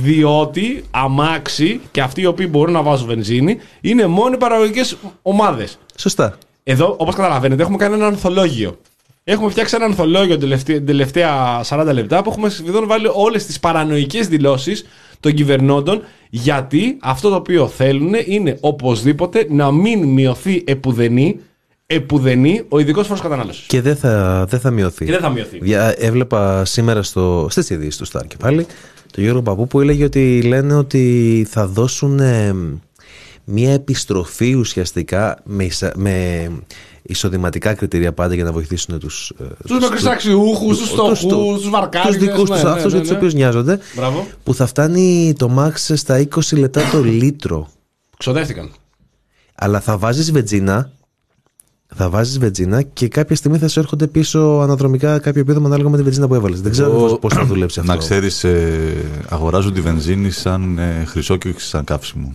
διότι αμάξι και αυτοί οι οποίοι μπορούν να βάζουν βενζίνη είναι μόνο οι παραγωγικές ομάδες. Σωστά. Εδώ, όπως καταλαβαίνετε, έχουμε κάνει ένα ανθολόγιο. Έχουμε φτιάξει ένα ανθολόγιο την τελευταία σαράντα λεπτά που έχουμε σχεδόν βάλει όλες τις παρανοϊκές δηλώσεις των κυβερνώντων, γιατί αυτό το οποίο θέλουν είναι οπωσδήποτε να μην μειωθεί επουδενή, επουδενή ο ειδικός φόρος κατανάλωσης. Και δεν θα, δεν θα μειωθεί. Και δεν θα μειωθεί. Δια, έβλεπα σήμερα στο, στις ειδήσεις του Σταρ και πάλι τον Γιώργο Παππού που έλεγε ότι λένε ότι θα δώσουν ε, μια επιστροφή ουσιαστικά με, εισα, με εισοδηματικά κριτήρια πάντα για να βοηθήσουν τους τους μικροσαξιούχους, τους φτωχούς, τους βαρκάριδες, τους δικούς ναι, τους, ναι, αυτούς ναι, για τους ναι. οποίους νοιάζονται. Μπράβο. Που θα φτάνει το μάξ στα είκοσι λεπτά το λίτρο. Ξοδεύτηκαν. Αλλά θα βάζεις βενζίνα, θα βάζεις βενζίνα και κάποια στιγμή θα σου έρχονται πίσω αναδρομικά κάποιο επίδομα ανάλογα με τη βενζίνα που έβαλες. Δεν ξέρω Εγώ, πώς θα δουλέψει αυτό. Να ξέρεις, ε, αγοράζουν τη βενζίνη σαν ε, χρυσό και όχι σαν καύσιμο.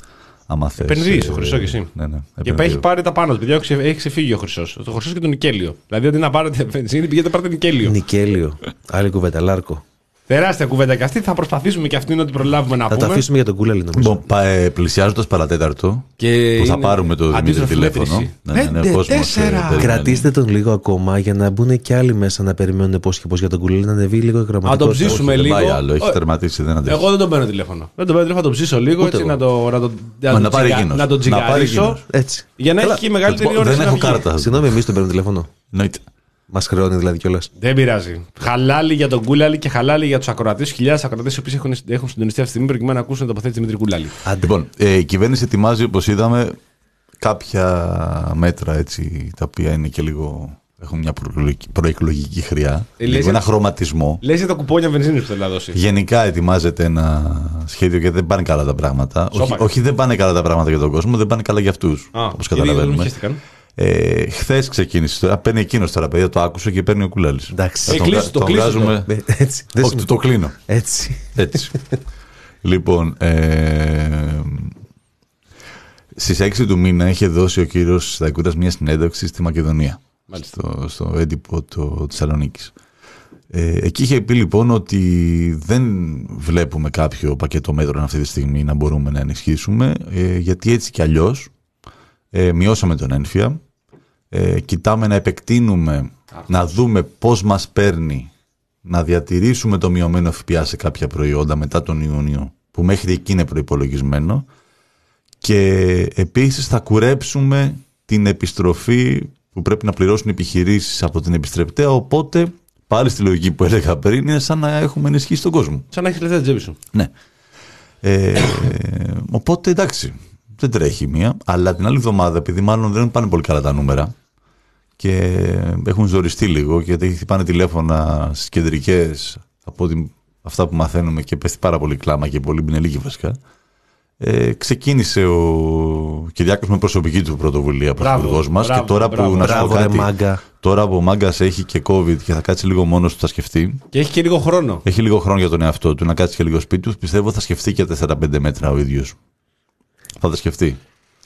Άμα θες, Επενδύεις ε, το χρυσό κι εσύ. Ναι, ναι, Και επενδύω. έχει πάρει τα πάνω του, παιδιά, έχει ξεφύγει ο χρυσός. Το χρυσός και το νικέλιο. Δηλαδή αντί να πάρετε βενζίνη, πηγαίνετε πάρετε νικέλιο. Νικέλιο. Άλλη κουβέντα, Λάρκο. Τεράστια κουβέντα και αυτή. Θα προσπαθήσουμε και αυτή να την προλάβουμε να Θα πούμε. το αφήσουμε για τον Κούλαλη νομίζω. Λοιπόν, πα- ε, πλησιάζοντας παρατέταρτο, Και που θα είναι πάρουμε το Δημήτρη αντίστροφη τηλέφωνο. μέτρηση. Ναι, ναι, ναι, ο Πέντε, κόσμος, ε, τέσσερα. περιμένει. Κρατήστε τον λίγο ακόμα για να μπουν και άλλοι μέσα να περιμένουν πώς και πώς για τον Κούλαλη να ανεβεί λίγο η Να γραμματικότητα. το ψήσουμε Όχι, δεν λίγο. πάει άλλο, έχει Ω, τερματίσει, δεν αντέχει. Εγώ δεν τον παίρνω τηλέφωνο. Δεν τον παίρνω τηλέφωνο, θα το ψήσω λίγο Ούτε έτσι εγώ. να το, να το, Μα να να το πάρει τσιγα- εκείνος. να το Να πάρει τσιγαρίσω. εκείνος. Έτσι. Για να Καλά, έχει και η μεγαλύτερη δεν όρεξη να έχω βγει. κάρτα. Συγγνώμη, εμείς τον παίρνουμε τηλέφωνο. Εννοείται. Μας χρεώνει δηλαδή κιόλας. Δεν πειράζει. Χαλάλι για τον Κούλαλη και χαλάλι για του ακροατέ. Χιλιάδε ακροατέ οι οποίοι έχουν, έχουν συντονιστεί αυτή τη στιγμή προκειμένου να ακούσουν την τοποθέτηση Δημήτρη Κούλαλη. Λοιπόν, ε, η κυβέρνηση ετοιμάζει, όπως είδαμε, κάποια μέτρα έτσι, τα οποία είναι και λίγο. Έχουν μια προεκλογική- προεκλογική χρειά. Ε, λίγο λες- ένα χρωματισμό. Λες για τα κουπόνια βενζίνη που θέλει να δώσει. Γενικά ετοιμάζεται ένα σχέδιο και δεν πάνε καλά τα πράγματα. Όχι, Σώπα. όχι, δεν πάνε καλά τα πράγματα για τον κόσμο, δεν πάνε καλά για αυτού. Όπως καταλαβαίνουμε. Ε, Χθε ξεκίνησε. Τώρα παίρνει εκείνο τώρα, παιδιά, το άκουσε και παίρνει ο Κούλαλης. Εντάξει. Θα Ε, τον κλείσου βγα- το, τον κλείσου το. βγάζουμε- Ε, Έτσι. δεν Όχι, σου- το, το κλείνω. Έτσι. Έτσι. Λοιπόν, ε, στις έξι του μήνα είχε δώσει ο κύριος Σταϊκούρας μια συνέντευξη στη Μακεδονία. Στο, στο έντυπο το Θεσσαλονίκης. Ε, εκεί είχε πει λοιπόν ότι δεν βλέπουμε κάποιο πακέτο μέτρων αυτή τη στιγμή να μπορούμε να ενισχύσουμε, ε, γιατί έτσι κι αλλιώς ε, μειώσαμε τον ένφια, ε, κοιτάμε να επεκτείνουμε, να δούμε πώς μας παίρνει να διατηρήσουμε το μειωμένο ΦΠΑ σε κάποια προϊόντα μετά τον Ιούνιο, που μέχρι εκεί είναι προϋπολογισμένο, και επίσης θα κουρέψουμε την επιστροφή που πρέπει να πληρώσουν οι επιχειρήσεις από την επιστρεπτέα, οπότε πάλι στη λογική που έλεγα πριν είναι σαν να έχουμε ενισχύσει τον κόσμο. Σαν να έχει λεφτά στην τσέπη σου. Ναι. Ε, οπότε εντάξει, δεν τρέχει μία, αλλά την άλλη εβδομάδα, επειδή μάλλον δεν πάνε πολύ καλά τα νούμερα και έχουν ζοριστεί λίγο, γιατί χτυπάνε τηλέφωνα στις κεντρικές από την, αυτά που μαθαίνουμε, και πέφτει πάρα πολύ κλάμα και πολύ μπινελίκι βασικά. Ε, ξεκίνησε ο Κυριάκος με προσωπική του πρωτοβουλία, πρωθυπουργός μας, και τώρα μπράβο, που να σου πω μπράβο, ρε κάτι, μάγκα. τώρα που ο Μάγκας έχει και COVID και θα κάτσει λίγο μόνος του, θα σκεφτεί. Και έχει και λίγο χρόνο. Έχει λίγο χρόνο για τον εαυτό του να κάτσει και λίγο σπίτι του. Πιστεύω θα σκεφτεί και τέσσερα πέντε μέτρα ο ίδιος. Θα τα σκεφτεί.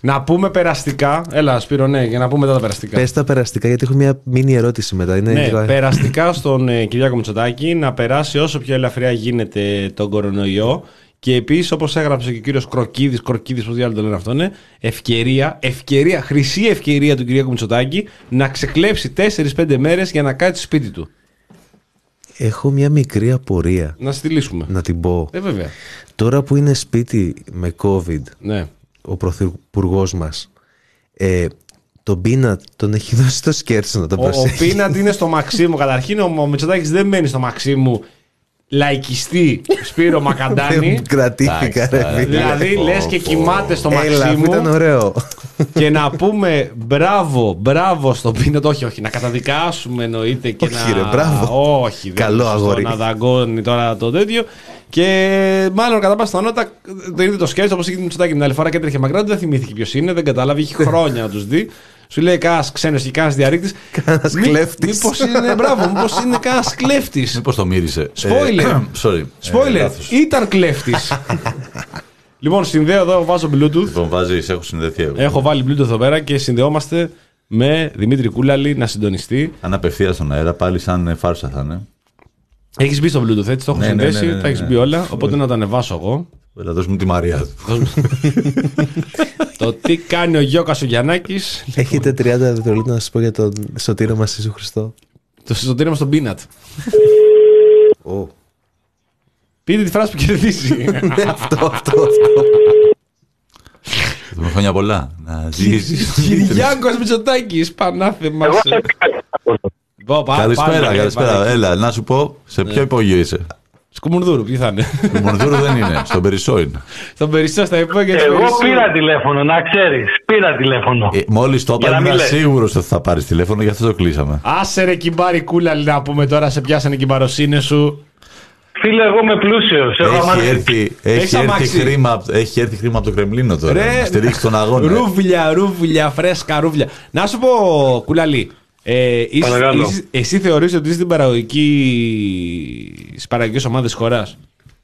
Να πούμε περαστικά. Έλα, Σπύρο, ναι, για να πούμε μετά τα περαστικά. Πες τα περαστικά, γιατί έχω μια μίνι ερώτηση μετά. Είναι Ναι, λίγο- περαστικά στον ε, Κυριάκο Μητσοτάκη να περάσει όσο πιο ελαφριά γίνεται τον κορονοϊό. Και επίσης, όπως έγραψε και ο κύριος Κροκίδης, Κροκίδης, πώς διάλογο το λένε αυτό, είναι ευκαιρία, ευκαιρία, χρυσή ευκαιρία του Κυριάκου Μητσοτάκη να ξεκλέψει τέσσερις πέντε μέρες για να κάτσει σπίτι του. Έχω μια μικρή απορία. Να στυλίσουμε. Να την πω. Ε, βέβαια. Τώρα που είναι σπίτι με COVID Ναι. ο πρωθυπουργός μας, ε, τον Πίνατ τον έχει δώσει στο σκέρτσο να τον Ο, ο προσέχει. Πίνατ είναι στο Μαξίμου. Καταρχήν, ο, ο Μητσοτάκης δεν μένει στο Μαξίμου λαϊκιστή Σπύρο Μακαντάνη. Δεν κρατήθηκα, ρε φίλε. Δηλαδή, λες και κοιμάται στο Έλα, αυτό ήταν Μαξίμου. ωραίο. Και να πούμε μπράβο, μπράβο στον Πίνατ. Όχι, όχι, να καταδικάσουμε εννοείται και Όχι, να. ρε, μπράβο. Όχι, δεν Καλό είναι σωστό αγόρι. να δαγκώνει τώρα το τέτοιο. Και μάλλον κατά πάσα πιθανότητα το είδε το σκέτς όπως είχε την Μητσοτάκη την άλλη φορά και έτρεχε μακριά του. Δεν θυμήθηκε ποιος είναι, δεν κατάλαβε. Έχει χρόνια να τους δει. Σου λέει κάνα ξένο και κάνα διαρρήκτη. Κάνα κλέφτης. Μήπως είναι, μπράβο, μήπως είναι κάνα κλέφτης. Μήπως το μύρισε. Spoiler. Ε, sorry. Spoiler, Ε, λάθος. ήταν κλέφτης. Λοιπόν, συνδέω εδώ, βάζω Bluetooth. Λοιπόν, βάζεις, έχω συνδεθεί εγώ. Έχω βάλει Bluetooth εδώ πέρα και συνδεόμαστε με Δημήτρη Κούλαλη να συντονιστεί. Αν απευθεία στον αέρα, πάλι σαν φάρσα θα είναι. Έχεις μπει στο Bluetooth, έτσι, το έχω Ναι, ναι, συνδέσει, ναι, ναι, ναι, τα έχεις ναι. μπει όλα. Οπότε να τα ανεβάσω εγώ. Έλα, δώσ' μου τη Μαρία του. Το τι κάνει ο Γιώκας ο Γιαννάκης. Έχετε τριάντα δευτερόλεπτα να σας πω για τον σωτήρο μας Ιησού Χριστό. Το συζητήραμε στον Πίνατ. Ω. Πείτε τη φράση που κερδίσει. Αυτό, αυτό, αυτό. Με χρόνια πολλά. Να ζήσεις. Κυριάκος Μητσοτάκης, Πανάθεμα. Εγώ σε Πω, πά- Καλησπέρα, πάλι, καλησπέρα. πάλι. Έλα, να σου πω σε ποιο υπόγειο είσαι. Σκουμουνδούρου, ποιο θα είναι. Το Μονδούρου δεν είναι, στον Περισσό είναι. Στον Περισσό, στα υπόγεια του Εγώ Περισσού. πήρα τηλέφωνο, να ξέρεις. Πήρα τηλέφωνο. Ε, Μόλις το Για είπα, να μην ήμουν λες. σίγουρος ότι θα πάρεις τηλέφωνο, γι' αυτό το κλείσαμε. Άσε ρε κυμπάρι Κούλαλη να πούμε τώρα, σε πιάσανε κυμπαροσύνες σου. Φίλε, εγώ είμαι πλούσιος. Έχω Έχει αμάξι. έρθει, έχει, έρθει αμάξι. χρήμα, απ- έχει έρθει χρήμα από το Κρεμλίνο τώρα. Ρε, να στηρίξει τον αγώνα. Ρούβλια, ρούβλια, φρέσκα ρούβλια. Να σου πω, Κούλαλη, ε, είσαι- Παρακαλώ. είσαι- εσύ θεωρείς ότι είσαι στην παραγωγική, στις παραγωγικές ομάδες της χώρας.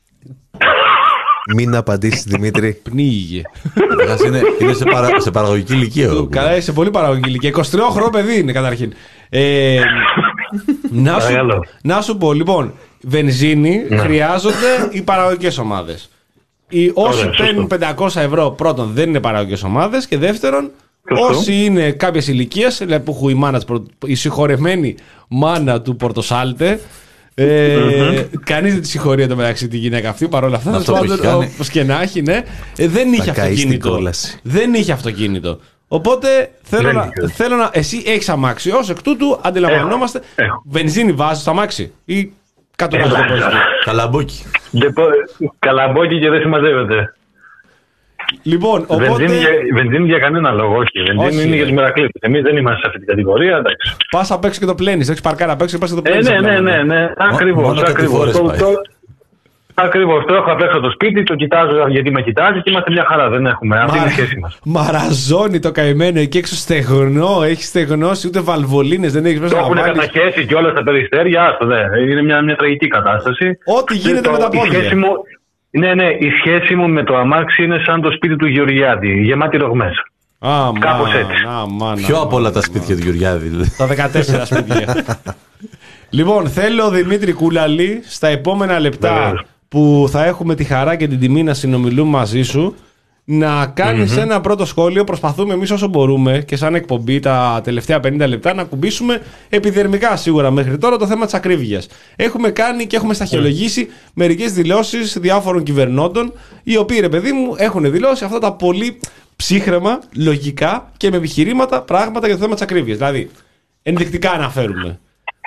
Μην απαντήσεις, Δημήτρη. Πνίγηκε. Καταρχάς είναι, είναι σε, παρα, σε παραγωγική ηλικία. ο Καλά, είσαι πολύ παραγωγική ηλικία. είκοσι τρία χρονών παιδί είναι καταρχήν. Ε, να, σου, Παρακαλώ. να σου πω, λοιπόν, βενζίνη χρειάζονται οι παραγωγικές ομάδες. Οι, όσοι Ωραία, παίρνουν σωστό. πεντακόσια ευρώ, πρώτον, δεν είναι παραγωγικές ομάδες. Και δεύτερον, Σωστό. όσοι είναι κάποιες ηλικίες, δηλαδή που έχουν η, μάνα, της προ- η συγχωρεμένη μάνα του Πορτοσάλτε. Ε, κανείς δεν τη συγχωρεί εντωμεταξύ τη γυναίκα αυτή, παρόλα αυτά. Αυτό τέλος που έχει πάντων, κάνει. όπως και να έχει, ναι, ε, δεν είχε καεί στην αυτοκίνητο. κόλαση. Δεν είχε αυτοκίνητο. Οπότε θέλω Δεν να, είχε. θέλω να. Εσύ έχει αμάξι. Ω εκ τούτου αντιλαμβανόμαστε. Έχω, έχω. Βενζίνη βάζει στο αμάξι ή κάτω Ε, από το βάζω. πόστο. Καλαμπόκι. Депο- Καλαμπόκι και δεν συμμαζεύεται. Λοιπόν, οπότε. Βενζίνη, για, βενζίνη για κανένα λόγο, όχι. Βενζίνη Όχι, είναι ρε. για τους μερακλείτες. Εμείς δεν είμαστε σε αυτή την κατηγορία, εντάξει. Πα απ' έξω και το πλένει. Έχει παρκάρει απ' έξω και πα και το Ε, πλένει. ναι, ναι, ναι, ναι. Ακριβώς, μόνο κάτι ακριβώς. φορές Το- πάει. το- Ακριβώς. Το έχω απ' έξω το σπίτι, το κοιτάζω γιατί με κοιτάζει και είμαστε μια χαρά. Δεν έχουμε. Αυτή είναι η σχέση μας. Μαραζώνει το καημένο εκεί έξω στεγνό. Έχει στεγνώσει ούτε βαλβολίνε δεν έχει μέσα Το να έχουν βάλεις. καταχέσει και όλα στα περιστέρια. Άστο, ναι. Είναι μια, μια τραγική κατάσταση. Ό,τι γίνεται Το- με τα η σχέση πόδια. μου, ναι, ναι. Η σχέση μου με το αμάξι είναι σαν το σπίτι του Γεωργιάδη. Γεμάτη ρογμές. Αμάν, κάπως έτσι. αμάν, Ποιο αμάν, από όλα τα αμάν. σπίτια του Γεωργιάδη. δηλαδή. Τα δεκατέσσερα σπίτια. Λοιπόν, θέλω Δημήτρη Κούλαλη στα επόμενα λεπτά Βεβαίως. που θα έχουμε τη χαρά και την τιμή να συνομιλούμε μαζί σου να κάνεις ένα πρώτο σχόλιο. Προσπαθούμε εμείς όσο μπορούμε και σαν εκπομπή τα τελευταία πενήντα λεπτά να κουμπίσουμε επιδερμικά σίγουρα μέχρι τώρα το θέμα της ακρίβειας. Έχουμε κάνει και έχουμε σταχυολογήσει μερικές δηλώσεις διάφορων κυβερνώντων οι οποίοι ρε παιδί μου έχουν δηλώσει αυτά τα πολύ ψύχρεμα, λογικά και με επιχειρήματα πράγματα για το θέμα της ακρίβειας. Δηλαδή, ενδεικτικά αναφέρουμε.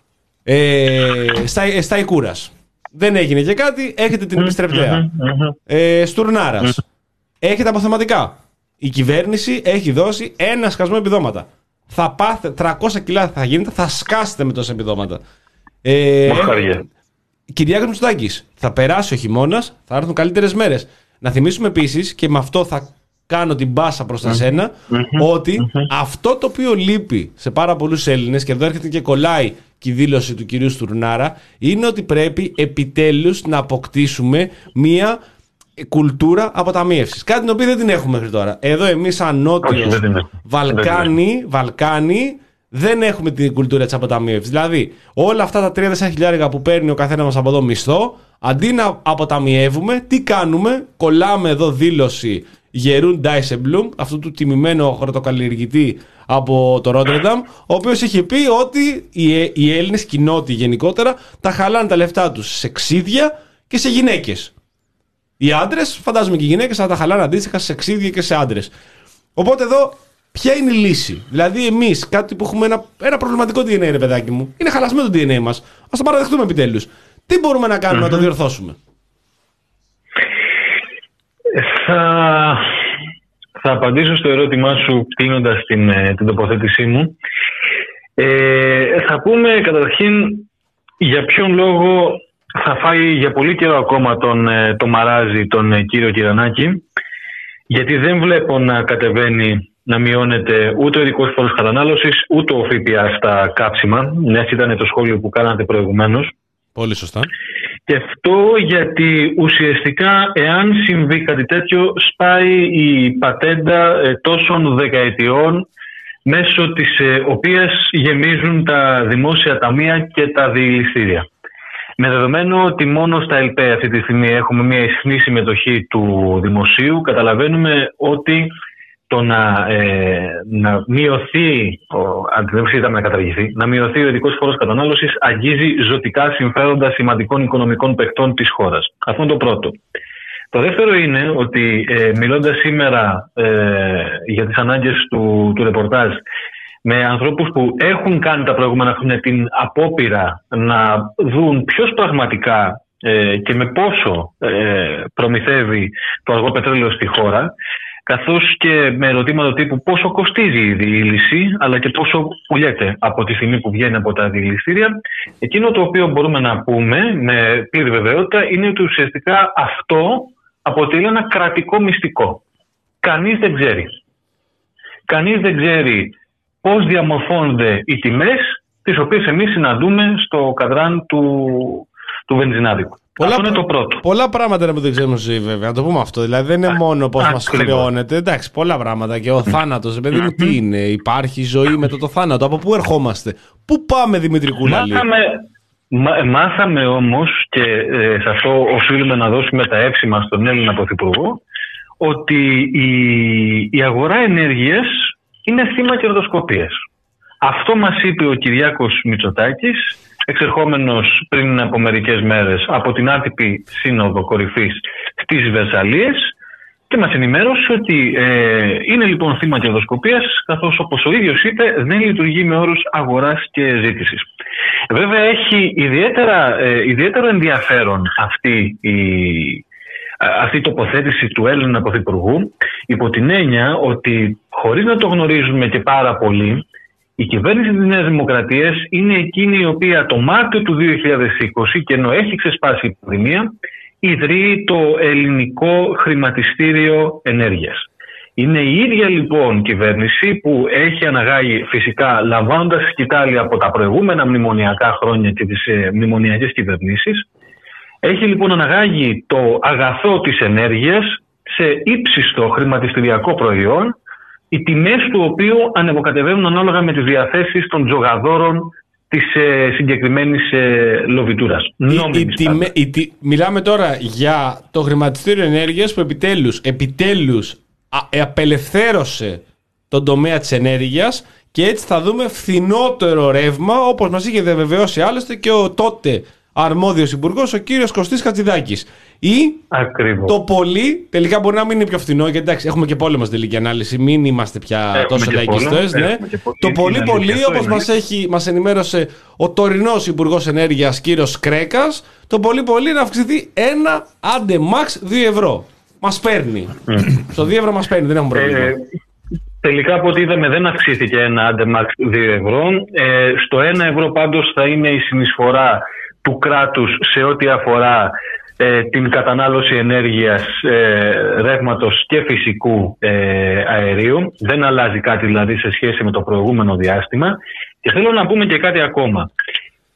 Ε, στα, ε, στα Ικούρας. Δεν έγινε και κάτι, έχετε την επιστρεπτέα. Ε, Στουρνάρας. Έχετε αποθεματικά. Η κυβέρνηση έχει δώσει ένα σκασμό επιδόματα. Θα πάθε, τριακόσια κιλά θα γίνετε, θα σκάσετε με τόσα επιδόματα. Ε, Μαχαρία. Κυριάκος Μητσοτάκης, θα περάσει ο χειμώνας, θα έρθουν καλύτερες μέρες. Να θυμίσουμε επίσης, και με αυτό θα κάνω την μπάσα προς τα σένα, ότι αυτό το οποίο λείπει σε πάρα πολλούς Έλληνες, και εδώ έρχεται και κολλάει και η δήλωση του κυρίου Στουρνάρα, είναι ότι πρέπει επιτέλους να αποκτήσουμε μία κουλτούρα αποταμίευσης. Κάτι το οποίο δεν την έχουμε μέχρι τώρα. Εδώ εμείς σαν Νότιος Βαλκάνι, Βαλκάνι δεν έχουμε την κουλτούρα της αποταμίευσης. Δηλαδή όλα αυτά τα τρία τέσσερα χιλιάρικα που παίρνει ο καθένας μας από εδώ μισθό, αντί να αποταμιεύουμε, τι κάνουμε? Κολλάμε εδώ δήλωση Γερούν Ντάισεμπλουμ, αυτού του τιμημένου χορτοκαλλιεργητή από το Ρότερνταμ, ο οποίος είχε πει ότι οι, οι Έλληνες κοινότητες γενικότερα τα χαλάνε τα λεφτά τους σε ξύδια και σε γυναίκες. Οι άντρες, φαντάζομαι και οι γυναίκες, θα τα χαλάνε αντίστοιχα σε ξύδια και σε άντρες. Οπότε εδώ, ποια είναι η λύση? Δηλαδή, εμείς, κάτι που έχουμε ένα, ένα προβληματικό ντι εν έι, ρε παιδάκι μου, είναι χαλασμένο το ντι εν έι μας. Ας το παραδεχτούμε επιτέλους. Τι μπορούμε να κάνουμε mm-hmm. να το διορθώσουμε? Θα, θα απαντήσω στο ερώτημά σου κλείνοντας την, την τοποθέτησή μου. Ε, θα πούμε καταρχήν για ποιον λόγο θα φάει για πολύ καιρό ακόμα τον, τον Μαράζη, τον κύριο Κυρανάκη, γιατί δεν βλέπω να κατεβαίνει, να μειώνεται ούτε ο ειδικός φόρος κατανάλωσης, ούτε ο ΦΠΑ στα κάψιμα. Ναι, ήταν το σχόλιο που κάνατε προηγουμένως. Πολύ σωστά. Και αυτό γιατί ουσιαστικά εάν συμβεί κάτι τέτοιο σπάει η πατέντα ε, τόσων δεκαετιών μέσω της ε, οποίας γεμίζουν τα δημόσια ταμεία και τα διηληστήρια. Με δεδομένο ότι μόνο στα ΕΛΠΕ αυτή τη στιγμή έχουμε μια ισχνή συμμετοχή του δημοσίου, καταλαβαίνουμε ότι το να, ε, να μειωθεί, ο, να, καταργηθεί, να μειωθεί ο ειδικός φόρος κατανάλωσης αγγίζει ζωτικά συμφέροντα σημαντικών οικονομικών παικτών της χώρας. Αυτό είναι το πρώτο. Το δεύτερο είναι ότι ε, μιλώντας σήμερα ε, για τις ανάγκες του, του ρεπορτάζ με ανθρώπους που έχουν κάνει τα προηγούμενα χρόνια την απόπειρα να δουν ποιος πραγματικά ε, και με πόσο ε, προμηθεύει το αργό πετρέλαιο στη χώρα, καθώς και με ερωτήματα τύπου πόσο κοστίζει η διήλυση, αλλά και πόσο πουλιέται από τη στιγμή που βγαίνει από τα διηληστήρια. Εκείνο το οποίο μπορούμε να πούμε με πλήρη βεβαιότητα είναι ότι ουσιαστικά αυτό αποτελεί ένα κρατικό μυστικό. Κανείς δεν ξέρει. Κανείς δεν ξέρει πώς διαμορφώνονται οι τιμές, τις οποίες εμείς συναντούμε στο καδράν του, του βενζινάδικου. Πολλά, αυτό είναι το πρώτο. Πολλά πράγματα που δεν ξέρουμε στη ζωή, βέβαια. Να το πούμε αυτό. Δηλαδή δεν είναι μόνο πώς μας χρεώνεται. Εντάξει, πολλά πράγματα. Και ο θάνατος, παιδί μου, τι είναι? Υπάρχει ζωή μετά το θάνατο? Από πού ερχόμαστε? Πού πάμε, Δημήτρη Κούλαλη? Μάθαμε, μά, μάθαμε όμως, και ε, σε αυτό οφείλουμε να δώσουμε τα εύσημα στον Έλληνα Πρωθυπουργό, ότι η, η αγορά ενέργειας είναι θύμα κερδοσκοπίας. Αυτό μας είπε ο Κυριάκος Μητσοτάκης, εξερχόμενος πριν από μερικές μέρες από την άτυπη σύνοδο κορυφής στις Βερσαλίες, και μας ενημέρωσε ότι ε, είναι λοιπόν θύμα κερδοσκοπίας, καθώς όπως ο ίδιος είπε δεν λειτουργεί με όρους αγοράς και ζήτησης. Βέβαια έχει ιδιαίτερα, ε, ιδιαίτερο ενδιαφέρον αυτή η, αυτή η τοποθέτηση του Έλληνα Πρωθυπουργού, υπό την έννοια ότι χωρίς να το γνωρίζουμε και πάρα πολύ, η κυβέρνηση της Νέας Δημοκρατίας είναι εκείνη η οποία το Μάρτιο του δύο χιλιάδες είκοσι, και ενώ έχει ξεσπάσει η πανδημία, ιδρύει το Ελληνικό Χρηματιστήριο Ενέργειας. Είναι η ίδια λοιπόν κυβέρνηση που έχει αναγάγει, φυσικά λαμβάνοντας σκητάλη από τα προηγούμενα μνημονιακά χρόνια και τις ε, μνημονιακές κυβερνήσεις, έχει λοιπόν αναγάγει το αγαθό της ενέργειας σε ύψιστο χρηματιστηριακό προϊόν, οι τιμές του οποίου ανεβοκατεβαίνουν ανάλογα με τις διαθέσεις των τζογαδόρων της ε, συγκεκριμένης ε, λοβιτούρας. Η, η, τιμέ, η, η, μιλάμε τώρα για το χρηματιστήριο ενέργειας που επιτέλους, επιτέλους α, απελευθέρωσε τον τομέα της ενέργειας, και έτσι θα δούμε φθηνότερο ρεύμα, όπως μας είχε διαβεβαιώσει άλλωστε και ο τότε αρμόδιος υπουργός, ο κύριος Κωστής Χατζηδάκης. Ή ακριβώς. Το πολύ, τελικά μπορεί να μην είναι πιο φθηνό, γιατί εντάξει, έχουμε και πόλεμο στην τελική ανάλυση, μην είμαστε πια έχουμε τόσο λαϊκιστές. Ναι. Το πολύ πολύ, όπως μας, έχει, μας ενημέρωσε ο τωρινός Υπουργός Ενέργειας, κύριος Κρέκας, το πολύ πολύ να αυξηθεί ένα, άντε max δύο ευρώ. Μας παίρνει. Mm. Στο δύο ευρώ μας παίρνει, δεν έχουμε πρόβλημα. Ε, τελικά από ό,τι είδαμε δεν αυξήθηκε ένα άντε max δύο ευρώ. Ε, στο ένα ευρώ πάντως θα είναι η συνεισφορά του κράτους σε ό,τι αφορά ε, την κατανάλωση ενέργειας, ε, ρεύματος και φυσικού ε, αερίου. Δεν αλλάζει κάτι δηλαδή σε σχέση με το προηγούμενο διάστημα. Και θέλω να πούμε και κάτι ακόμα.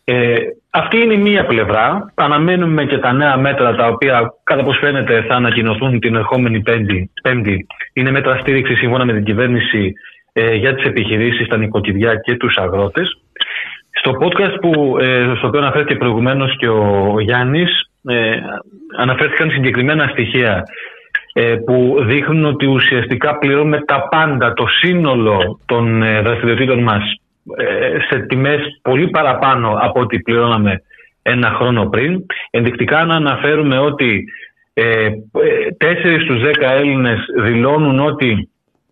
Ε, αυτή είναι η μία πλευρά. Αναμένουμε και τα νέα μέτρα, τα οποία κατά πώς φαίνεται θα ανακοινωθούν την ερχόμενη πέμπτη. πέμπτη. Είναι μέτρα στήριξη σύμφωνα με την κυβέρνηση ε, για τις επιχειρήσεις, τα νοικοκυριά και τους αγρότες. Στο podcast που, ε, στο οποίο αναφέρθηκε προηγουμένως και ο, ο Γιάννης, ε, αναφέρθηκαν συγκεκριμένα στοιχεία ε, που δείχνουν ότι ουσιαστικά πληρώνουμε τα πάντα, το σύνολο των ε, δραστηριοτήτων μας ε, σε τιμές πολύ παραπάνω από ό,τι πληρώναμε ένα χρόνο πριν. Ενδεικτικά να αναφέρουμε ότι ε, τέσσερις στους δέκα Έλληνες δηλώνουν ότι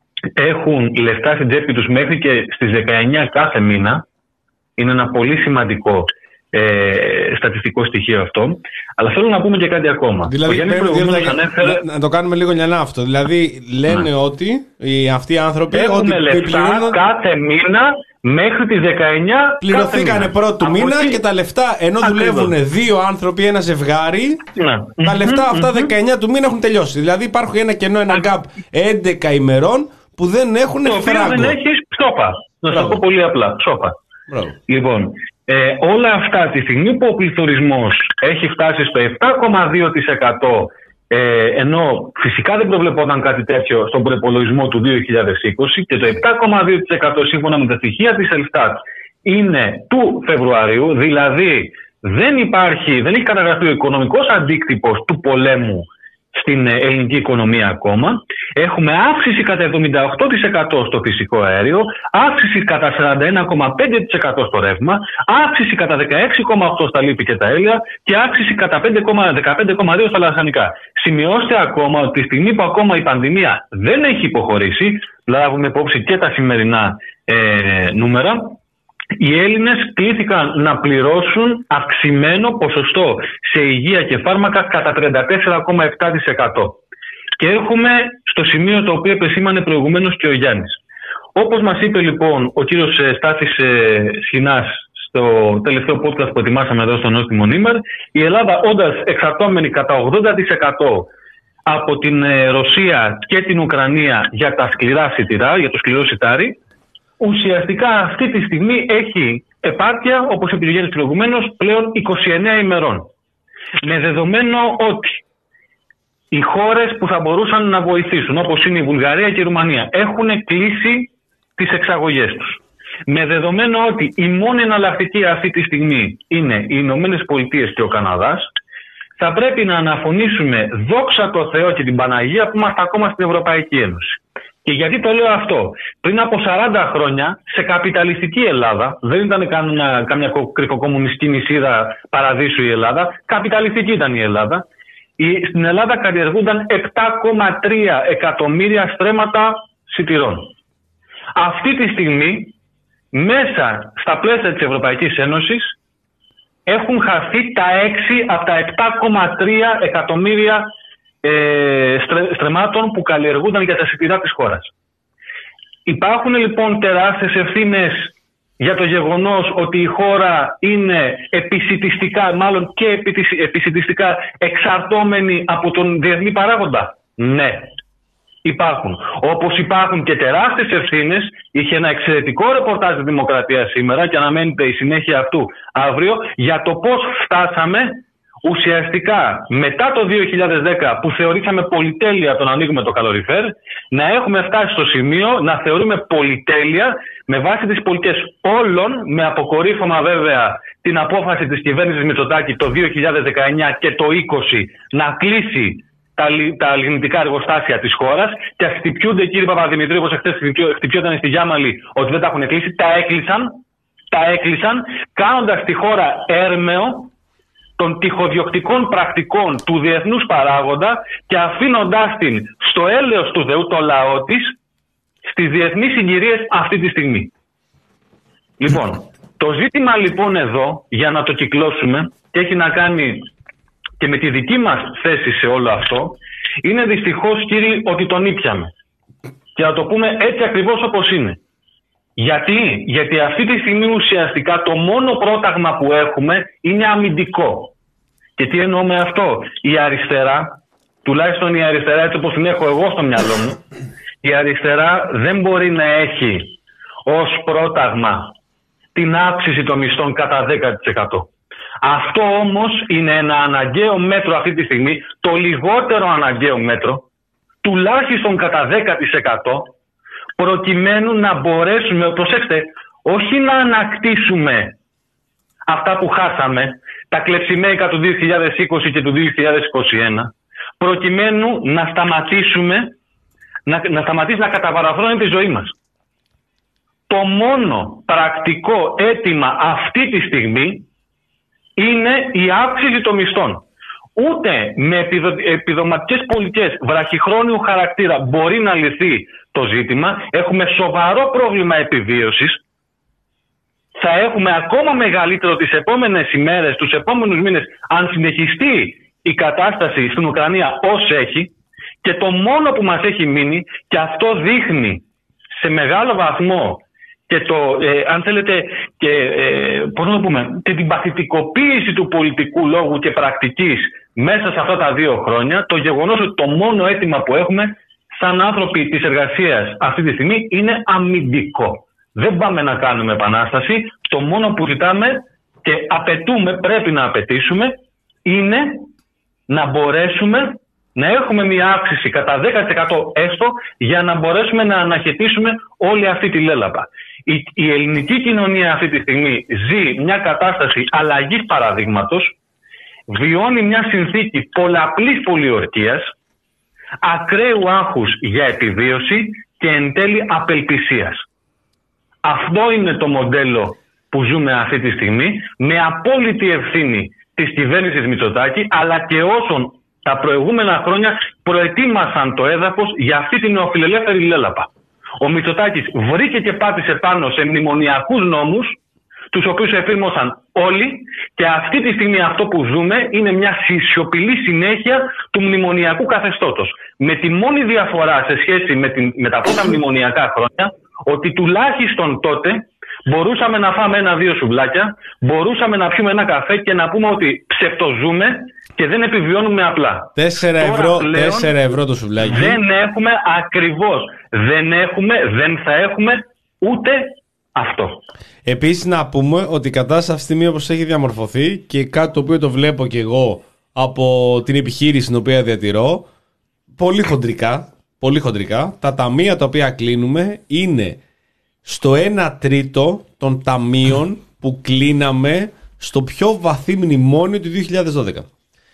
έχουν λεφτά στην τσέπη τους μέχρι και στις δεκαεννιά κάθε μήνα. Είναι ένα πολύ σημαντικό ε, στατιστικό στοιχείο αυτό. Αλλά θέλω να πούμε και κάτι ακόμα. Δηλαδή, πρέπει, δηλαδή ανέφερε... να, να το κάνουμε λίγο λιανά αυτό. Δηλαδή, λένε ναι. ότι οι, αυτοί οι άνθρωποι έχουν λεφτά πληρώνουν... κάθε μήνα μέχρι τις δεκαεννιά. Πληρωθήκανε πρώτου μήνα εκεί... και τα λεφτά, ενώ ακριβώς δουλεύουν δύο άνθρωποι, ένα ζευγάρι, ναι. τα λεφτά αυτά mm-hmm. δεκαεννιά του μήνα έχουν τελειώσει. Δηλαδή, υπάρχει ένα κενό, ένα gap έντεκα ημερών που δεν έχουν φράγκο. Δεν έχεις ψόπα. Να σου πω πολύ απλά. Ψόπα. Μπράβο. Λοιπόν, ε, όλα αυτά τη στιγμή που ο πληθωρισμός έχει φτάσει στο επτά κόμμα δύο τοις εκατό, ε, ενώ φυσικά δεν προβλεπόταν κάτι τέτοιο στον προϋπολογισμό του δύο χιλιάδες είκοσι, και το επτά κόμμα δύο τοις εκατό σύμφωνα με τα στοιχεία της Ελστάτ είναι του Φεβρουαρίου, δηλαδή δεν υπάρχει, δεν έχει καταγραφεί ο οικονομικός αντίκτυπος του πολέμου στην ελληνική οικονομία ακόμα. Έχουμε αύξηση κατά εβδομήντα οκτώ τοις εκατό στο φυσικό αέριο, αύξηση κατά σαράντα ένα κόμμα πέντε τοις εκατό στο ρεύμα, αύξηση κατά δεκαέξι κόμμα οκτώ τοις εκατό στα λίπη και τα έλαια και αύξηση κατά δεκαπέντε κόμμα δύο τοις εκατό στα λαχανικά. Σημειώστε ακόμα ότι τη στιγμή που ακόμα η πανδημία δεν έχει υποχωρήσει, λάβουμε υπόψη και τα σημερινά ε, νούμερα, οι Έλληνες κλήθηκαν να πληρώσουν αυξημένο ποσοστό σε υγεία και φάρμακα κατά τριάντα τέσσερα κόμμα επτά τοις εκατό. Και έχουμε στο σημείο το οποίο επεσήμανε προηγουμένως και ο Γιάννης. Όπως μας είπε λοιπόν ο κύριος Στάθης Σχοινάς στο τελευταίο podcast που ετοιμάσαμε εδώ στο Νόστιμο Νήμερ, η Ελλάδα, όντας εξαρτώμενη κατά ογδόντα τοις εκατό από την Ρωσία και την Ουκρανία για τα σκληρά σιτηρά, για το σκληρό σιτάρι, ουσιαστικά αυτή τη στιγμή έχει επάρκεια, όπως είπε ο Γιάννης προηγουμένως, πλέον είκοσι εννέα ημερών. Με δεδομένο ότι οι χώρες που θα μπορούσαν να βοηθήσουν, όπως είναι η Βουλγαρία και η Ρουμανία, έχουν κλείσει τις εξαγωγές τους. Με δεδομένο ότι η μόνη εναλλακτική αυτή τη στιγμή είναι οι Ηνωμένες Πολιτείες και ο Καναδάς, θα πρέπει να αναφωνήσουμε δόξα τω Θεώ και την Παναγία που είμαστε ακόμα στην Ευρωπαϊκή Ένωση. Και γιατί το λέω αυτό? Πριν από σαράντα χρόνια, σε καπιταλιστική Ελλάδα, δεν ήταν καμιά, καμιά κρυφοκομμουνιστική νησίδα παραδείσου η Ελλάδα, καπιταλιστική ήταν η Ελλάδα. Η, στην Ελλάδα καλλιεργούνταν επτά κόμμα τρία εκατομμύρια στρέμματα σιτηρών. Αυτή τη στιγμή, μέσα στα πλαίσια της Ευρωπαϊκής Ένωσης, έχουν χαθεί τα έξι από τα επτά κόμμα τρία εκατομμύρια ε, στρε, στρεμμάτων που καλλιεργούνταν για τα σιτηρά της χώρας. Υπάρχουν λοιπόν τεράστιες ευθύνες για το γεγονός ότι η χώρα είναι επισιτιστικά, μάλλον και επισιτιστικά εξαρτώμενη από τον διεθνή παράγοντα. Ναι, υπάρχουν. Όπως υπάρχουν και τεράστιες ευθύνες, είχε ένα εξαιρετικό ρεπορτάζ της Δημοκρατίας σήμερα και αναμένεται η συνέχεια αυτού αύριο, για το πώς φτάσαμε ουσιαστικά μετά το δύο χιλιάδες δέκα, που θεωρήσαμε πολυτέλεια το να ανοίγουμε το καλοριφέρ, να έχουμε φτάσει στο σημείο να θεωρούμε πολυτέλεια με βάση τις πολιτικές όλων, με αποκορύφωμα βέβαια την απόφαση της κυβέρνησης Μητσοτάκη το δύο χιλιάδες δεκαεννιά και το είκοσι να κλείσει τα, τα λιγνητικά εργοστάσια της χώρας, και χτυπιούνται, κύριε Παπαδημητρίου, όπως εχθές χτυπιόταν στη Γιάμαλη ότι δεν τα έχουν κλείσει. Τα έκλεισαν, τα έκλεισαν κάνοντας τη χώρα έρμεο των τυχοδιοκτικών πρακτικών του διεθνούς παράγοντα και αφήνοντάς την στο έλεος του Θεού, το λαό της, στις διεθνείς συγκυρίες αυτή τη στιγμή. Λοιπόν, το ζήτημα λοιπόν εδώ, για να το κυκλώσουμε, και έχει να κάνει και με τη δική μας θέση σε όλο αυτό, είναι δυστυχώς, κύριοι, ότι τον ήπιαμε. Και να το πούμε έτσι ακριβώς όπως είναι. Γιατί? Γιατί αυτή τη στιγμή ουσιαστικά το μόνο πρόταγμα που έχουμε είναι αμυντικό. Και τι εννοώ με αυτό? Η αριστερά, τουλάχιστον η αριστερά έτσι όπως την έχω εγώ στο μυαλό μου, η αριστερά δεν μπορεί να έχει ως πρόταγμα την αύξηση των μισθών κατά δέκα τοις εκατό. Αυτό όμως είναι ένα αναγκαίο μέτρο αυτή τη στιγμή, το λιγότερο αναγκαίο μέτρο, τουλάχιστον κατά δέκα τοις εκατό, προκειμένου να μπορέσουμε, προσέξτε, όχι να ανακτήσουμε αυτά που χάσαμε, τα κλεψιμέικα του δύο χιλιάδες είκοσι και του δύο χιλιάδες είκοσι ένα, προκειμένου να σταματήσουμε να, να σταματήσει να καταβαραθρώνει τη ζωή μας. Το μόνο πρακτικό αίτημα αυτή τη στιγμή είναι η αύξηση των μισθών. Ούτε με επιδο, επιδοματικές πολιτικές βραχυχρόνιου χαρακτήρα μπορεί να λυθεί το ζήτημα. Έχουμε σοβαρό πρόβλημα επιβίωσης. Θα έχουμε ακόμα μεγαλύτερο τις επόμενες ημέρες, τους επόμενους μήνες, αν συνεχιστεί η κατάσταση στην Ουκρανία ως έχει. Και το μόνο που μας έχει μείνει, και αυτό δείχνει σε μεγάλο βαθμό και το, ε, αν θέλετε, και, ε, πώς να το πούμε, και την παθητικοποίηση του πολιτικού λόγου και πρακτικής μέσα σε αυτά τα δύο χρόνια, το γεγονός ότι το μόνο αίτημα που έχουμε σαν άνθρωποι της εργασίας αυτή τη στιγμή είναι αμυντικό. Δεν πάμε να κάνουμε επανάσταση. Το μόνο που ζητάμε και απαιτούμε, πρέπει να απαιτήσουμε, είναι να μπορέσουμε να έχουμε μια αύξηση κατά δέκα τοις εκατό έστω, για να μπορέσουμε να αναχαιτήσουμε όλη αυτή τη λέλαπα. Η, η ελληνική κοινωνία αυτή τη στιγμή ζει μια κατάσταση αλλαγής παραδείγματος, βιώνει μια συνθήκη πολλαπλής πολιορκίας, ακραίου άγχους για επιβίωση και εν τέλει απελπισίας. Αυτό είναι το μοντέλο που ζούμε αυτή τη στιγμή, με απόλυτη ευθύνη της κυβέρνησης Μητσοτάκη, αλλά και όσων τα προηγούμενα χρόνια προετοίμασαν το έδαφος για αυτή την νεοφιλελεύθερη λέλαπα. Ο Μητσοτάκης βρήκε και πάτησε πάνω σε μνημονιακούς νόμους, τους οποίους εφήρμοσαν όλοι, και αυτή τη στιγμή αυτό που ζούμε είναι μια σιωπηλή συνέχεια του μνημονιακού καθεστώτος. Με τη μόνη διαφορά σε σχέση με, την, με τα πρώτα μνημονιακά χρόνια, ότι τουλάχιστον τότε μπορούσαμε να φάμε ένα-δύο σουβλάκια, μπορούσαμε να πιούμε ένα καφέ και να πούμε ότι ψευτοζούμε και δεν επιβιώνουμε απλά. Τέσσερα ευρώ, τέσσερα ευρώ το σουβλάκι. Δεν έχουμε ακριβώς. Δεν έχουμε, δεν θα έχουμε ούτε αυτό. Επίσης να πούμε ότι η κατάσταση αυτή τη στιγμή όπως έχει διαμορφωθεί, και κάτι το οποίο το βλέπω και εγώ από την επιχείρηση την οποία διατηρώ, πολύ χοντρικά, πολύ χοντρικά, τα ταμεία τα οποία κλείνουμε είναι στο ένα τρίτο των ταμείων που κλείναμε στο πιο βαθύ μνημόνιο του δύο χιλιάδες δώδεκα.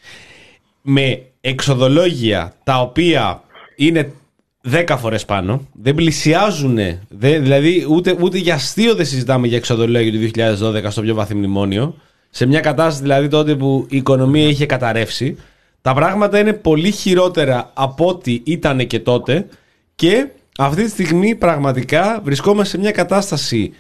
Με εξοδολόγια τα οποία είναι δέκα φορές πάνω, δεν πλησιάζουν, δε, δηλαδή ούτε, ούτε για αστείο δεν συζητάμε για εξοδολόγια του δύο χιλιάδες δώδεκα στο πιο βαθύ μνημόνιο, σε μια κατάσταση δηλαδή τότε που η οικονομία είχε καταρρεύσει. Τα πράγματα είναι πολύ χειρότερα από ό,τι ήταν και τότε, και αυτή τη στιγμή πραγματικά βρισκόμαστε σε μια κατάσταση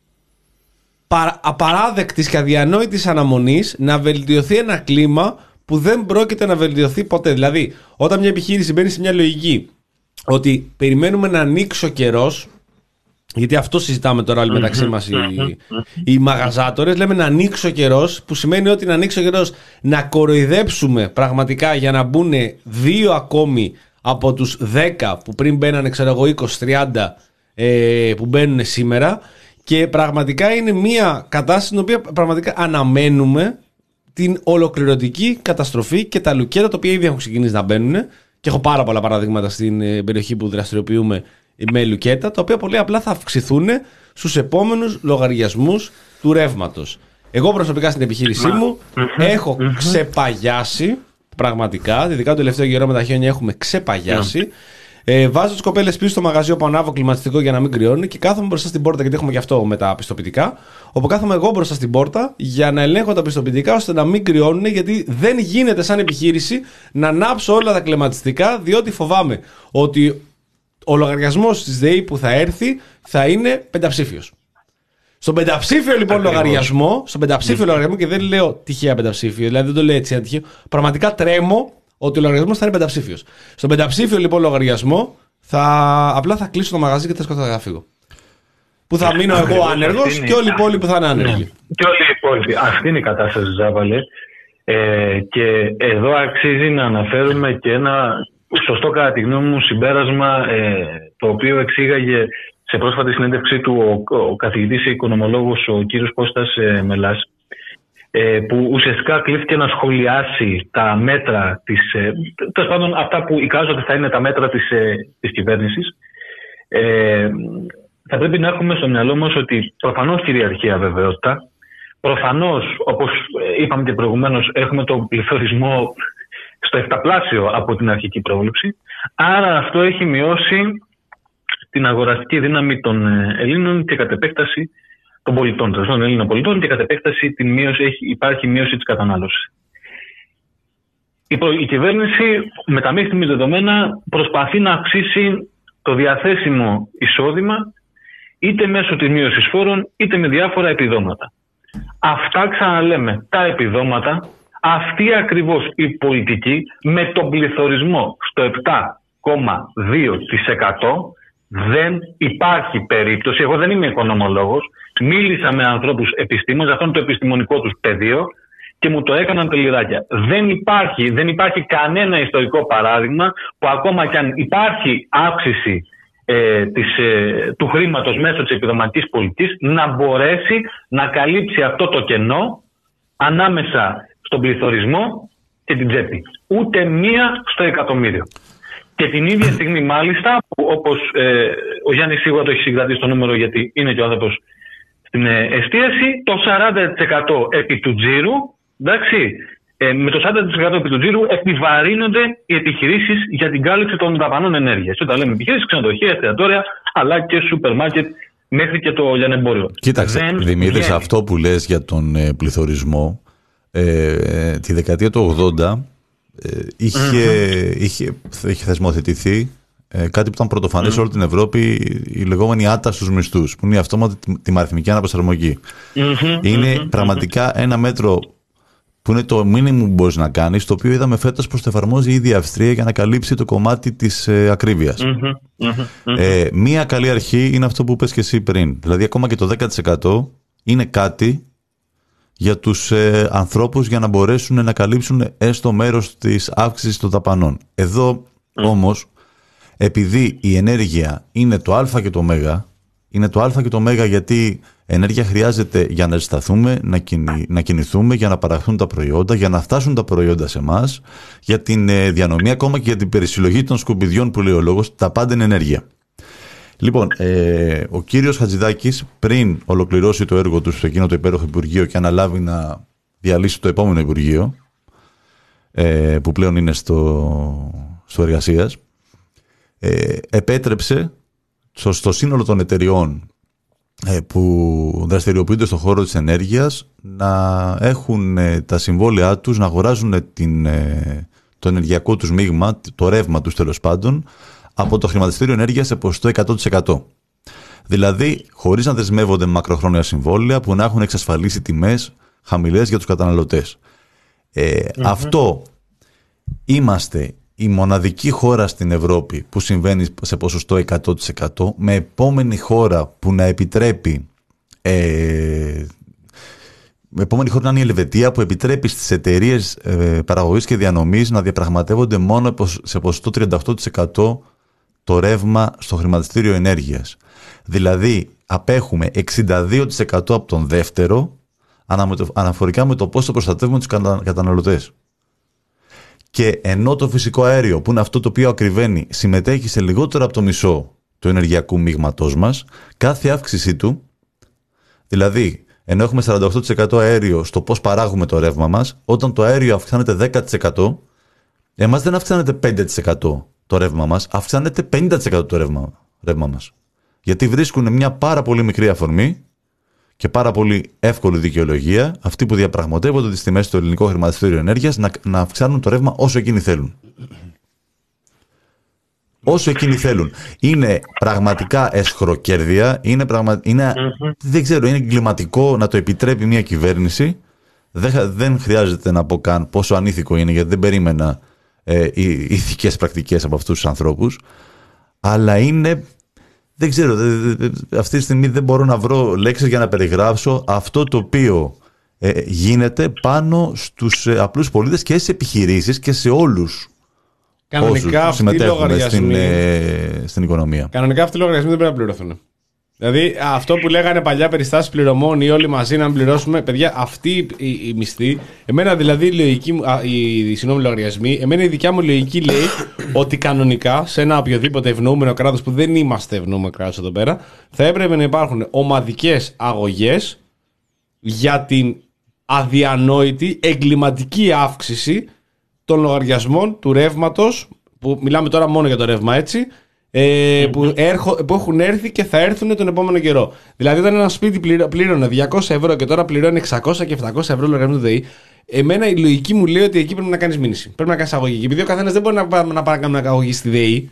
απαράδεκτης και αδιανόητης αναμονής να βελτιωθεί ένα κλίμα που δεν πρόκειται να βελτιωθεί ποτέ. Δηλαδή, όταν μια επιχείρηση μπαίνει σε μια λογική ότι περιμένουμε να ανοίξει ο καιρός, γιατί αυτό συζητάμε τώρα όλοι μεταξύ μας οι, οι μαγαζάτορες, λέμε να ανοίξει ο καιρός, που σημαίνει ότι να ανοίξει ο καιρός να κοροϊδέψουμε πραγματικά για να μπουν δύο ακόμη από τους δέκα που πριν μπαίνανε, ξέρω εγώ, είκοσι τριάντα ε, που μπαίνουν σήμερα, και πραγματικά είναι μια κατάσταση στην οποία πραγματικά αναμένουμε την ολοκληρωτική καταστροφή και τα λουκέτα τα οποία ήδη έχουν ξεκινήσει να μπαίνουν, και έχω πάρα πολλά παραδείγματα στην περιοχή που δραστηριοποιούμε με λουκέτα, τα οποία πολύ απλά θα αυξηθούν στους επόμενους λογαριασμούς του ρεύματος. Εγώ προσωπικά στην επιχείρησή μου έχω ξεπαγιάσει πραγματικά, ειδικά το τελευταίο καιρό με τα χιόνια έχουμε ξεπαγιάσει. Ε, βάζω τις κοπέλες πίσω στο μαγαζί όπου ανάβω κλιματιστικό για να μην κρυώνει, και κάθομαι μπροστά στην πόρτα, γιατί έχουμε και αυτό με τα πιστοποιητικά. Όπου κάθομαι εγώ μπροστά στην πόρτα για να ελέγχω τα πιστοποιητικά ώστε να μην κρυώνουν, γιατί δεν γίνεται σαν επιχείρηση να ανάψω όλα τα κλιματιστικά, διότι φοβάμαι ότι ο λογαριασμός της ΔΕΗ που θα έρθει θα είναι πενταψήφιος. Στον πενταψήφιο λοιπόν λογαριασμό, στον πενταψήφιο λογαριασμό, και δεν λέω τυχαία πενταψήφιο, δηλαδή δεν το λέω έτσι ένα τυχαίο, πραγματικά τρέμω ότι ο λογαριασμός θα είναι πενταψήφιος. Στον πενταψήφιο λοιπόν λογαριασμό θα, απλά θα κλείσω το μαγαζί και θα σκοτώ, θα φύγω. Που θα μείνω εγώ άνεργος και όλοι οι υπόλοιποι θα είναι άνεργοι. Και όλοι οι υπόλοιποι. Αυτή είναι η κατάσταση, Ζάβαλε. Ε, και εδώ αξίζει να αναφέρουμε και ένα σωστό, κατά τη γνώμη μου, συμπέρασμα, ε, το οποίο εξήγαγε σε πρόσφατη συνέντευξή του ο, ο καθηγητής οικονομολόγος ο κύριος Κώστας ε, Μελάς, ε, που ουσιαστικά κλήθηκε να σχολιάσει τα μέτρα της, ε, τέλος πάντων αυτά που εικάζονται θα είναι τα μέτρα της, ε, της κυβέρνησης. Ε, θα πρέπει να έχουμε στο μυαλό μας ότι προφανώς κυριαρχεί αβεβαιότητα. Προφανώς, όπως είπαμε και προηγουμένως, έχουμε τον πληθωρισμό στο εφταπλάσιο από την αρχική πρόβλεψη. Άρα αυτό έχει μειώσει την αγοραστική δύναμη των Ελλήνων και κατ' επέκταση των πολιτών, των Ελλήνων πολιτών, και κατ' επέκταση την μείωση, έχει, υπάρχει μείωση της κατανάλωσης. Η, προ, η κυβέρνηση με τα μέχρι στιγμής δεδομένα προσπαθεί να αυξήσει το διαθέσιμο εισόδημα είτε μέσω της μείωσης φόρων είτε με διάφορα επιδόματα. Αυτά, ξαναλέμε, τα επιδόματα, αυτή ακριβώς η πολιτική με τον πληθωρισμό στο επτά κόμμα δύο τοις εκατό δεν υπάρχει περίπτωση. Εγώ δεν είμαι οικονομολόγος, μίλησα με ανθρώπους επιστήμονες, αυτό είναι το επιστημονικό τους πεδίο και μου το έκαναν τελειράκια. Δεν υπάρχει, δεν υπάρχει κανένα ιστορικό παράδειγμα που ακόμα κι αν υπάρχει αύξηση ε, της, ε, του χρήματος μέσω της επιδοματικής πολιτικής να μπορέσει να καλύψει αυτό το κενό ανάμεσα στον πληθωρισμό και την τσέπη. Ούτε μία στο εκατομμύριο. Και την ίδια στιγμή μάλιστα, που όπως ε, ο Γιάννης σίγουρα το έχει συγκρατήσει το νούμερο γιατί είναι και ο άνθρωπος στην ε, εστίαση, το σαράντα τοις εκατό επί του τζίρου, εντάξει, ε, με το σαράντα τοις εκατό επί του τζίρου επιβαρύνονται οι επιχειρήσεις για την κάλυψη των δαπανών ενέργειας. Όταν λέμε επιχειρήσεις, ξενοδοχεία, εστιατόρια, αλλά και σούπερ μάρκετ μέχρι και το λιανεμπόριο. Κοίταξε, Δημήτρη, αυτό που λες για τον ε, πληθωρισμό, ε, τη δεκαετία του ογδόντα ε, είχε, mm-hmm. είχε, είχε θεσμοθετηθεί ε, κάτι που ήταν πρωτοφανές mm-hmm. σε όλη την Ευρώπη, η λεγόμενη άτα στους μισθούς, που είναι η αυτόματη τιμαριθμική αναπροσαρμογή. Mm-hmm. Είναι mm-hmm. πραγματικά ένα μέτρο που είναι το μήνυμο που μπορείς να κάνεις, το οποίο είδαμε φέτος πως το εφαρμόζει ήδη η Αυστρία για να καλύψει το κομμάτι της ε, ακρίβειας. Mm-hmm. Mm-hmm. Ε, μία καλή αρχή είναι αυτό που πες και εσύ πριν. Δηλαδή ακόμα και το δέκα τοις εκατό είναι κάτι για τους ε, ανθρώπους για να μπορέσουν να καλύψουν έστω μέρος της αύξησης των δαπανών. Εδώ mm. όμως, επειδή η ενέργεια είναι το α και το ω, είναι το α και το ω γιατί ενέργεια χρειάζεται για να ζεσταθούμε, να, κινη, να κινηθούμε, για να παραχθούν τα προϊόντα, για να φτάσουν τα προϊόντα σε εμάς, για την ε, διανομή, ακόμα και για την περισυλλογή των σκουπιδιών που λέει ο λόγος, τα πάντα είναι ενέργεια. Λοιπόν, ε, ο κύριος Χατζηδάκης, πριν ολοκληρώσει το έργο του σε εκείνο το υπέροχο Υπουργείο και αναλάβει να διαλύσει το επόμενο Υπουργείο, ε, που πλέον είναι στο, στο εργασίας, ε, επέτρεψε στο, στο σύνολο των εταιριών ε, που δραστηριοποιούνται στον χώρο της ενέργειας να έχουν ε, τα συμβόλαιά τους, να αγοράζουν την, ε, το ενεργειακό τους μείγμα, το ρεύμα τους τέλος πάντων, από το χρηματιστήριο ενέργειας σε ποσοστό εκατό τοις εκατό. Δηλαδή, χωρίς να δεσμεύονται μακροχρόνια συμβόλαια που να έχουν εξασφαλίσει τιμές χαμηλές για τους καταναλωτές. Ε, mm-hmm. Αυτό είμαστε η μοναδική χώρα στην Ευρώπη που συμβαίνει σε ποσοστό εκατό τοις εκατό, με επόμενη χώρα που να επιτρέπει ε, με επόμενη χώρα να είναι η Ελβετία, που επιτρέπει στις εταιρείες ε, παραγωγής και διανομής να διαπραγματεύονται μόνο σε ποσοστό τριάντα οκτώ τοις εκατό το ρεύμα στο χρηματιστήριο ενέργειας. Δηλαδή απέχουμε εξήντα δύο τοις εκατό από τον δεύτερο αναφορικά με το πόσο προστατεύουμε τους καταναλωτές. Και ενώ το φυσικό αέριο, που είναι αυτό το οποίο ακριβένει, συμμετέχει σε λιγότερο από το μισό του ενεργειακού μείγματός μας, κάθε αύξησή του, δηλαδή ενώ έχουμε σαράντα οκτώ τοις εκατό αέριο στο πώς παράγουμε το ρεύμα μας, όταν το αέριο αυξάνεται δέκα τοις εκατό, εμάς δεν αυξάνεται πέντε τοις εκατό το ρεύμα μας, αυξάνεται πενήντα τοις εκατό το ρεύμα, ρεύμα μας. Γιατί βρίσκουν μια πάρα πολύ μικρή αφορμή και πάρα πολύ εύκολη δικαιολογία αυτοί που διαπραγματεύονται τις τιμές στο ελληνικό χρηματιστήριο ενέργειας να, να αυξάνουν το ρεύμα όσο εκείνοι θέλουν. Όσο εκείνοι θέλουν. Είναι πραγματικά εσχροκέρδεια, είναι, πραγμα... είναι mm-hmm. δεν ξέρω, είναι εγκληματικό να το επιτρέπει μια κυβέρνηση. Δεν, δεν χρειάζεται να πω καν πόσο ανήθικο είναι, γιατί δεν περίμενα ε, οι ηθικές πρακτικές από αυτούς τους ανθρώπους. Αλλά είναι, δεν ξέρω, δε, δε, δε, αυτή τη στιγμή δεν μπορώ να βρω λέξεις για να περιγράψω αυτό το οποίο ε, γίνεται πάνω στους ε, απλούς πολίτες και σε επιχειρήσεις και σε όλους. Κανονικά αυτοί οι λογαριασμοί στην, ε, στην οικονομία. Κανονικά αυτοί οι λογαριασμοί δεν πρέπει να πληρωθούν. Δηλαδή αυτό που λέγανε παλιά περιστάσεις πληρωμών ή όλοι μαζί να μην πληρώσουμε, παιδιά, αυτή η, η μισθή, εμένα δηλαδή η λογική μου, α, οι, οι συγγνώμη λογαριασμοί, εμένα η δικιά μου λογική λέει ότι κανονικά σε ένα οποιοδήποτε ευνοούμενο κράτος που δεν είμαστε ευνοούμενο κράτος εδώ πέρα, θα έπρεπε να υπάρχουν ομαδικές αγωγές για την αδιανόητη εγκληματική αύξηση των λογαριασμών του ρεύματος, που μιλάμε τώρα μόνο για το ρεύμα, έτσι, ε, που, έρχο, που έχουν έρθει και θα έρθουν τον επόμενο καιρό. Δηλαδή, όταν ένα σπίτι πληρώ, πλήρωνε διακόσια ευρώ και τώρα πληρώνει εξακόσια και επτακόσια ευρώ λογαριασμό του ΔΕΗ, εμένα η λογική μου λέει ότι εκεί πρέπει να κάνεις μήνυση. Πρέπει να κάνεις αγωγή. Και επειδή ο καθένας δεν μπορεί να πάει να, να κάνουμε αγωγή στη ΔΕΗ,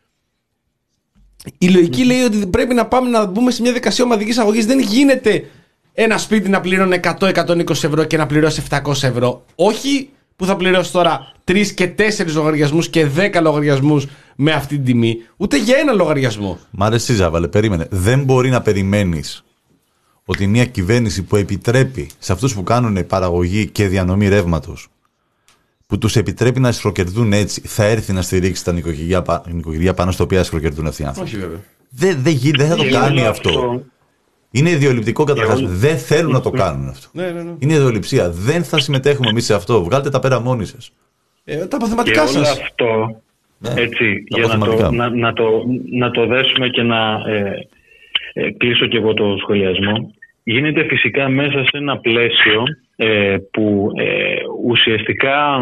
η λογική λέει ότι πρέπει να πάμε να μπούμε σε μια δικασία ομαδικής αγωγής. Δεν γίνεται ένα σπίτι να πληρώνει εκατό με εκατόν είκοσι ευρώ και να πληρώσει επτακόσια ευρώ. Όχι που θα πληρώσει τώρα τρεις και τέσσερις λογαριασμούς και δέκα λογαριασμούς με αυτή την τιμή, ούτε για ένα λογαριασμό. Μ' αρέσει, Ζάβαλε, περίμενε. Δεν μπορεί να περιμένεις ότι μια κυβέρνηση που επιτρέπει σε αυτούς που κάνουν παραγωγή και διανομή ρεύματος, που τους επιτρέπει να σχροκερδούν έτσι, θα έρθει να στηρίξει τα νοικοκυριά, νοικοκυριά πάνω στα οποία σχροκερδούν αυτοί οι άνθρωποι. Όχι, βέβαια. Δεν δε, δε, δε θα το κάνει αυτό. Είναι ιδεολειπτικό καταρχάς. Δεν θέλουν να το κάνουν αυτό. Ναι, ναι, ναι. Είναι ιδεολειψία. Δεν θα συμμετέχουμε εμείς σε αυτό. Βγάλτε τα πέρα μόνοι σας. Ε, τα αποθεματικά σας. Και όλο αυτό, Ναι, έτσι, τα για να το, αποθεματικά. να, να, το, να το δέσουμε και να ε, ε, κλείσω και εγώ το σχολιασμό, γίνεται φυσικά μέσα σε ένα πλαίσιο ε, που ε, ουσιαστικά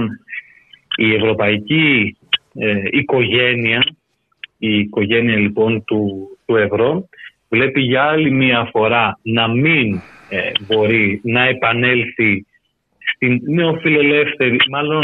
η ευρωπαϊκή ε, οικογένεια, η οικογένεια λοιπόν του, του ευρώ, βλέπει για άλλη μία φορά να μην ε, μπορεί να επανέλθει στην νεοφιλελεύθερη, μάλλον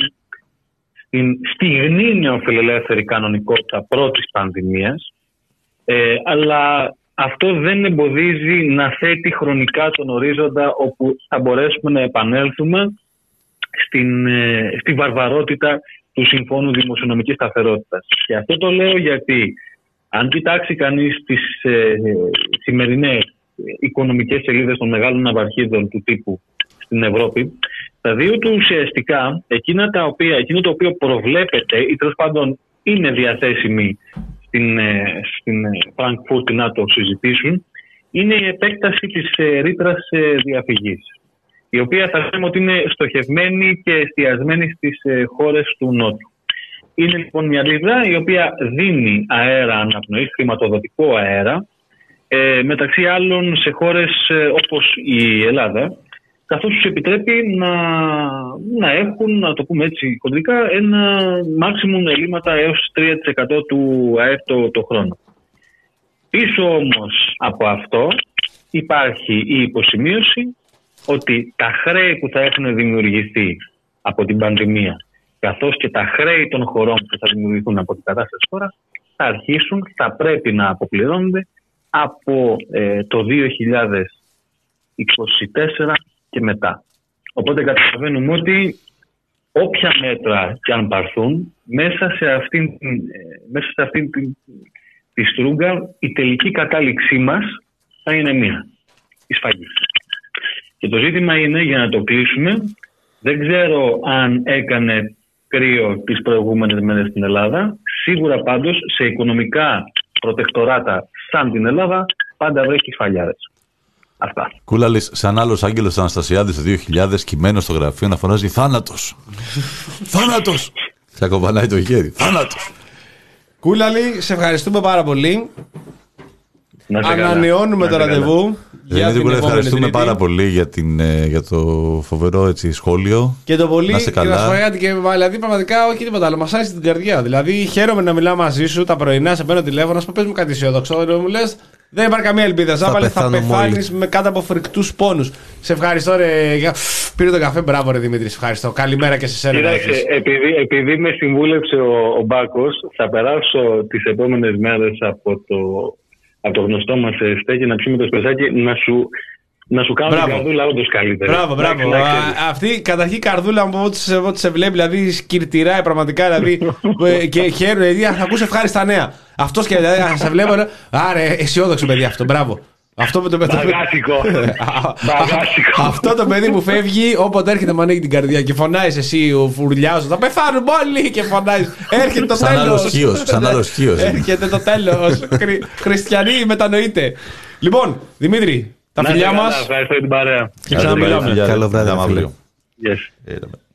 στην στιγνή νεοφιλελεύθερη κανονικότητα πρώτης πανδημίας, ε, αλλά αυτό δεν εμποδίζει να θέτει χρονικά τον ορίζοντα όπου θα μπορέσουμε να επανέλθουμε στην, ε, στη βαρβαρότητα του Συμφώνου Δημοσιονομικής Σταθερότητας. Και αυτό το λέω γιατί αν κοιτάξει κανείς τις ε, σημερινές οικονομικές σελίδες των μεγάλων ναυαρχίδων του τύπου στην Ευρώπη, θα δει ότι ουσιαστικά εκείνα τα οποία, εκείνο το οποίο προβλέπεται ή τέλος πάντων είναι διαθέσιμοι στην, ε, στην Frankfurt να το συζητήσουν, είναι η επέκταση της ε, ρήτρας ε, διαφυγής, η οποία θα λέμε ότι είναι στοχευμένη και εστιασμένη στις ε, χώρες του Νότου. Είναι λοιπόν μια ρήτρα η οποία δίνει αέρα αναπνοής, χρηματοδοτικό αέρα, ε, μεταξύ άλλων σε χώρες ε, όπως η Ελλάδα, καθώς τους επιτρέπει να, να έχουν, να το πούμε έτσι κοντρικά, ένα maximum ελλείμματα έως τρία τοις εκατό του ΑΕΠ το, το χρόνο. Πίσω όμως από αυτό υπάρχει η υποσημείωση ότι τα χρέη που θα έχουν δημιουργηθεί από την πανδημία, καθώς και τα χρέη των χωρών που θα δημιουργηθούν από την κατάσταση χώρα, θα αρχίσουν, θα πρέπει να αποπληρώνονται από ε, το δύο χιλιάδες είκοσι τέσσερα και μετά. Οπότε καταλαβαίνουμε ότι όποια μέτρα και αν πάρθουν, μέσα σε αυτήν, ε, μέσα σε αυτήν την, τη στρούγκα, η τελική κατάληξή μας θα είναι μία, η σφαγή. Και το ζήτημα είναι, για να το κλείσουμε, δεν ξέρω αν έκανε κρύο τις προηγούμενες μέρες στην Ελλάδα. Σίγουρα πάντως σε οικονομικά προτεκτοράτα σαν την Ελλάδα πάντα βρέχει σφαλιάδες. Αυτά. Κούλαλης, σαν άλλος άγγελος Αναστασιάδης το δύο χιλιάδες, κειμένο στο γραφείο να φωνάζει θάνατος. Θάνατος! Θα κομπανάει το χέρι. Θάνατος! Κούλαλη, σε ευχαριστούμε πάρα πολύ. Να είστε καλά. Ανανεώνουμε Να το είστε καλά. ραντεβού. Για Δεν την επόμενη ευχαριστούμε Τρίτη. πάρα πολύ για, την, ε, για το φοβερό έτσι, σχόλιο. Και το πολύ. Να είστε Και να σου πω καλά. κάτι, και δηλαδή πραγματικά όχι τίποτα άλλο. Μα άρεσε την καρδιά. Δηλαδή χαίρομαι να μιλάω μαζί σου τα πρωινά, σε παίρνω τηλέφωνο, να σου πω πες μου κάτι αισιόδοξο. Μου λε, δεν υπάρχει καμία ελπίδα. Ζάπαλε, θα πεθάνω πεθάνει με κάτω από φρικτούς πόνους. Σε ευχαριστώ, ρε. για- Πήρε τον καφέ, μπράβο, ρε Δημήτρη. Σε ευχαριστώ. Καλημέρα και σε σένα. Κοίταξε, επειδή, επειδή με συμβούλεψε ο, ο Μπάκος, θα περάσω τις επόμενες μέρες από το, από το γνωστό μας στέκι να πιούμε το σπεσάκι να σου, να σου κάνω Μπράβο. την καρδούλα όντως καλύτερη. Μπράβο, μπράβο. Να Α, ξέρεις. αυτή καταρχήν η καρδούλα μου, ό,τι σε, ό,τι σε βλέπει, δηλαδή σκυρτηράει πραγματικά. Δηλαδή, ε, και χαίρομαι, δηλαδή θα ακούσει ευχάριστα νέα. Αυτό και δηλαδή, θα σε βλέπω. λέω, Άρε, αισιόδοξο παιδί αυτό, μπράβο. Αυτό με το παιδί. Μπαγάσικο. Μπαγάσικο. Αυτό το παιδί που φεύγει, όποτε έρχεται μου ανοίγει την καρδιά και φωνάει εσύ, ο φουρλιάζο. Θα πεθάνουμε όλοι και φωνάει. Έρχεται το Σαν τέλο. άλλος χίος, σαν άλλος χίος. Έρχεται το τέλο. Χριστιανοί, μετανοείτε. Λοιπόν, Δημήτρη, τα Να φιλιά είστε καλά, μας. ευχαριστώ για την παρέα. Και ξαναμιλάμε. Καλό βράδυ, Φιλιά, φίλε. αύριο. Yes.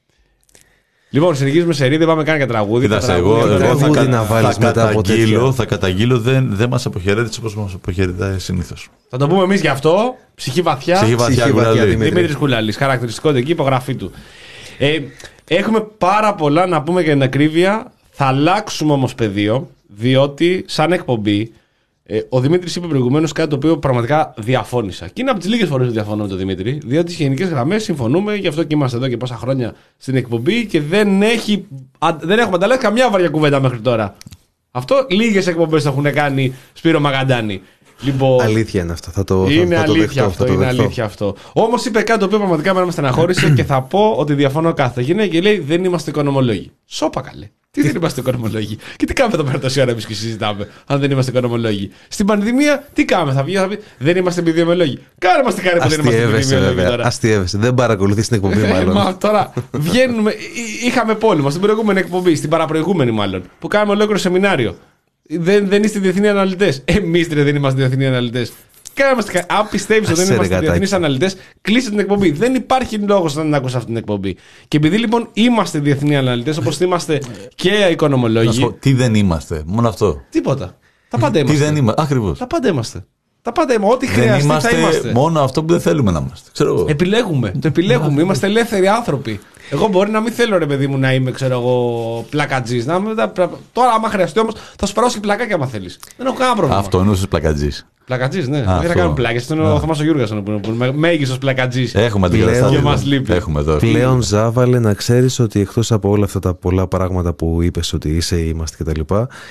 Λοιπόν, συνεχίζουμε σε ρί, δεν πάμε καν για τραγούδι. Κοίταξε, Τα εγώ, τραγούδια εγώ δεν θα, τραγούδι κα- να βάλεις θα μετά από καταγγείλω, τέτοια. θα καταγγείλω, δεν, δεν μας αποχαιρέτησε όπως μας αποχαιρετάει συνήθως. Θα το πούμε εμείς γι' αυτό. Ψυχή βαθιά. Ψυχή βαθιά, Ψυχή βαθιά, Κουραλή. Δημήτρη. Δημήτρης Κουλάλης. Χαρακτηριστικό του εκεί, υπογραφή του. Ε, έχουμε πάρα πολλά να πούμε για την ακρίβεια. Θα αλλάξουμε όμως πεδίο, διότι σαν εκπομπή ε, ο Δημήτρης είπε προηγουμένως κάτι το οποίο πραγματικά διαφώνησα. Και είναι από τις λίγες φορές που διαφωνώ με τον Δημήτρη, διότι στις γενικές γραμμές συμφωνούμε, γι' αυτό και είμαστε εδώ και πόσα χρόνια στην εκπομπή και δεν, έχει, α, δεν έχουμε ανταλλάξει καμιά βαριά κουβέντα μέχρι τώρα. Αυτό λίγες εκπομπές το έχουν κάνει Σπύρο Μαγκαντάνη. Λοιπόν, Αλήθεια είναι αυτό. Θα το, είναι θα, θα το αλήθεια δεχτώ, αυτό, θα το είναι δεχτώ. αλήθεια αυτό. Όμως είπε κάτι το οποίο πραγματικά με στεναχώρησε και θα πω ότι διαφωνώ κάθε γυναίκα και λέει δεν είμαστε οικονομολόγοι. Σώπα καλέ. Τι δεν είμαστε οικονομολόγοι. Και τι κάνουμε εδώ πέρα τόση ώρα εμείς και συζητάμε, αν δεν είμαστε οικονομολόγοι. Στην πανδημία, τι κάνουμε, θα βγει, θα πει δεν είμαστε επιδημιολόγοι. Κάνε μας τη χάρη που δεν είμαστε Αστείευεσαι, επιδημιολόγοι βέβαια. τώρα. Αστείευεσαι. Δεν παρακολουθεί την εκπομπή, Ε, μάλλον. Μα τώρα βγαίνουμε. εί- Είχαμε πόλεμο στην προηγούμενη εκπομπή, στην παραπροηγούμενη μάλλον, που κάναμε ολόκληρο σεμινάριο. Δεν, δεν είστε διεθνείς αναλυτές. Εμείς ρε, δεν είμαστε διεθνείς αναλυτές. Κάνε μας τη χάρη. Αν πιστεύεις ότι δεν Άσε, ρε, είμαστε γατάκι. διεθνείς αναλυτές, κλείστε την εκπομπή. Δεν υπάρχει λόγος να την ακούσει αυτή την εκπομπή. Και επειδή λοιπόν είμαστε διεθνείς αναλυτές, όπως είμαστε και Να σου οικονομολόγοι. πω, τι δεν είμαστε, μόνο αυτό. Τίποτα. Τα πάντα Τι είμαστε. δεν είμαστε, ακριβώς. Τα πάντα είμαστε. Τα πάντα είμαστε. Ό,τι Δεν χρειαστεί θα είμαστε είμαστε. μόνο αυτό που δεν θέλουμε να είμαστε. Ξέρω εγώ. Επιλέγουμε. Το επιλέγουμε. Είμαστε ελεύθεροι άνθρωποι. Εγώ μπορεί να μην θέλω, ρε παιδί μου, να είμαι, ξέρω εγώ, πλακατζή. Να... είμαι- Τώρα, άμα χρειαστεί όμως, θα σου περάσω και πλακάκια άμα θέλει. Δεν έχω κανένα πρόβλημα. Αυτό εννοούσε πλακατζή. Πλακατζή, ναι. Δεν αυτό. θα κάνουν πλάκε. Αυτό είναι ο Θωμάς ο Γιούργας, που είναι μέγιστο πλακατζή. Έχουμε την Πλέον- καταστάση. Και μας λείπει. Έχουμε εδώ. Πλέον, Ζάβαλε, να ξέρεις ότι εκτός από όλα αυτά τα πολλά πράγματα που είπες ότι είσαι, είμαστε κτλ.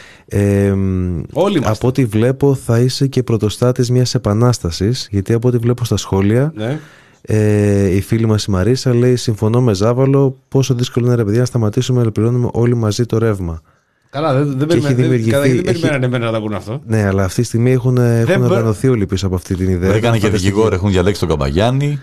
Ε, Όλοι είμαστε. από ό,τι βλέπω θα είσαι και πρωτοστάτης μιας επανάστασης, γιατί από ό,τι βλέπω στα σχόλια Ναι. ε, η φίλη μας η Μαρίσα λέει συμφωνώ με Ζάβαλο πόσο δύσκολο είναι ρε παιδιά να σταματήσουμε να πληρώνουμε όλοι μαζί το ρεύμα. Καλά, δεν, δεν έχει περιμένανε δεν- δημιουργηθεί- καταρχήν δεν έχει- περιμένανε εμένα να τα ακούνε αυτό. Ναι, αλλά αυτή τη στιγμή έχουν, έχουν μπο- οργανωθεί όλοι πίσω από αυτή την ιδέα. Έκανε και Φανταστική. δικηγόροι, έχουν διαλέξει τον Καμπαγιάννη.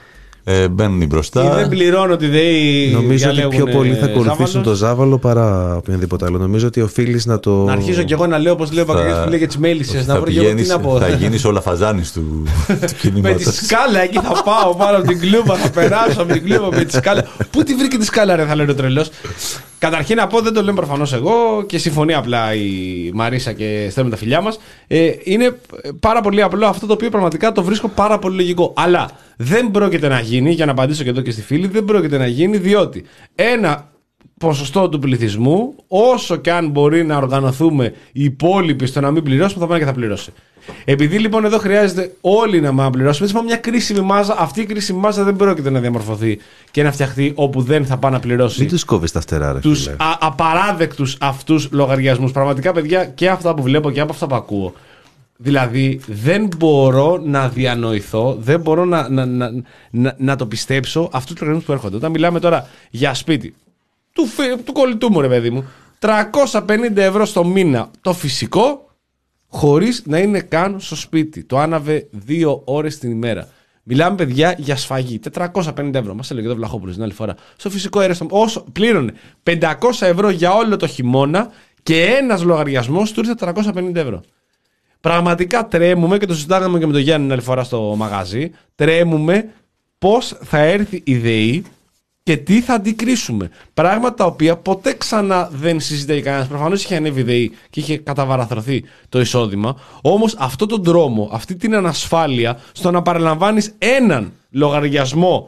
Ε, μπαίνουν Ή μπροστά. δεν πληρώνω τη ΔΕΗ. Νομίζω ότι πιο διαλέγουνε πολύ θα ακολουθήσουν Ζάβαλος. το Ζάβαλο παρά οποιονδήποτε άλλο. Νομίζω ότι οφείλει να το. Να αρχίσω κι εγώ να λέω, όπως λέω ο Παγκαλιάς που λέει για τις μέλισσες. Να θα βρω και εγώ τι πηγαίνεις- να πω. θα γίνεις όλα φαζάνης του, του Με τη κινήματος. σκάλα εκεί θα πάω πάνω από την κλούβα, θα περάσω από την κλούβα με τη σκάλα. Πού τη βρήκε τη σκάλα, ρε, θα λέει ο τρελός. Καταρχήν να πω, δεν το λέμε προφανώς εγώ και συμφωνεί απλά η Μαρίσα και στέλνουμε τα φιλιά μας. Ε, είναι πάρα πολύ απλό αυτό το οποίο πραγματικά το βρίσκω πάρα πολύ λογικό. Αλλά δεν πρόκειται να γίνει, για να απαντήσω και εδώ και στη φίλη, δεν πρόκειται να γίνει διότι ένα ποσοστό του πληθυσμού, όσο και αν μπορεί να οργανωθούμε οι υπόλοιποι στο να μην πληρώσουμε, θα πάνε και θα πληρώσει. Επειδή λοιπόν εδώ χρειάζεται όλοι να μα πληρώσουμε, έτσι μια κρίσιμη μάζα, αυτή η κρίσιμη μάζα δεν πρόκειται να διαμορφωθεί και να φτιαχτεί όπου δεν θα πάει να πληρώσει Μην του κόβει τα φτερά, ρε τους φίλε. α- απαράδεκτους αυτούς λογαριασμούς. Πραγματικά, παιδιά, και αυτά που βλέπω και από αυτά που ακούω. Δηλαδή, δεν μπορώ να διανοηθώ, δεν μπορώ να, να, να, να, να το πιστέψω αυτούς τους λογαριασμούς που έρχονται. Όταν μιλάμε τώρα για σπίτι του, φι- του κολλητού μου, ρε παιδί μου, τριακόσια πενήντα ευρώ στο μήνα το φυσικό, χωρίς να είναι καν στο σπίτι. Το άναβε δύο ώρες την ημέρα. Μιλάμε, παιδιά, για σφαγή. τετρακόσια πενήντα ευρώ. Μας έλεγε εδώ Βλαχόπουλος την άλλη φορά. Στο φυσικό αέριο, στο- όσο πλήρωνε πεντακόσια ευρώ για όλο το χειμώνα και ένας λογαριασμός του ήρθε τετρακόσια πενήντα ευρώ. Πραγματικά τρέμουμε και το συζητάγαμε και με τον Γιάννη την άλλη φορά στο μαγάζι. Τρέμουμε πώς θα έρθει η ΔΕΗ και τι θα αντικρίσουμε. Πράγματα τα οποία ποτέ ξανά δεν συζητάει κανένα. Προφανώς είχε ανέβει η ΔΕΗ και είχε καταβαραθρωθεί το εισόδημα. Όμως αυτόν τον τρόμο, αυτή την ανασφάλεια στο να παραλαμβάνεις έναν λογαριασμό,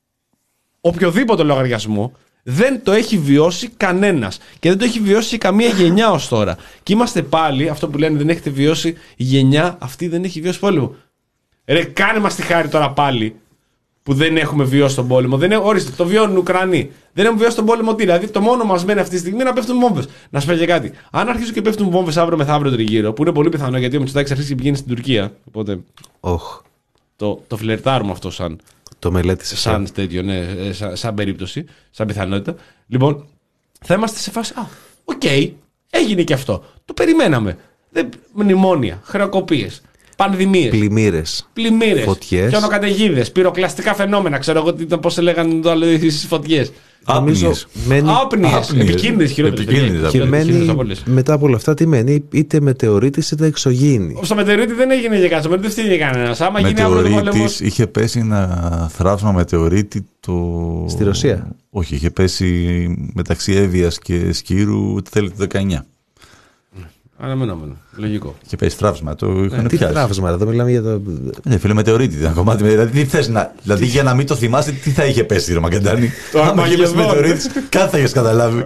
οποιοδήποτε λογαριασμό, δεν το έχει βιώσει κανένας. Και δεν το έχει βιώσει καμία γενιά ως τώρα. Και είμαστε πάλι, αυτό που λένε δεν έχετε βιώσει, η γενιά αυτή δεν έχει βιώσει πόλεμο. Ρε, κάνε μας τη χάρη τώρα πάλι που δεν έχουμε βιώσει τον πόλεμο. Δεν έχω, ορίστε, το βιώνουν οι Ουκρανοί. Δεν έχουμε βιώσει τον πόλεμο τι. Δηλαδή, το μόνο μας μένει αυτή τη στιγμή είναι να πέφτουν βόμβες. Να σου πω και κάτι. Αν αρχίσουν και πέφτουν βόμβες αύριο μεθαύριο τριγύρω, που είναι πολύ πιθανό γιατί ο Μητσοτάκης αρχίσει και πηγαίνει στην Τουρκία. Οπότε Οχ, το, το φλερτάρουμε αυτό σαν, το μελέτησε. σαν τέτοιο, ναι, ε, σαν, σαν περίπτωση, σαν πιθανότητα. Λοιπόν, θα είμαστε σε φάση. Α, οκ, έγινε και αυτό. Το περιμέναμε. Δεν, μνημόνια, χρεοκοπίες, πανδημίες. Πλημμύρες. Πλημμύρες, Φωτιές. χιονοκαταιγίδες, πυροκλαστικά φαινόμενα. Ξέρω εγώ πώς σε λέγανε το άλλο στις φωτιές. Νομίζω Άπνιες. μένει, Άπνιες. Άπνιες. Επικίνδυνες χειρότερες. Επικίνδυνες, και άπνιες. μένει μετά από όλα αυτά τι μένει, είτε μετεωρίτης είτε εξωγήινη. Στο μετεωρίτη δεν έγινε για κάτι. Στο μετεωρίτη δεν φταίει για κανένα. Άμα γίνει αύριο το πόλεμο. Μετεωρίτης, είχε πέσει ένα θράψμα μετεωρίτη το... Στη Ρωσία. Όχι, είχε πέσει μεταξύ Εύβοιας και Σκύρου το τέλη του δεκαεννιά. Αναμενόμενο. Λογικό. Είχε πέσει θράψμα, το είχαν Τι πιάσει. θράψμα, εδώ μιλάμε για το. Ναι, φίλε, μετεωρίτη ήταν κομμάτι. Δηλαδή, τι θες να... δηλαδή, για να μην το θυμάσαι, τι θα είχε πέσει, ρε Μακεντάνη. Το Άμα είχε πέσει Αρμαγεδόν. μετεωρίτης, κάτι θα είχες καταλάβει.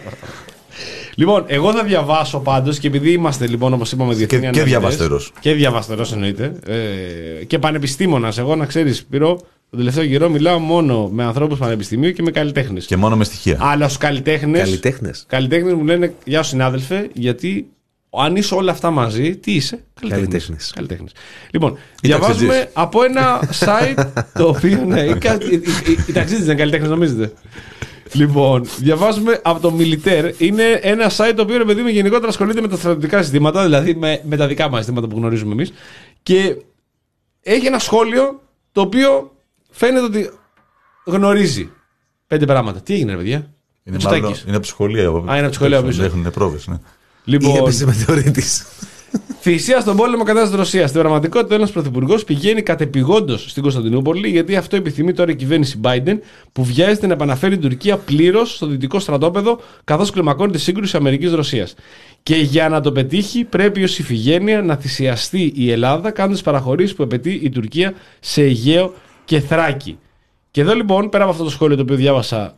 Λοιπόν, εγώ θα διαβάσω πάντως και επειδή είμαστε λοιπόν όπως είπαμε διεθνή και αναλυτές, διαβαστερός. Και διαβαστερός εννοείται. Ε, και πανεπιστήμονας. Εγώ να ξέρεις, Σπύρο, τον τελευταίο καιρό μιλάω μόνο με ανθρώπους πανεπιστημίου και με καλλιτέχνες. Και μόνο με στοιχεία. Αλλά ως καλλιτέχνες. Καλλιτέχνες. Καλλιτέχνες μου λένε γεια σου συνάδελφε, γιατί αν είσαι όλα αυτά μαζί, τι είσαι? Καλλιτέχνης. Καλλιτέχνης. Λοιπόν, Ή διαβάζουμε ταξιτζής. από ένα site το οποίο. Ναι, οι, κα- οι, οι, οι, οι ταξίτες είναι καλλιτέχνες, νομίζετε? Λοιπόν, διαβάζουμε από το Militaire. Είναι ένα site το οποίο, ρε παιδί μου, γενικότερα ασχολείται με τα στρατιωτικά ζητήματα, δηλαδή με, με τα δικά μας ζητήματα που γνωρίζουμε εμείς. Και έχει ένα σχόλιο το οποίο φαίνεται ότι γνωρίζει πέντε πράγματα. Τι έγινε, ρε παιδιά? Είναι, Μητσοτάκης. μάλλον, είναι από τη σχολεία. Α, είναι από τη σχολεία πίσω. Έχουν πρόβες, ναι. Ή Λοιπόν, έπεσε μετεωρίτης. θυσία στον πόλεμο κατά τη Ρωσία. Στην πραγματικότητα, ένα πρωθυπουργό πηγαίνει κατεπηγόντως στην Κωνσταντινούπολη, γιατί αυτό επιθυμεί τώρα η κυβέρνηση Biden, που βιάζεται να επαναφέρει την Τουρκία πλήρως στο δυτικό στρατόπεδο, καθώς κλιμακώνεται η σύγκρουση Αμερικής-Ρωσίας. Και για να το πετύχει, πρέπει ως ηφηγένεια να θυσιαστεί η Ελλάδα, κάνοντας παραχωρήσεις που απαιτεί η Τουρκία σε Αιγαίο και Θράκη. Και εδώ λοιπόν, πέρα από αυτό το σχόλιο το οποίο διάβασα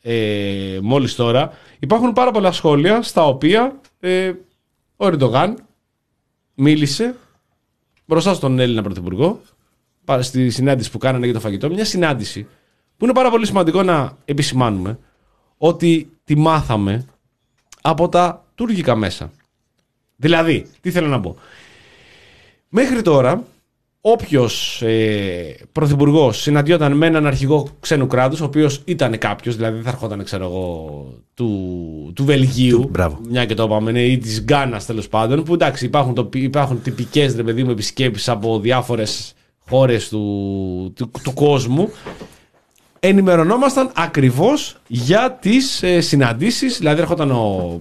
ε, μόλις τώρα, υπάρχουν πάρα πολλά σχόλια στα οποία ε, ο Ερντογάν μίλησε μπροστά στον Έλληνα Πρωθυπουργό πα- στη συνάντηση που κάνανε για το φαγητό. Μια συνάντηση που είναι πάρα πολύ σημαντικό να επισημάνουμε ότι τη μάθαμε από τα τουρκικά μέσα. Δηλαδή, τι θέλω να πω. Μέχρι τώρα, όποιος ε, πρωθυπουργός συναντιόταν με έναν αρχηγό ξένου κράτους, ο οποίος ήταν κάποιος, δηλαδή δεν θα ερχόταν, ξέρω εγώ, του, του Βελγίου, Του- μπράβο. μια και το είπαμε, ναι, ή της Γκάνας τέλος πάντων, που εντάξει, υπάρχουν, το, υπάρχουν τυπικές, ρε παιδί μου, επισκέψεις από διάφορες χώρες του, του, του κόσμου. Ενημερωνόμασταν ακριβώς για τις ε, συναντήσεις, δηλαδή έρχονταν ο,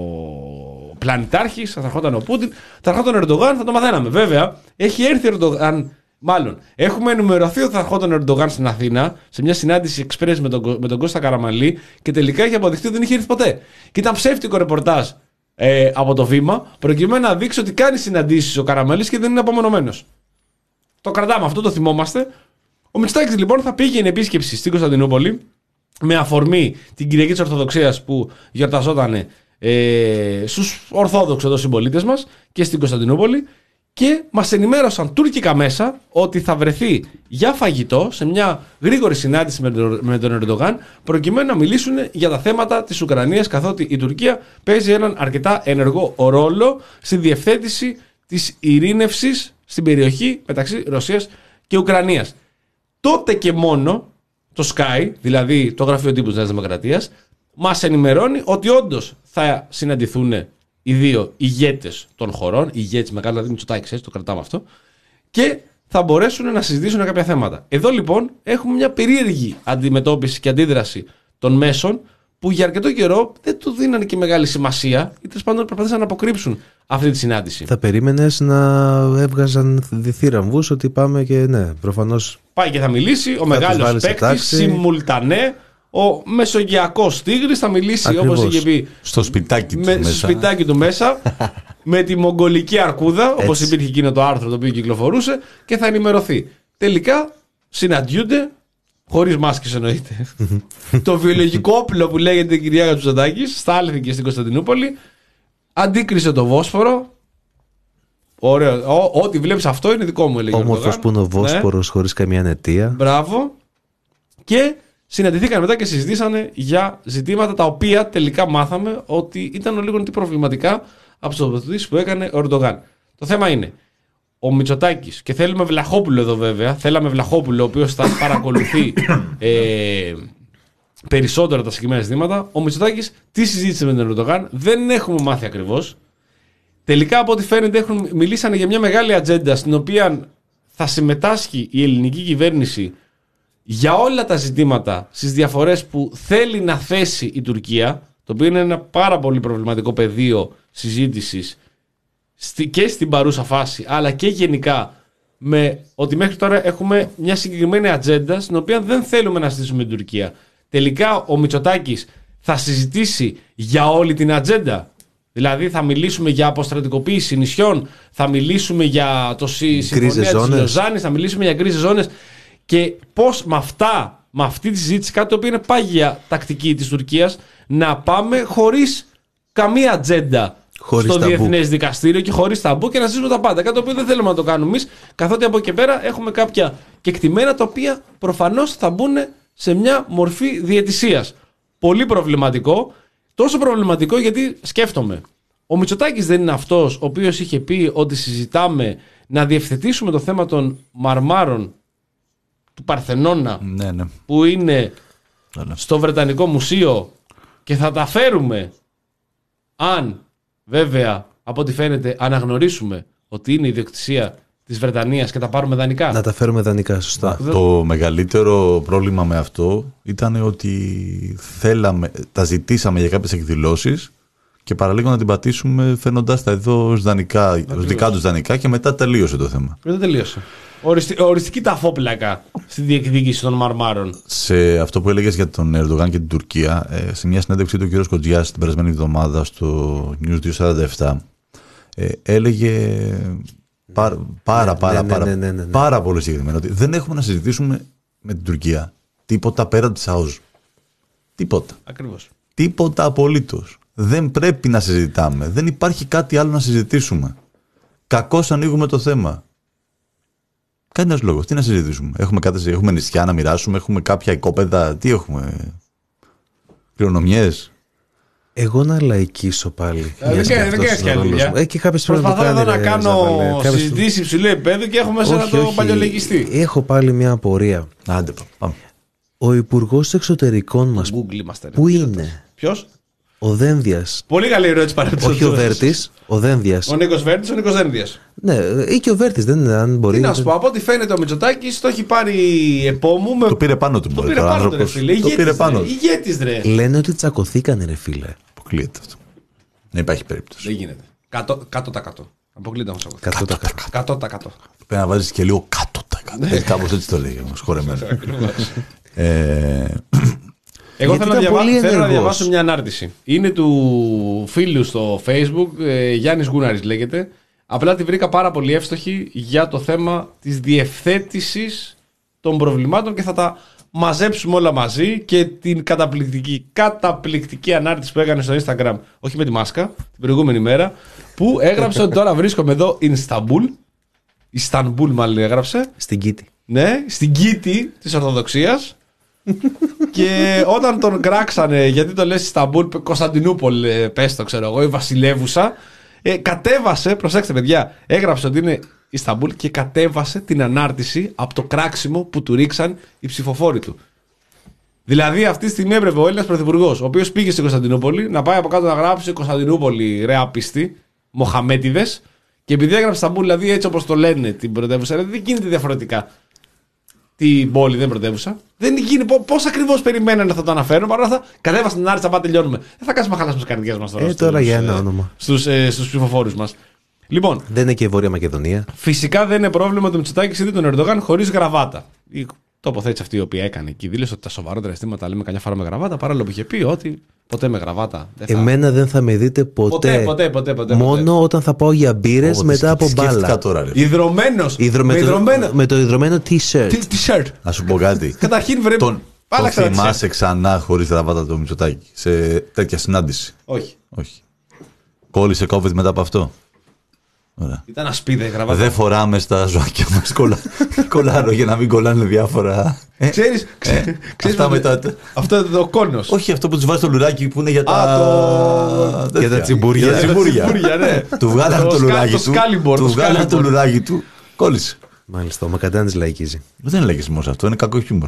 ο πλανητάρχης, θα έρχονταν ο Πούτιν, θα έρχονταν ο Ερντογάν, θα το μαθαίναμε. Βέβαια, έχει έρθει ο Ερντογάν, μάλλον, έχουμε ενημερωθεί ότι θα έρχονταν ο Ερντογάν στην Αθήνα, σε μια συνάντηση express με τον, με τον Κώστα Καραμανλή, και τελικά έχει αποδειχθεί ότι δεν είχε έρθει ποτέ. Και ήταν ψεύτικο ρεπορτάζ ε, από το Βήμα, προκειμένου να δείξει ότι κάνει συναντήσεις ο Καραμανλής και δεν είναι απομονωμένος. Το κρατάμε αυτό, το θυμόμαστε. Ο Μητσοτάκης λοιπόν θα πήγαινε επίσκεψη στην Κωνσταντινούπολη με αφορμή την Κυριακή της Ορθοδοξίας που γιορταζόταν ε, στους Ορθόδοξους εδώ συμπολίτες μας και στην Κωνσταντινούπολη, και μας ενημέρωσαν τουρκικά μέσα ότι θα βρεθεί για φαγητό σε μια γρήγορη συνάντηση με τον, με τον Ερντογάν, προκειμένου να μιλήσουν για τα θέματα της Ουκρανίας, καθότι η Τουρκία παίζει έναν αρκετά ενεργό ρόλο στη διευθέτηση της ειρήνευσης στην περιοχή μεταξύ Ρωσίας και Ουκρανίας. Τότε και μόνο το Sky, δηλαδή το γραφείο τύπου της Νέας Δημοκρατίας, μας ενημερώνει ότι όντως θα συναντηθούν οι δύο ηγέτες των χωρών, ηγέτες μεγάλα, δηλαδή Μητσοτάκης, έτσι το κρατάμε αυτό, και θα μπορέσουν να συζητήσουν κάποια θέματα. Εδώ λοιπόν έχουμε μια περίεργη αντιμετώπιση και αντίδραση των μέσων, που για αρκετό καιρό δεν του δίνανε και μεγάλη σημασία, ή τέλος πάντων προσπαθήσαν να αποκρύψουν αυτή τη συνάντηση. Θα περίμενες να έβγαζαν διθύραμβους ότι πάμε και ναι, προφανώς. Πάει και θα μιλήσει ο τους μεγάλος βάλεις σε παίκτης, τάξη. Σιμουλτανέ, ο Μεσογειακός Τίγρης, θα μιλήσει Ακριβώς. όπως είχε πει Στο σπιτάκι του με, μέσα. στο σπιτάκι του μέσα με τη μογγολική αρκούδα, όπως Έτσι. υπήρχε εκείνο το άρθρο το οποίο κυκλοφορούσε, και θα ενημερωθεί. Τελικά συναντιούνται, χωρίς μάσκες εννοείται, το βιολογικό όπλο που λέγεται κυρία Μητσοτάκης στάλθηκε στην Κωνσταντινούπολη, αντίκρισε το Βόσπορο. Ωραίο. Ό, ό,τι βλέπεις αυτό είναι δικό μου, έλεγε ο Όμορφος Ερντογάν. που είναι ο Ναι. Βόσπορος χωρίς καμία νετία. Μπράβο. Και συναντηθήκαν μετά και συζητήσανε για ζητήματα τα οποία τελικά μάθαμε ότι ήταν λίγο προβληματικά από τις τοποθετήσεις που έκανε ο Ερντογάν. Το θέμα είναι, ο Μητσοτάκης, και θέλουμε Βλαχόπουλο εδώ βέβαια, θέλαμε Βλαχόπουλο ο οποίος θα παρακολουθεί ε, περισσότερο τα συγκεκριμένα ζητήματα. Ο Μητσοτάκης τι συζήτησε με τον Ερντογάν δεν έχουμε μάθει ακριβώς. Τελικά από ό,τι φαίνεται έχουν, μιλήσανε για μια μεγάλη ατζέντα στην οποία θα συμμετάσχει η ελληνική κυβέρνηση για όλα τα ζητήματα, στις διαφορές που θέλει να θέσει η Τουρκία, το οποίο είναι ένα πάρα πολύ προβληματικό πεδίο συζήτησης και στην παρούσα φάση, αλλά και γενικά, με ότι μέχρι τώρα έχουμε μια συγκεκριμένη ατζέντα στην οποία δεν θέλουμε να συζητήσουμε την Τουρκία. Τελικά ο Μητσοτάκης θα συζητήσει για όλη την ατζέντα. Δηλαδή θα μιλήσουμε για αποστρατικοποίηση νησιών, θα μιλήσουμε για το συμφωνία της Λοζάνης, θα μιλήσουμε για γκρίζες ζώνες, και πώς με αυτά, με αυτή τη συζήτηση, κάτι το οποίο είναι πάγια τακτική της Τουρκίας, να πάμε χωρίς καμία ατζέντα στο Διεθνές Δικαστήριο και χωρίς ταμπού και να ζήσουμε τα πάντα. Κάτι το οποίο δεν θέλουμε να το κάνουμε εμείς, καθότι από εκεί πέρα έχουμε κάποια κεκτημένα τα οποία προφανώς θα μπουν σε μια μορφή διαιτησίας. Πολύ προβληματικό. Τόσο προβληματικό γιατί σκέφτομαι, ο Μητσοτάκης δεν είναι αυτός ο οποίος είχε πει ότι συζητάμε να διευθετήσουμε το θέμα των μαρμάρων του Παρθενώνα, ναι, ναι. που είναι ναι. στο Βρετανικό Μουσείο, και θα τα φέρουμε αν βέβαια από ό,τι φαίνεται αναγνωρίσουμε ότι είναι ιδιοκτησία της Βρετανίας και τα πάρουμε δανεικά. Να τα φέρουμε δανεικά, σωστά. Το μεγαλύτερο πρόβλημα με αυτό ήταν ότι θέλαμε, τα ζητήσαμε για κάποιες εκδηλώσεις και παραλίγο να την πατήσουμε φέρνοντας τα εδώ ως δανεικά, ως δικά τους δανεικά, και μετά τελείωσε το θέμα. Δεν τελείωσε. Οριστι, οριστική ταφόπλακα στη διεκδίκηση των μαρμάρων. Σε αυτό που έλεγες για τον Ερντογάν και την Τουρκία, σε μια συνέντευξη του κ. Κοντζιάς την περασμένη εβδομάδα στο News διακόσια σαράντα επτά, έλεγε πάρα, πάρα, πάρα, πάρα, ναι, ναι, ναι, ναι, ναι. πάρα πολύ συγκεκριμένα ότι δεν έχουμε να συζητήσουμε με την Τουρκία τίποτα πέρα της ΑΟΣ. Τίποτα. Ακριβώς. Τίποτα απολύτως. Δεν πρέπει να συζητάμε. Δεν υπάρχει κάτι άλλο να συζητήσουμε. Κακώς ανοίγουμε το θέμα. Κανένας λόγος. Τι να συζητήσουμε. Έχουμε, κάτι, έχουμε νησιά να μοιράσουμε, έχουμε κάποια οικόπεδα. Τι έχουμε. Κληρονομιές. Εγώ να λαϊκίσω πάλι. Δεν κάνεις καλή δουλειά. Προσπαθώ εδώ να κάνω συζητήσεις υψηλού επίπεδου και έχω μέσα να το παλιολεγιστεί. Έχω πάλι μια απορία. Άντε, πάμε. Ο Υπουργός Εξωτερικών μας πού είναι? Ποιος? Ο Δένδιας. Πολύ καλή ερώτηση παρέμβαση. Όχι ο Βέρτης, ο Δένδιας. Ο Νίκος Βέρτης, ο Νίκος Δένδιας. Ναι, ή και ο Βέρτης, δεν είναι, αν μπορεί. Τι να σου πω, από ό,τι φαίνεται ο Μητσοτάκης το έχει πάρει επόμου. Με... Το πήρε πάνω του, το πήρε πάνω του, ρε φίλε. Το πήρε πάνω του. Ηγέτης, ρε. Λένε ότι τσακωθήκανε, ρε φίλε. Αποκλείεται αυτό. Δεν υπάρχει περίπτωση. Δεν γίνεται. Κάτω τα κάτω. Αποκλείεται όμως. Κάτω τα κάτω. τα κάτω. Πρέπει να βάζεις και λίγο κάτω τα κάτω. Κάπως έτσι το λέει όμως, χορεμένο. Εγώ θέλω, να, διαβα... θέλω να διαβάσω μια ανάρτηση. Είναι του φίλου στο Facebook, ε, Γιάννης Γκούναρης λέγεται. Απλά τη βρήκα πάρα πολύ εύστοχη για το θέμα της διευθέτησης των προβλημάτων και θα τα μαζέψουμε όλα μαζί, και την καταπληκτική, καταπληκτική ανάρτηση που έκανε στο Instagram, όχι με τη μάσκα, την προηγούμενη μέρα, που έγραψε ότι τώρα βρίσκομαι εδώ in Istanbul. Ιστανμπούλ μάλλον έγραψε. Στην Κίτη. Ναι, στην Κίτη της Ορθοδοξίας. Και όταν τον κράξανε, γιατί το λες Ισταμπούλ, Κωνσταντινούπολη, πες το ξέρω εγώ, η βασιλεύουσα, ε, κατέβασε, προσέξτε παιδιά, έγραψε ότι είναι Ισταμπούλ και κατέβασε την ανάρτηση από το κράξιμο που του ρίξαν οι ψηφοφόροι του. Δηλαδή αυτή τη στιγμή έπρεπε ο Έλληνας πρωθυπουργός, ο οποίος πήγε στην Κωνσταντινούπολη, να πάει από κάτω να γράψει Κωνσταντινούπολη ρε άπιστη, Μοχαμέτιδες, και επειδή έγραψε Ισταμπούλ, δηλαδή έτσι όπως το λένε την πρωτεύουσα, δηλαδή δεν γίνεται διαφορετικά. Την πόλη, δεν πρωτεύουσα. Δεν γίνει. Πώς ακριβώς περιμένανε θα το αναφέρουν. Παρόλα αυτά, κατέβασαν την άρτσα, πάμε τελειώνουμε. Δεν θα κάτσουμε να χαλάσουμε τις καρδιές μας τώρα. Ε, τώρα για ένα όνομα. Στους, ε, στους ψηφοφόρους μας. Λοιπόν. Δεν είναι και η Βόρεια Μακεδονία. Φυσικά δεν είναι πρόβλημα του Μητσοτάκη ή τον Ερντογάν χωρίς γραβάτα. Η τοποθέτηση αυτή η οποία έκανε και δήλωσε ότι τα σοβαρότερα αισθήματα λέμε καμιά φορά με γραβάτα. Παράλληλα που είχε πει ότι ποτέ με γραβάτα. Δεν θα... Εμένα δεν θα με δείτε ποτέ. Ποτέ, ποτέ, ποτέ. ποτέ Μόνο ποτέ. Όταν θα πάω για μπύρες oh, μετά από μπάλα. Ιδρωμένος. Υδρο, με, το, με το ιδρωμένο t-shirt. T-shirt. Να σου πω κάτι. Καταρχήν βρε. Τον, τον θυμάσαι ξανά χωρίς γραβάτα το Μητσοτάκη σε τέτοια συνάντηση? Όχι. Όχι. Κόλλησε COVID μετά από αυτό? Ωραία. Ήταν ασπίδα η γραβάτα. Δεν φοράμε στα ζωάκια μας κολλά... κολλάρο για να μην κολλάνε διάφορα. Ε, ξέρεις, ξέ, ε, ξέρεις αυτά μετά... αυτό το κόνος. Όχι, αυτό που τους βάζει το λουράκι που είναι για τα... Α, το... για τα τσιμπούρια. Για τα τσιμπούρια, ναι. Του βγάλανε το λουράκι του. Του βγάλανε το λουράκι του. Κόλλησε. Μάλιστα, ο Μακαντάνης λαϊκίζει. Δεν είναι λαϊκισμός αυτό, είναι κακό χιούμορ.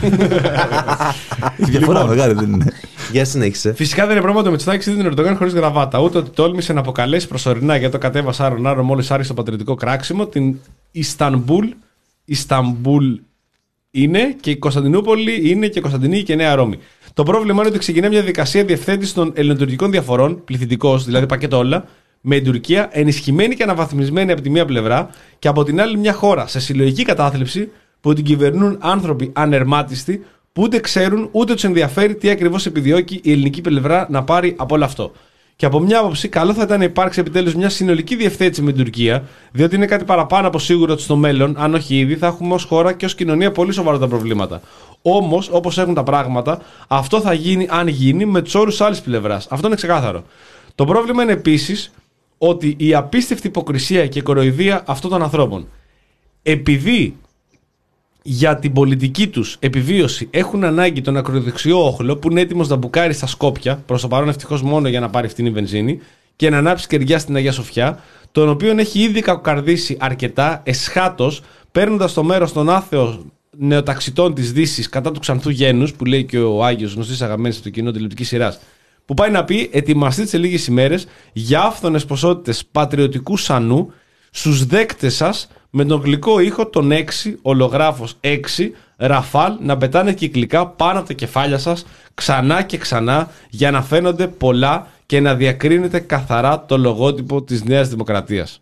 Η διαφορά μεγάλη δεν είναι. Για συνέχισε. Φυσικά δεν είναι πρόβλημα το Μητσοτάκη ή τον Ερντογάν χωρίς γραβάτα. Ούτε ότι τόλμησε να αποκαλέσει προσωρινά, γιατί το κατέβασε άρον άρον μόλις άρχισε το πατριωτικό κράξιμο, την Ιστανμπούλ, Ιστανμπούλ είναι και η Κωνσταντινούπολη είναι και Κωνσταντινή και Νέα Ρώμη. Το πρόβλημα είναι ότι ξεκινάει μια διαδικασία διευθέτηση των ελληνοτουρκικών διαφορών, πληθυντικός, δηλαδή πακέτο όλα, με την Τουρκία ενισχυμένη και αναβαθμισμένη από τη μία πλευρά και από την άλλη μια χώρα σε συλλογική κατάθλιψη που την κυβερνούν άνθρωποι ανερμάτιστοι που ούτε ξέρουν ούτε τους ενδιαφέρει τι ακριβώς επιδιώκει η ελληνική πλευρά να πάρει από όλο αυτό. Και από μια άποψη, καλό θα ήταν να υπάρξει επιτέλους μια συνολική διευθέτηση με την Τουρκία, διότι είναι κάτι παραπάνω από σίγουρο ότι στο μέλλον, αν όχι ήδη, θα έχουμε ως χώρα και ως κοινωνία πολύ σοβαρά προβλήματα. Όμως, όπως έχουν τα πράγματα, αυτό θα γίνει, αν γίνει, με τους όρους άλλης πλευράς. Αυτό είναι ξεκάθαρο. Το πρόβλημα είναι επίσης ότι η απίστευτη υποκρισία και κοροϊδία αυτών των ανθρώπων, επειδή για την πολιτική τους επιβίωση έχουν ανάγκη τον ακροδεξιό όχλο που είναι έτοιμος να μπουκάρει στα Σκόπια, προς το παρόν ευτυχώς μόνο για να πάρει φτηνή βενζίνη, και να ανάψει κεριά στην Αγία Σοφιά, τον οποίον έχει ήδη κακοκαρδίσει αρκετά εσχάτως, παίρνοντας το μέρος των άθεων νεοταξιτών της Δύσης κατά του ξανθού γένους, που λέει και ο Άγιος γνωστής αγαπημένης από το κοινό τηλεοπτικής σειράς, που πάει να πει: ετοιμαστείτε σε λίγες ημέρες για άφθονες ποσότητες πατριωτικού σανού στους δέκτες σας με τον γλυκό ήχο των έξι, ολογράφος έξι, ραφάλ να πετάνε κυκλικά πάνω από τα κεφάλια σας ξανά και ξανά για να φαίνονται πολλά και να διακρίνεται καθαρά το λογότυπο της Νέας Δημοκρατίας.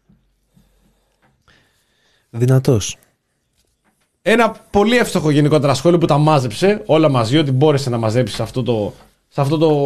Δυνατός. Ένα πολύ εύστοχο γενικότερα σχόλιο που τα μάζεψε όλα μαζί, ότι μπόρεσε να μαζέψει σε αυτό το, σε αυτό το,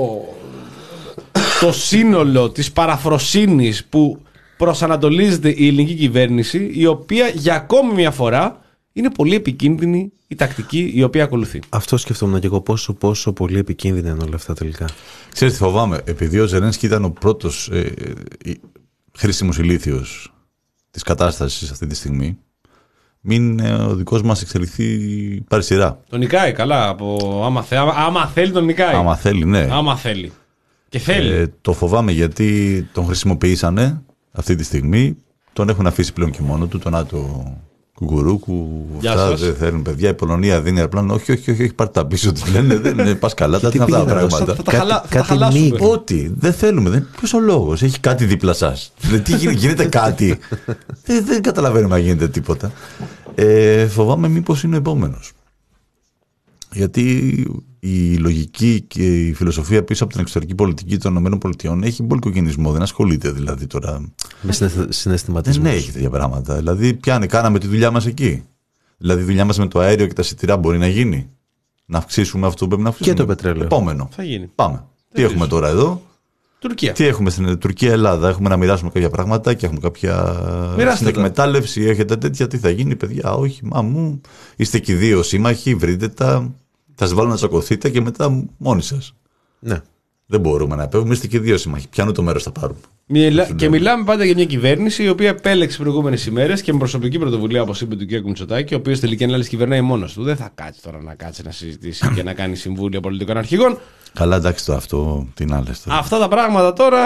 το σύνολο της παραφροσύνης που προσανατολίζεται η ελληνική κυβέρνηση, η οποία για ακόμη μια φορά είναι πολύ επικίνδυνη η τακτική η οποία ακολουθεί. Αυτό σκεφτόμουν και εγώ, πόσο, πόσο πολύ επικίνδυνα είναι όλα αυτά τελικά. Ξέρεις τι φοβάμαι, επειδή ο Ζελένσκι ήταν ο πρώτος ε, ε, χρήσιμος ηλίθιος της κατάστασης αυτή τη στιγμή, μην ε, ο δικός μας εξελιχθεί πάρει σειρά. Τον νικάει καλά, από, άμα, θε, άμα, άμα θέλει τον νικάει. Άμα θέλει, ναι. Άμα θέλει. Και θέλει. Ε, το φοβάμαι γιατί τον χρησιμοποιήσανε αυτή τη στιγμή, τον έχουν αφήσει πλέον και μόνο του, τον Άτο Κουκουρούκου. Αυτά δεν θέλουν παιδιά. Η Πολωνία δίνει αεροπλάνο. Όχι, όχι, όχι, όχι, πάρτε τα πίσω. Του λένε δεν πα καλά. Τα τι αυτά τα πράγματα. Θα τα χαλάσουμε. Ό,τι. Δεν θέλουμε. Ποιο ο λόγο. Έχει κάτι δίπλα σα. Τι γίνεται κάτι. δεν, δεν καταλαβαίνουμε αν γίνεται τίποτα. Ε, φοβάμαι μήπως είναι ο επόμενος. Γιατί η λογική και η φιλοσοφία πίσω από την εξωτερική πολιτική των ΗΠΑ έχει μπολκοκινισμό. Δεν ασχολείται δηλαδή τώρα. Με συναισθηματισμό. Δεν έχει τέτοια πράγματα. Δηλαδή, πιάνει, κάναμε τη δουλειά μας εκεί. Δηλαδή, η δουλειά μας με το αέριο και τα σιτηρά μπορεί να γίνει. Να αυξήσουμε αυτό που πρέπει να αυξήσουμε. Και το πετρέλαιο. Επόμενο. Θα γίνει. Πάμε. Τι έχουμε τώρα εδώ. Τουρκία. Τι έχουμε στην Τουρκία, Ελλάδα. Έχουμε να μοιράσουμε κάποια πράγματα και έχουμε κάποια συνεκμετάλλευση. Έχετε τέτοια. Τι θα γίνει, παιδιά. Όχι, μα μου. Είστε και δύο σύμμαχοι. Βρείτε τα. Θα σας βάλω να τσακωθείτε και μετά μόνοι σας. Ναι. Δεν μπορούμε να επέμβουμε. Είστε και δύο σύμμαχοι. Πιάνω το μέρος θα πάρουμε. Μιλά... Και μιλάμε πάντα για μια κυβέρνηση η οποία επέλεξε τις προηγούμενες ημέρες και με προσωπική πρωτοβουλία, όπως είπε του κ. Μητσοτάκη, ο οποίος τελικά ανάλυση κυβερνάει μόνος του. Δεν θα κάτσει τώρα να κάτσει να συζητήσει και να κάνει συμβούλια πολιτικών αρχηγών. Καλά, εντάξει, το αυτό την άλλη. Αυτά τα πράγματα τώρα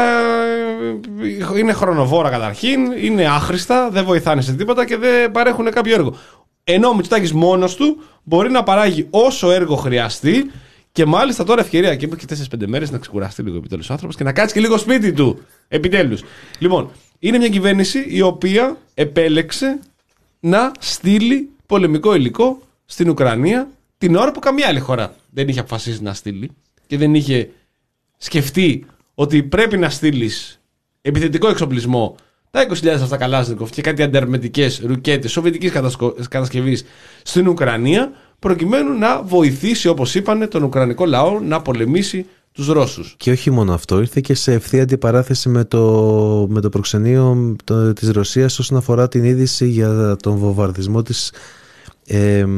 είναι χρονοβόρα καταρχήν, είναι άχρηστα, δεν βοηθάνε σε τίποτα και δεν παρέχουν κάποιο έργο. Ενώ ο Μητσοτάκης μόνος του μπορεί να παράγει όσο έργο χρειαστεί. Και μάλιστα τώρα ευκαιρία και έχει τέσσερις πέντε μέρες να ξεκουραστεί λίγο επιτέλους ο άνθρωπος και να κάτσει και λίγο σπίτι του. Επιτέλους. Λοιπόν, είναι μια κυβέρνηση η οποία επέλεξε να στείλει πολεμικό υλικό στην Ουκρανία την ώρα που καμία άλλη χώρα δεν είχε αποφασίσει να στείλει και δεν είχε σκεφτεί ότι πρέπει να στείλει επιθετικό εξοπλισμό, τα είκοσι χιλιάδες αυτά Καλάζνικοφ και κάτι αντερμετικές ρουκέτες σοβιετικής κατασκευής στην Ουκρανία, προκειμένου να βοηθήσει, όπως είπανε, τον Ουκρανικό λαό να πολεμήσει τους Ρώσους. Και όχι μόνο αυτό, ήρθε και σε ευθεία αντιπαράθεση με το, με το προξενείο το, της Ρωσίας όσον αφορά την είδηση για τον βομβαρδισμό της ε, ε,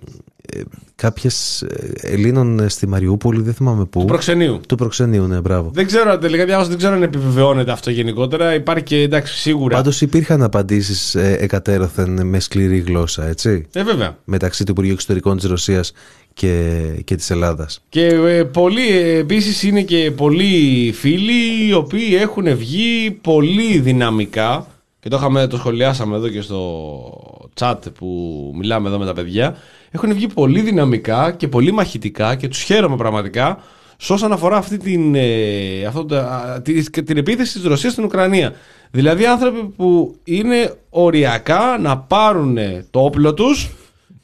κάποιες Ελλήνων στη Μαριούπολη, δεν θυμάμαι πού. Του προξενείου. Του προξενείου, ναι, μπράβο. Δεν ξέρω, τελικά διάβασα, δεν ξέρω αν επιβεβαιώνεται αυτό γενικότερα. Υπάρχει και εντάξει, σίγουρα. Πάντως υπήρχαν απαντήσεις ε, εκατέρωθεν με σκληρή γλώσσα, έτσι. Ε, βέβαια. Μεταξύ του Υπουργείου Εξωτερικών της Ρωσίας και, και της Ελλάδας. Και ε, πολλοί, επίσης είναι και πολλοί φίλοι οι οποίοι έχουν βγει πολύ δυναμικά. Και το, είχαμε, το σχολιάσαμε εδώ και στο chat που μιλάμε εδώ με τα παιδιά. Έχουν βγει πολύ δυναμικά και πολύ μαχητικά και τους χαίρομαι πραγματικά σε όσον αφορά αυτή την, ε, αυτό, την, την επίθεση της Ρωσίας στην Ουκρανία. Δηλαδή άνθρωποι που είναι οριακά να πάρουν το όπλο τους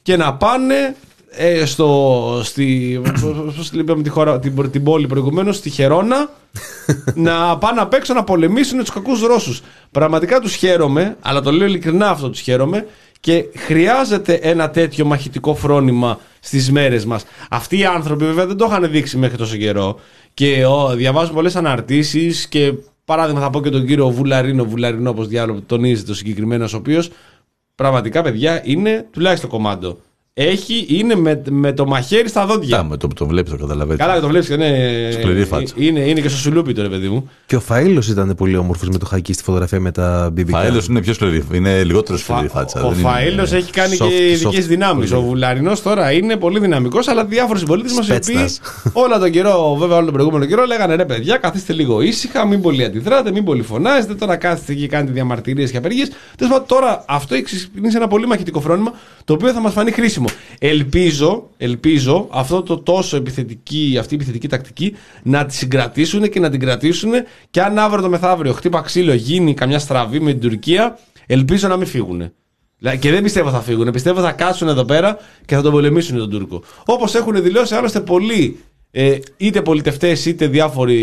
και να πάνε ε, στο, στη, πώς είπαμε τη χώρα, την, την πόλη προηγουμένως, στη Χερόνα, να πάνε απ' έξω να πολεμήσουν τους κακούς Ρώσους. Πραγματικά τους χαίρομαι, αλλά το λέω ειλικρινά αυτό, τους χαίρομαι, και χρειάζεται ένα τέτοιο μαχητικό φρόνημα στις μέρες μας. Αυτοί οι άνθρωποι βέβαια δεν το είχαν δείξει μέχρι τόσο καιρό και ο, διαβάζουν πολλές αναρτήσεις και παράδειγμα θα πω και τον κύριο Βουλαρίνο, Βουλαρινό όπως διάλογο τονίζεται ο συγκεκριμένος, ο οποίος πραγματικά παιδιά είναι τουλάχιστον κομμάντο. Έχει, είναι με, με το μαχαίρι στα δόντια. Yeah, με το που το βλέπει, το καταλαβαίνει. Καλά, το βλέπει και είναι, είναι, είναι και στο σουλούπι το ρε παιδί μου. Και ο Φαΐλος ήταν πολύ όμορφος με το χακί στη φωτογραφία με τα μπι μπι κι. Ο Φαΐλος είναι πιο σκληρή, είναι λιγότερο σκληρή φάτσα. Ο Φαΐλος έχει κάνει soft, και ειδικές δυνάμεις. Ο Βουλαρινός τώρα είναι πολύ δυναμικός, αλλά διάφοροι συμπολίτες μας οι οποίοι όλο τον καιρό, βέβαια όλο τον προηγούμενο καιρό, λέγανε ρε παιδιά, καθίστε λίγο ήσυχα, μην πολύ αντιδράτε, μην πολύ φωνάζετε. Τώρα κάθεστε και κάνετε διαμαρτυρίες και απεργίες. Τώρα αυτό έχει ξεκινήσει ένα πολύ μαχητικό φρόνημα το οποίο θα μας φανεί χρήσιμο. Ελπίζω, ελπίζω αυτό το τόσο επιθετική, αυτή η επιθετική τακτική να τη συγκρατήσουν και να την κρατήσουν και αν αύριο το μεθαύριο χτύπα ξύλο γίνει καμιά στραβή με την Τουρκία, ελπίζω να μην φύγουν. Και δεν πιστεύω θα φύγουν, πιστεύω θα κάτσουν εδώ πέρα και θα τον πολεμήσουν τον Τούρκο. Όπως έχουν δηλώσει άλλωστε πολλοί, ε, είτε πολιτευτές είτε διάφοροι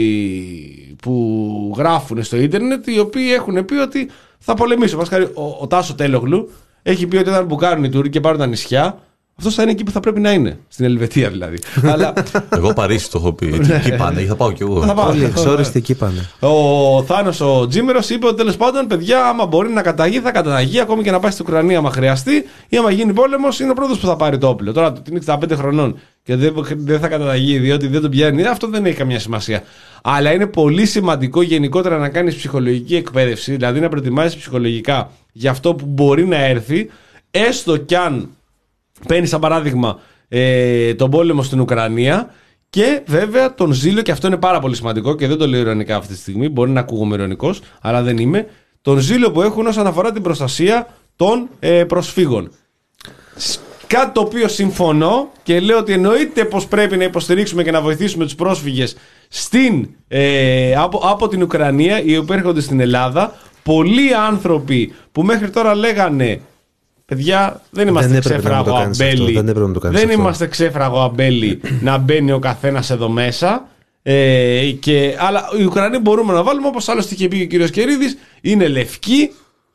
που γράφουν στο ίντερνετ, οι οποίοι έχουν πει ότι θα πολεμήσουν. Ο, ο Τάσο Τέλογλου έχει πει ότι όταν μπουκάρουν οι Τούρκοι και πάρουν τα νησιά, αυτός θα είναι εκεί που θα πρέπει να είναι. Στην Ελβετία δηλαδή. Αλλά... Εγώ Παρίσι το έχω πει. Εκεί πάνε, θα πάω κι εγώ. Θα πάω. Όλοι εξόριστοι εκεί πάνε. Ο Θάνος ο Τζίμερος είπε ότι τέλος πάντων, παιδιά, άμα μπορεί να καταγεί, θα καταγεί ακόμη και να πάει στην Ουκρανία, άμα χρειαστεί, ή άμα γίνει πόλεμος, είναι ο πρώτος που θα πάρει το όπλο. Τώρα είναι εξήντα πέντε χρονών και δεν, δεν θα καταγεί διότι δεν τον πιάνει. Αυτό δεν έχει καμία σημασία. Αλλά είναι πολύ σημαντικό γενικότερα να κάνεις ψυχολογική εκπαίδευση, δηλαδή να προετοιμάσεις ψυχολογικά για αυτό που μπορεί να έρθει, έστω κι αν παίρνει σαν παράδειγμα ε, τον πόλεμο στην Ουκρανία και βέβαια τον ζήλο, και αυτό είναι πάρα πολύ σημαντικό και δεν το λέω ειρωνικά αυτή τη στιγμή, μπορεί να ακούγομαι ειρωνικός, αλλά δεν είμαι, τον ζήλο που έχουν όσον αφορά την προστασία των ε, προσφύγων. Κάτι το οποίο συμφωνώ και λέω ότι εννοείται πως πρέπει να υποστηρίξουμε και να βοηθήσουμε τους πρόσφυγες στην, ε, από, από την Ουκρανία, οι οποίοι έρχονται στην Ελλάδα. Πολλοί άνθρωποι που μέχρι τώρα λέγανε παιδιά, δεν είμαστε δεν ξέφραγο αμπέλι. Δεν, δεν, δεν είμαστε ξέφραγο αμπέλι να μπαίνει ο καθένας εδώ μέσα. Ε, και, αλλά οι Ουκρανοί μπορούμε να βάλουμε, όπως άλλωστε είχε πει και ο κύριος Κερίδης, είναι λευκοί.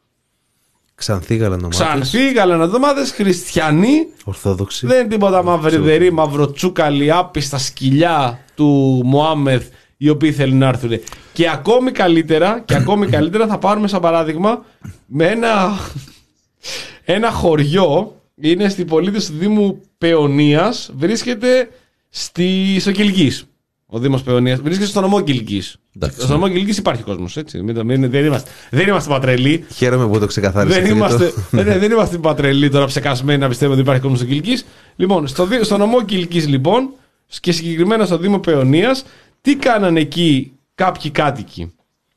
Ξανθοί γαλανομάτες. Ξανθοί γαλανομάτες, χριστιανοί. Ορθόδοξοι. Δεν είναι τίποτα μαυριδεροί, μαυροτσούκαλοι, άπιστα σκυλιά του Μωάμεθ, οι οποίοι θέλουν να έρθουν. Και ακόμη καλύτερα, και ακόμη καλύτερα θα πάρουμε σαν παράδειγμα με ένα. Ένα χωριό, είναι στην πολίτες του Δήμου Παιωνίας, βρίσκεται στη, στο Κιλκής. Ο Δήμος Παιωνίας βρίσκεται στο νομό Κιλκής. Στο νομό Κιλκής υπάρχει κόσμος, έτσι. Μην, μην, δεν, είμαστε, δεν είμαστε πατρελοί. Χαίρομαι που το ξεκαθάρισα. Δεν είμαστε, δεν, δεν είμαστε πατρελοί τώρα ψεκασμένοι να πιστεύουμε ότι υπάρχει κόσμος στο Κιλκής. Λοιπόν, στο, στο νομό Κιλκής λοιπόν, και συγκεκριμένα στο Δήμο Παιωνίας, τι κάνανε εκεί κάποιοι κάτοικοι?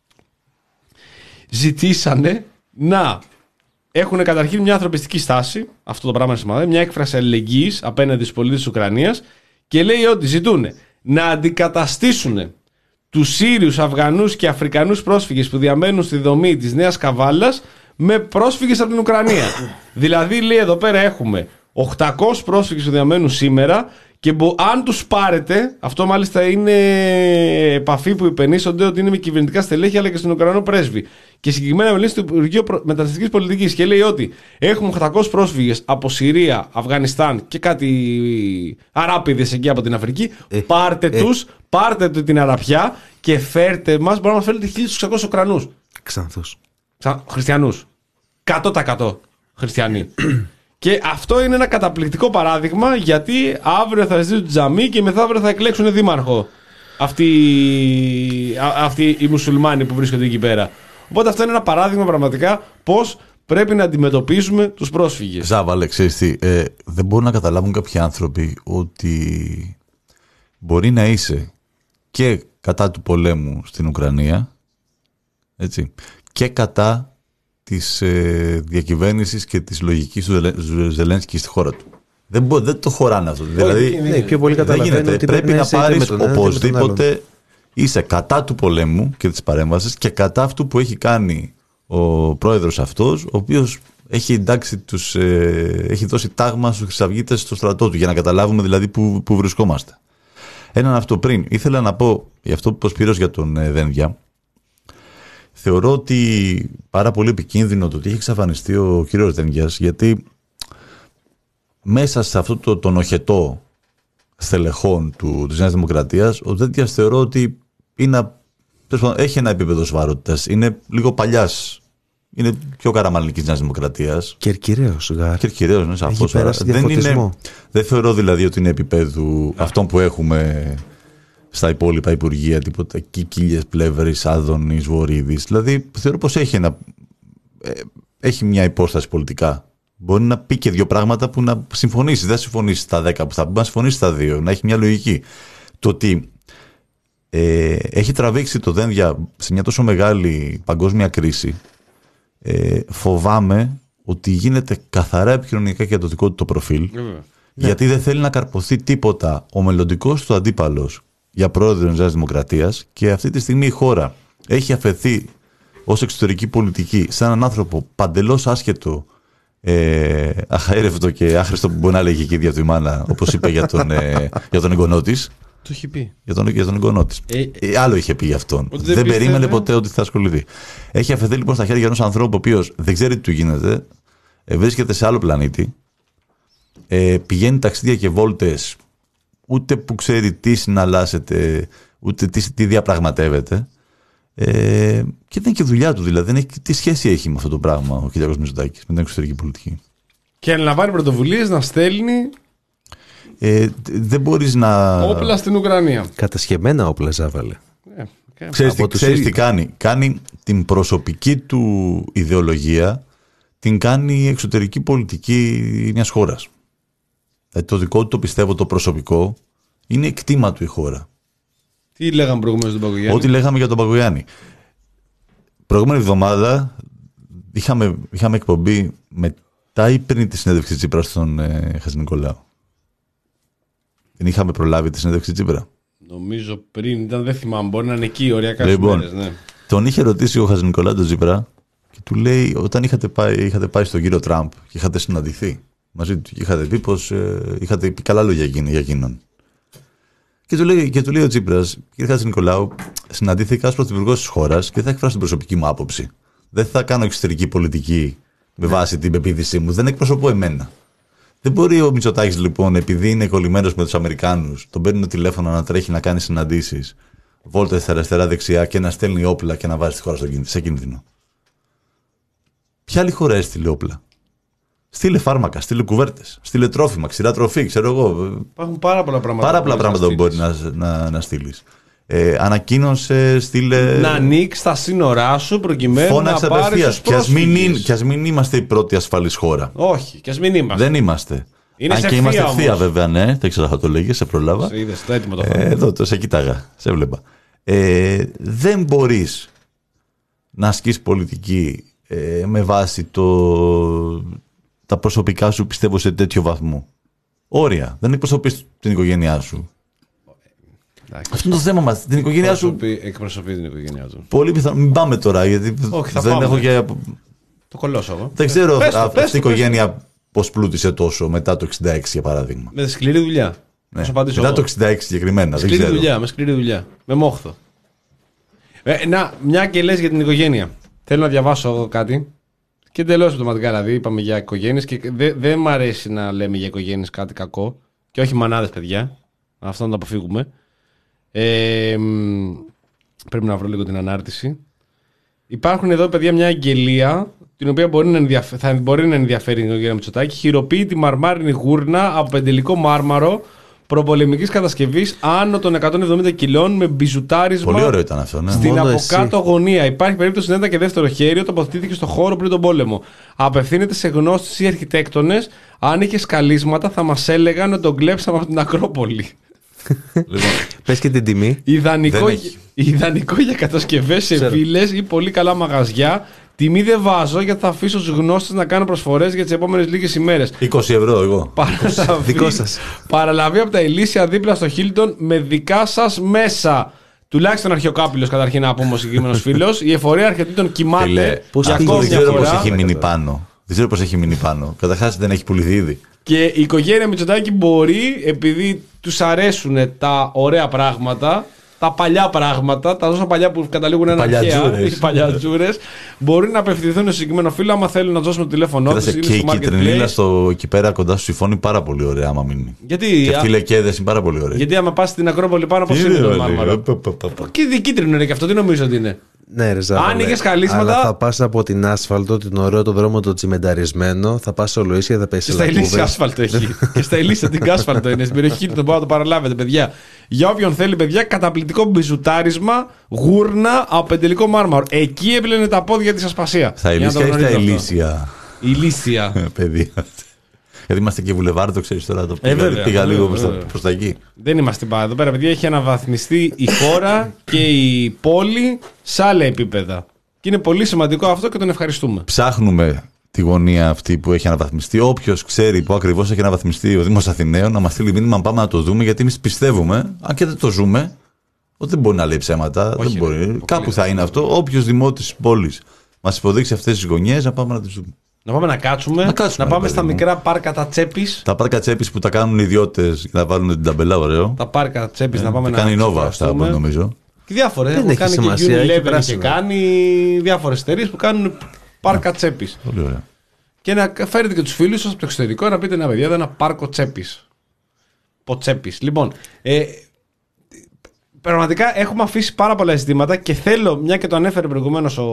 Ζητήσανε να έχουν καταρχήν μια ανθρωπιστική στάση, αυτό το πράγμα σημαίνει, μια έκφραση αλληλεγγύης απέναντι στους πολίτες της Ουκρανίας, και λέει ότι ζητούν να αντικαταστήσουν τους Σύριους, Αφγανούς και Αφρικανούς πρόσφυγες που διαμένουν στη δομή της Νέας Καβάλας με πρόσφυγες από την Ουκρανία. Δηλαδή λέει εδώ πέρα έχουμε οκτακόσιους πρόσφυγες που διαμένουν σήμερα και μπο, αν τους πάρετε, αυτό μάλιστα είναι επαφή που υπενήσονται ότι είναι με κυβερνητικά στελέχη αλλά και στον Ουκρανό πρέσβη. Και συγκεκριμένα μιλήσει στο Υπουργείο Μεταναστευτικής Πολιτικής και λέει ότι έχουμε οκτακόσιους πρόσφυγες από Συρία, Αφγανιστάν και κάτι αράπηδες εκεί από την Αφρική. Ε, πάρτε ε, τους, πάρτε του την αραπιά και φέρτε μας, μπορεί να μας φέρετε χίλιους εξακόσιους Ουκρανούς. Ξανθούς. Ξα... Χριστιανούς. εκατό τοις εκατό χριστιανοί. Και αυτό είναι ένα καταπληκτικό παράδειγμα, γιατί αύριο θα ζητήσουν τζαμί και μεθαύριο θα εκλέξουν δήμαρχο αυτοί, αυτοί οι μουσουλμάνοι που βρίσκονται εκεί πέρα. Οπότε αυτό είναι ένα παράδειγμα πραγματικά πώς πρέπει να αντιμετωπίζουμε τους πρόσφυγες. Ζάβαλε, ξέρεις τι, ε, δεν μπορούν να καταλάβουν κάποιοι άνθρωποι ότι μπορεί να είσαι και κατά του πολέμου στην Ουκρανία, έτσι, και κατά της ε, διακυβέρνησης και της λογικής του Ζελένσκι στη χώρα του. Δεν, μπο, δεν το χωράνε αυτό. Δηλαδή, ναι, πιο πολύ δεν γίνεται. Ότι πρέπει, πρέπει να πάρεις οπωσδήποτε, είσαι κατά του πολέμου και της παρέμβασης και κατά αυτού που έχει κάνει ο πρόεδρος αυτός, ο οποίος έχει εντάξει τους, ε, έχει δώσει τάγμα στους χρυσαυγίτες στο στρατό του, για να καταλάβουμε δηλαδή που, που βρισκόμαστε. Έναν αυτό πριν. Ήθελα να πω, για αυτό που είπε ο Σπύρος για τον ε, Δένδια, θεωρώ ότι πάρα πολύ επικίνδυνο το ότι έχει εξαφανιστεί ο κύριος Δένδιας, γιατί μέσα σε αυτό το, τον οχετό στελεχών του, της Νέας Δημοκρατίας, ο Δένδιας θεωρώ ότι είναι, έχει ένα επίπεδο σοβαρότητας. Είναι λίγο παλιάς. Είναι πιο καραμαλνικής Νέας Δημοκρατίας. Κερκυραίος, Γάρ. Κερκυραίος, ναι, σαφώς. Δεν, είναι, δεν θεωρώ δηλαδή ότι είναι επίπεδου αυτών που έχουμε στα υπόλοιπα υπουργεία, τίποτα Κίκυλιες, Πλεύρης, Άδωνης, Βορύδης. Δηλαδή θεωρώ πως έχει, ένα, έχει μια υπόσταση πολιτικά. Μπορεί να πει και δύο πράγματα που να συμφωνήσει. Δεν συμφωνήσει στα δέκα που θα πει, να συμφωνήσει στα δύο, να έχει μια λογική. Το ότι ε, έχει τραβήξει το Δένδια σε μια τόσο μεγάλη παγκόσμια κρίση, ε, φοβάμαι ότι γίνεται καθαρά επικοινωνιακά για το δικό του το προφίλ, mm. γιατί δεν θέλει να καρποθεί τίποτα ο μελλοντικός του αντίπαλος για πρόεδρο της Νέας Δημοκρατίας, και αυτή τη στιγμή η χώρα έχει αφαιθεί ως εξωτερική πολιτική σε έναν άνθρωπο παντελώς άσχετο, ε, αχαέρευτο και άχρηστο, που μπορεί να λέγει και η ίδια του η μάνα, όπως είπε για τον, ε, για τον εγγονό της. Το έχει πει. Για τον, για τον εγγονό της. Ε, ε, άλλο είχε πει για αυτόν. Δεν, δεν περίμενε πίστευε. ποτέ ότι θα ασχοληθεί. Έχει αφαιθεί λοιπόν στα χέρια ενός ανθρώπου ο οποίος δεν ξέρει τι του γίνεται, ε, βρίσκεται σε άλλο πλανήτη, ε, πηγαίνει ταξίδια και βόλτες, ούτε που ξέρει τι συναλλάσσεται, ούτε τι, τι διαπραγματεύεται. Ε, και δεν είναι και δουλειά του, δηλαδή. Δεν έχει, τι σχέση έχει με αυτό το πράγμα ο Κυριάκος Μητσοτάκης, με την εξωτερική πολιτική. Και αναλαμβάνει πρωτοβουλίες να στέλνει. Ε, δεν μπορείς να. Όπλα στην Ουκρανία. Κατασχεμένα όπλα, Ζάβαλε. Ε, okay. Ξέρεις, τι, ξέρεις τι κάνει. Κάνει την προσωπική του ιδεολογία, την κάνει εξωτερική πολιτική μιας χώρας. Δηλαδή, το δικό του το πιστεύω το προσωπικό είναι εκτίμα του η χώρα. Τι λέγαμε προηγουμένως τον Παγκογιάννη. Ό,τι λέγαμε για τον Παγκογιάννη. Προηγούμενη εβδομάδα είχαμε, είχαμε εκπομπή μετά ή πριν τη συνέντευξη Τσίπρα στον ε, Χατζηνικολάου. Δεν είχαμε προλάβει τη συνέντευξη Τσίπρα. Νομίζω πριν, ήταν, δεν θυμάμαι, μπορεί να είναι εκεί οριακά λοιπόν, μέρες, ναι. Τον είχε ρωτήσει ο Χατζηνικολάου τον Τσίπρα και του λέει, όταν είχατε πάει, είχατε πάει στον κύριο Τραμπ και είχατε συναντηθεί μαζί του και είχατε πει πως ε, είχατε πει καλά λόγια για εκείνον. Και του λέει, και του λέει ο Τσίπρας, κύριε Χατζηνικολάου, συναντήθηκα ως πρωθυπουργός της χώρας και θα εκφράσω την προσωπική μου άποψη. Δεν θα κάνω εξωτερική πολιτική με βάση την πεποίθησή μου. Δεν εκπροσωπώ εμένα. Δεν μπορεί ο Μητσοτάκης λοιπόν, επειδή είναι κολλημένος με τους Αμερικάνους, τον παίρνει το τηλέφωνο να τρέχει να κάνει συναντήσεις, βόλτες αριστερά-δεξιά και να στέλνει όπλα και να βάζει τη χώρα σε κίνδυνο. Ποια άλλη χώρα έστειλε όπλα? Στείλε φάρμακα, στείλε κουβέρτες, στείλε τρόφιμα, ξηρά τροφή, ξέρω εγώ. Υπάρχουν πάρα πολλά πράγματα. Πάρα πολλά πράγματα που μπορεί να, να, να στείλει. Ε, ανακοίνωσε, στείλε. Να ανοίξει τα σύνορά σου προκειμένου φώναξε να πάρει τους πρόσφυγες. Και ας μην είμαστε η πρώτη ασφαλής χώρα. Όχι, και ας μην είμαστε. Δεν είμαστε. Είναι αν σε και ευθεία, είμαστε ευθεία, όμως. βέβαια, ναι. Δεν ξέρω αν θα το λέγε, σε προλάβα. Σε είδες, το έτοιμο το ε, εδώ το σε κοίταγα, σε βλέπα. Ε, δεν μπορείς να ασκείς πολιτική ε, με βάση το, τα προσωπικά σου, πιστεύω, σε τέτοιο βαθμό. Όρια. Δεν εκπροσωπείς την οικογένειά σου. Εντάξει. Αυτό είναι το θέμα μας. Την οικογένειά σου. Εκπροσωπεί την οικογένειά του. Πολύ πιθανό. Μην πάμε τώρα, γιατί όχι, θα δεν πάμε. έχω και. Το κολλώσω εγώ. Δεν ξέρω πες το, αυτή πες το, η οικογένεια πώς πλούτησε τόσο μετά το εξήντα έξι, για παράδειγμα. Με σκληρή δουλειά. Ναι. Θα απαντήσω Μετά εγώ. το εξήντα έξι συγκεκριμένα. Με σκληρή δουλειά, με σκληρή δουλειά. Με μόχθο. Ε, να, μια και λες για την οικογένεια. Θέλω να διαβάσω εγώ κάτι. Και εντελώς αυτοματικά, δηλαδή, είπαμε για οικογένειες και δεν δε μ' αρέσει να λέμε για οικογένειες κάτι κακό. Και όχι μανάδες, παιδιά. Αυτό να το αποφύγουμε. Ε, πρέπει να βρω λίγο την ανάρτηση. Υπάρχουν εδώ, παιδιά, μια αγγελία την οποία μπορεί να ενδιαφε... θα μπορεί να ενδιαφέρει την οικογένεια Μητσοτάκη. Χειροποίητη μαρμάρινη γούρνα από πεντελικό μάρμαρο προπολεμικής κατασκευής άνω των εκατόν εβδομήντα κιλών με μπιζουτάρισμα. Πολύ ωραίο ήταν αυτό, ναι. Στην Μόνο από εσύ. κάτω γωνία. Υπάρχει περίπτωση να ήταν και δεύτερο χέρι, τοποθετήθηκε στο χώρο πριν τον πόλεμο. Απευθύνεται σε γνώστες ή αρχιτέκτονες. Αν είχε σκαλίσματα, θα μας έλεγαν ότι τον κλέψαμε από την Ακρόπολη. Λοιπόν, Πες και την τιμή. Ιδανικό, Δεν έχει. ιδανικό για κατασκευές σε βίλες ή πολύ καλά μαγαζιά. Τιμή δεν βάζω γιατί θα αφήσω τους γνώστες να κάνουν προσφορές για τις επόμενες λίγες ημέρες. είκοσι ευρώ εγώ. Παραλαβή, Δικό σας. παραλαβή από τα Ηλίσια δίπλα στο Χίλτον με δικά σας μέσα. Τουλάχιστον αρχαιοκάπηλος, καταρχήν να πούμε ο συγκεκριμένος φίλος. Η εφορία αρχαιοτήτων Φίλε, κοιμάται πώς για πήγε, ακόμη δεν μια ξέρω πώς φορά. έχει μείνει πάνω. Δεν ξέρω πώς έχει μείνει πάνω. Καταρχάς δεν έχει πουληθεί ήδη. Και η οικογένεια Μητσοτάκη μπορεί, επειδή τους αρέσουν τα ωραία πράγματα, τα παλιά πράγματα, τα τόσο παλιά που καταλήγουν ένα αρχαία, οι παλιατζούρες, μπορεί να απευθυνθούν στο συγκεκριμένο φίλο άμα θέλουν να δώσουν το τηλέφωνό τους. Και η κυτρινίλα στο εκεί πέρα κοντά στο συμφώνει πάρα πολύ ωραία, άμα μείνει. Γιατί, και αυτοί οι λεκέδες είναι πάρα πολύ ωραία. Γιατί άμα πας στην Ακρόπολη πάνω, πώς είναι το μάρμαρο. Και κίτρινο είναι και αυτό, τι νομίζω ότι είναι. Ναι, ρε Ζάβα, αν ναι. είχες χαλίσματα. Αλλά θα πας από την άσφαλτο, την ωραίο το δρόμο το τσιμενταρισμένο, θα πας στο Λοΐσια, θα πέσει. Και στα Ηλίσια άσφαλτο έχει. Και στα Ηλίσια την άσφαλτο είναι. Στην περιοχή του, το μπορείτε να το παραλάβετε, παιδιά. Για όποιον θέλει, παιδιά, καταπληκτικό μπιζουτάρισμα, γούρνα από πεντελικό μάρμαρο. Εκεί έπλαινε τα πόδια της Ασπασία. Στα Ηλίσια ή στα Ηλίσια. Ηλίσια. Παιδιά. Γιατί είμαστε και βουλεβάρι, το ξέρεις τώρα. Το πήγα, ε, βέβαια, πήγα λίγο προς τα εκεί. Δεν είμαστε πάντα. Εδώ πέρα, παιδιά, έχει αναβαθμιστεί η χώρα και η πόλη σε άλλα επίπεδα. Και είναι πολύ σημαντικό αυτό και τον ευχαριστούμε. Ψάχνουμε τη γωνία αυτή που έχει αναβαθμιστεί. Όποιος ξέρει που ακριβώς έχει αναβαθμιστεί ο Δήμος Αθηναίων, να μας στείλει μήνυμα, πάμε να το δούμε. Γιατί εμείς πιστεύουμε, αν και δεν το ζούμε, ότι δεν μπορεί να λέει ψέματα. Όχι, δεν μπορεί. Ρε, κάπου θα είναι αυτό. Όποιος δημότης της πόλης μας υποδείξει αυτές τις γωνιές, να πάμε να τις δούμε. Να πάμε να κάτσουμε, να, κάτσουμε, να πάμε στα μου. μικρά πάρκα τα Τσέπης. Τα πάρκα Τσέπης που τα κάνουν οι ιδιώτες για να βάλουν την ταμπελά, ωραίο. Τα πάρκα Τσέπης ε, να πάμε να κάνει η Νόβα αυτά, νομίζω. Και διάφορες. Δεν έχει κάνει σημασία. Και Unilever και κάνει διάφορες εταιρείες που κάνουν πάρκα Τσέπης. Πολύ ωραία. Και να φέρετε και τους φίλους σας από το εξωτερικό να πείτε: να παιδιά, εδώ ένα πάρκο Τσέπης. Ποτσέπης. Λοιπόν, ε, πραγματικά έχουμε αφήσει πάρα πολλά ζητήματα και θέλω, μια και το ανέφερε προηγουμένως ο,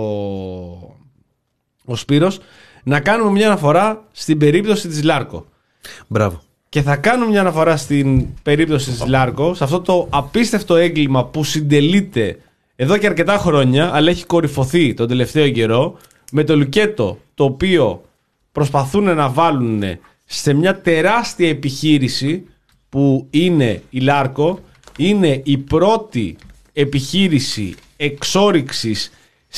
ο Σπύρος, να κάνουμε μια αναφορά στην περίπτωση της Λάρκο. Μπράβο. Και θα κάνουμε μια αναφορά στην περίπτωση της Λάρκο, σε αυτό το απίστευτο έγκλημα που συντελείται εδώ και αρκετά χρόνια, αλλά έχει κορυφωθεί τον τελευταίο καιρό, με το λουκέτο το οποίο προσπαθούν να βάλουν σε μια τεράστια επιχείρηση που είναι η Λάρκο. Είναι η πρώτη επιχείρηση εξόρυξης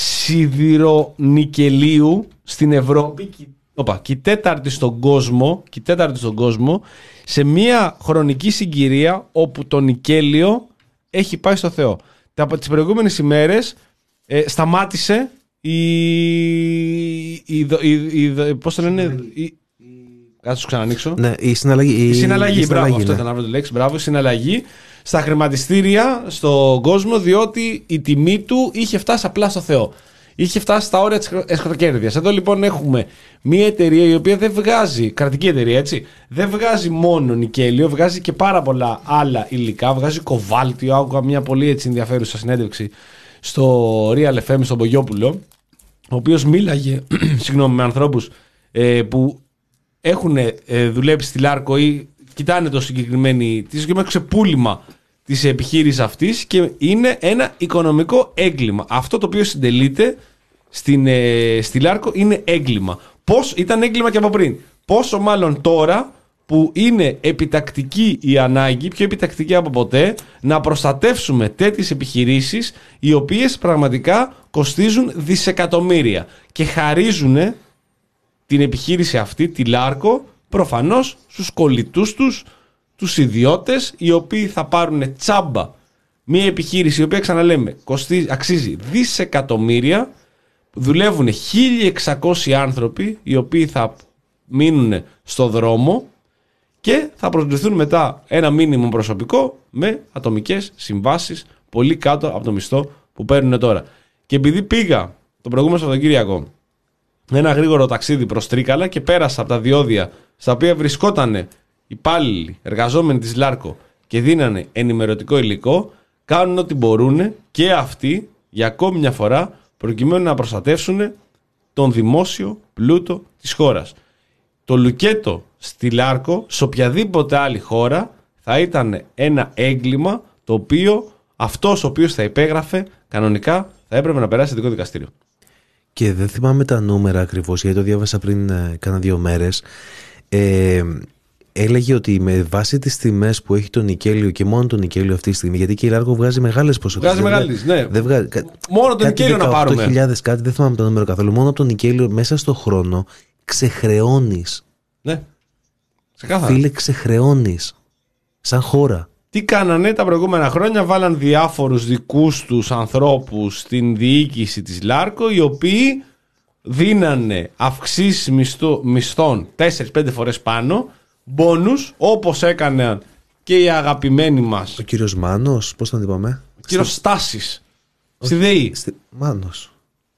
σιδηρονικελίου στην Ευρώπη. Οπα, και η τέταρτη στον κόσμο, και η τέταρτη στον κόσμο, σε μια χρονική συγκυρία όπου το νικέλιο έχει πάει στο Θεό. Από τις προηγούμενες ημέρες ε, σταμάτησε η, η, η, η, πώς το λένε, η, κάτσε σου ξανανοίξω. Ναι, η συναλλαγή. Η, η συναλλαγή, η μπράβο, συναλλαγή, αυτό ναι. ήταν να βρω τη λέξη, μπράβο, η συναλλαγή στα χρηματιστήρια στον κόσμο, διότι η τιμή του είχε φτάσει απλά στο Θεό. Είχε φτάσει στα όρια της εσχροκέρδειας. Εδώ λοιπόν έχουμε μια εταιρεία η οποία δεν βγάζει, κρατική εταιρεία έτσι, δεν βγάζει μόνο νικέλιο, βγάζει και πάρα πολλά άλλα υλικά, βγάζει κοβάλτιο. Άκουγα μια πολύ έτσι ενδιαφέρουσα συνέντευξη στο Real εφ εμ στον Πογιόπουλο, ο οποίος μίλαγε συγγνώμη, με ανθρώπους ε, που έχουν ε, δουλέψει στη Λάρκο ή κοιτάνε το συγκεκριμένο, το συγκεκριμένο ξεπούλημα της επιχείρησης αυτής και είναι ένα οικονομικό έγκλημα. Αυτό το οποίο συντελείται στην, ε, στη Λάρκο είναι έγκλημα. Πώς ήταν έγκλημα και από πριν. Πόσο μάλλον τώρα που είναι επιτακτική η ανάγκη, πιο επιτακτική από ποτέ, να προστατεύσουμε τέτοιες επιχειρήσεις οι οποίες πραγματικά κοστίζουν δισεκατομμύρια και χαρίζουν την επιχείρηση αυτή, τη Λάρκο, προφανώς στους κολλητούς τους, τους ιδιώτες, οι οποίοι θα πάρουν τσάμπα μια επιχείρηση η οποία, ξαναλέμε, κοστίζει, αξίζει δισεκατομμύρια, δουλεύουν χίλια εξακόσιοι άνθρωποι οι οποίοι θα μείνουν στο δρόμο και θα προσληφθούν μετά ένα μίνιμουμ προσωπικό με ατομικές συμβάσεις πολύ κάτω από το μισθό που παίρνουν τώρα. Και επειδή πήγα το προηγούμενο Σαββατοκύριακο ένα γρήγορο ταξίδι προς Τρίκαλα και πέρασα από τα διόδια στα οποία βρισκόταν υπάλληλοι, εργαζόμενοι της Λάρκο και δίνανε ενημερωτικό υλικό, κάνουν ό,τι μπορούν και αυτοί για ακόμη μια φορά προκειμένου να προστατεύσουν τον δημόσιο πλούτο της χώρας. Το λουκέτο στη Λάρκο, σε οποιαδήποτε άλλη χώρα, θα ήταν ένα έγκλημα το οποίο αυτός ο οποίος θα υπέγραφε κανονικά θα έπρεπε να περάσει ειδικό δικαστήριο. Και δεν θυμάμαι τα νούμερα ακριβώς, γιατί το διάβασα πριν ε, κάνα δύο μέρες. Ε, έλεγε ότι με βάση τις τιμές που έχει το νικέλιο και μόνο το νικέλιο αυτή τη στιγμή, γιατί και η Λάρκο βγάζει μεγάλες ποσότητες. Βγάζει μεγάλες, ναι. Δεν βγάζει, μόνο το νικέλιο να πάρουμε. δεκαοκτώ χιλιάδες κάτι, δεν θυμάμαι το νούμερο καθόλου. Μόνο το νικέλιο μέσα στο χρόνο ξεχρεώνεις. Ναι. Ξεκάθαρα. Φίλε, ξεχρεώνεις. Σαν χώρα. Τι κάνανε τα προηγούμενα χρόνια, βάλαν διάφορους δικούς τους ανθρώπους στην διοίκηση της Λάρκο, οι οποίοι δίνανε αυξήσεις μισθού, μισθών τέσσερις πέντε φορές πάνω, μπόνους, όπως έκαναν και οι αγαπημένοι μας. Ο κύριος Μάνος, πώς τον είπαμε? Ο κύριος Στάσης. Στη ΔΕΗ. Στη... Μάνος.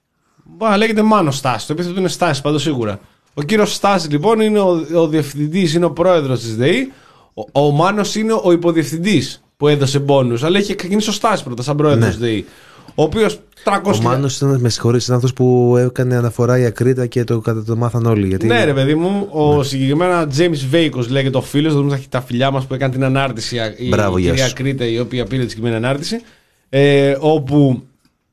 Μπα, λέγεται Μάνος Στάσης. Το επίθετο είναι Στάσης, πάντως σίγουρα. Ο κύριος Στάσης λοιπόν είναι ο, ο διευθυντής, είναι ο πρόεδρος της ΔΕΗ. Ο, ο Μάνος είναι ο υποδιευθυντής που έδωσε μπόνους. Αλλά είχε ξεκινήσει ο Στάσης πρώτα, σαν πρόεδρος της ΔΕΗ. Ο οποίος τριακόσια... Ο Μάνος ήταν, με συγχωρείς, ήταν αυτός που έκανε αναφορά η Ακρίτα και το, το μάθαν όλοι. Γιατί... Ναι, ρε παιδί μου, ο ναι. συγκεκριμένα James Veikos λέγεται ο φίλος, δούμε τα φιλιά μας που έκανε την ανάρτηση. Μπράβο, η κυρία Ακρίτα, η οποία πήρε τη συγκεκριμένη ανάρτηση. Ε, όπου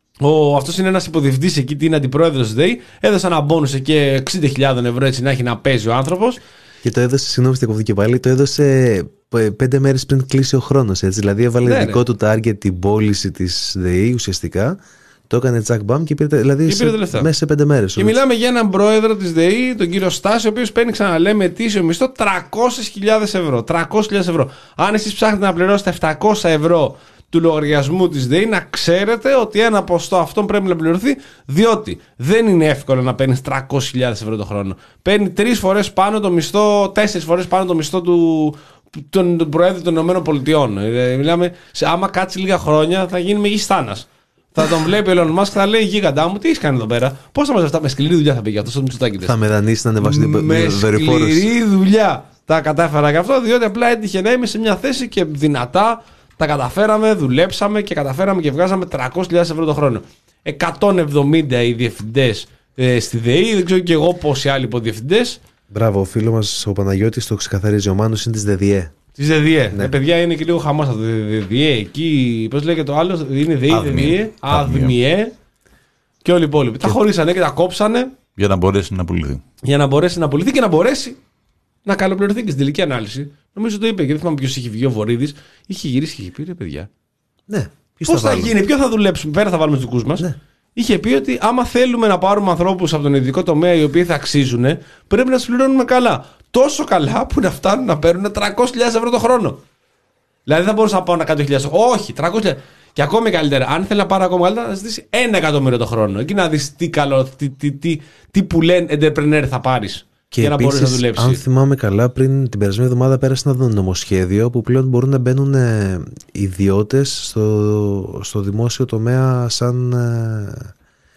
ο, αυτός είναι ένας υποδιευθυντής εκεί, την αντιπρόεδρος της ΔΕΗ. Έδωσε ένα μπόνους εκεί εξήντα χιλιάδες ευρώ έτσι να έχει να παίζει ο άνθρωπος. Και το έδωσε, συγγνώμη, στην κοφτική πάλι, το έδωσε πέντε μέρες πριν κλείσει ο χρόνος. Έτσι. Δηλαδή έβαλε ναι, δικό ναι. του target την πώληση της ΔΕΗ ουσιαστικά. Το έκανε Jack Bam και πήρε, δηλαδή και πήρε σε, μέσα σε πέντε μέρες. Και μιλάμε για έναν πρόεδρο της ΔΕΗ, τον κύριο Στάση, ο οποίος παίρνει, ξαναλέμε, ετήσιο μισθό τριακόσιες χιλιάδες ευρώ. τριακόσιες χιλιάδες ευρώ. Αν εσείς ψάχνετε να πληρώσετε επτακόσια ευρώ του λογαριασμού της ΔΕΗ, να ξέρετε ότι ένα ποστό αυτόν πρέπει να πληρωθεί, διότι δεν είναι εύκολο να παίρνεις τριακόσιες χιλιάδες ευρώ το χρόνο. Παίρνει τρεις φορές πάνω το μισθό, τέσσερις φορές πάνω το μισθό του. Τον, τον Προέδρου των Ηνωμένων Πολιτειών. Ε, μιλάμε, σε, άμα κάτσει λίγα χρόνια θα γίνει μεγιστάνας. Θα τον βλέπει ο Elon Musk και θα λέει: Γίγαντά μου, τι έχει κάνει εδώ πέρα. Πώς θα μας αυτά, με σκληρή δουλειά θα πήγε αυτό στο Μητσοτάκη. Θα με δανείσει να ανεβάσει την δορυφόρο. Με σκληρή δουλειά τα κατάφερα και αυτό, διότι απλά έτυχε να είμαι σε μια θέση και δυνατά τα καταφέραμε, δουλέψαμε και καταφέραμε και βγάζαμε τριακόσιες χιλιάδες ευρώ το χρόνο. εκατόν εβδομήντα οι διευθυντές ε, στη ΔΕΗ, δεν ξέρω και εγώ πόσοι άλλοι υποδιευθυντές. Μπράβο, ο φίλος μας ο Παναγιώτης το ξεκαθαρίζει. Ο Μάνος είναι της ΔΕΔΙΕ. Τη ΔΕΔΙΕ. Ναι. Ε, παιδιά, είναι και λίγο χαμός αυτό. ΔΕΔΙΕ, εκεί, πώς λέγεται το άλλο, είναι ΔΕΗ, ΔΕΔΙΕ, ΑΔΜΙΕ και όλοι οι υπόλοιποι. Και... τα χωρίσανε και τα κόψανε. Για να μπορέσει να πουληθεί. Για να μπορέσει να πουληθεί και να μπορέσει να καλοπληρωθεί και στην τελική ανάλυση. Νομίζω το είπε και δεν θυμάμαι ποιος είχε βγει, ο Βορύδης. Είχε γυρίσει και είχε πει: ρε παιδιά. Ναι. Πώς θα, θα γίνει, ποιο θα δουλέψουμε, πέρα θα βάλουμε τους δικούς μας. Ναι. Είχε πει ότι άμα θέλουμε να πάρουμε ανθρώπους από τον ειδικό τομέα οι οποίοι θα αξίζουν, πρέπει να τους πληρώνουμε καλά. Τόσο καλά που να φτάνουν να παίρνουν τριακόσιες χιλιάδες ευρώ το χρόνο. Δηλαδή δεν μπορούσα να πάω να κάνω χιλιάδες. Όχι, τριακόσιες χιλιάδες. Και ακόμη καλύτερα, αν θέλει να πάρει ακόμα καλύτερα, να ζητήσει ένα εκατομμύριο το χρόνο. Εκεί να δεις τι καλό, τι, τι, τι, τι που λένε entrepreneur θα πάρεις. Και για να επίσης, μπορείς να δουλέψεις. Αν θυμάμαι καλά, πριν την περασμένη εβδομάδα πέρασε ένα νομοσχέδιο που πλέον μπορούν να μπαίνουν ε, ιδιώτες στο, στο δημόσιο τομέα σαν. Ε,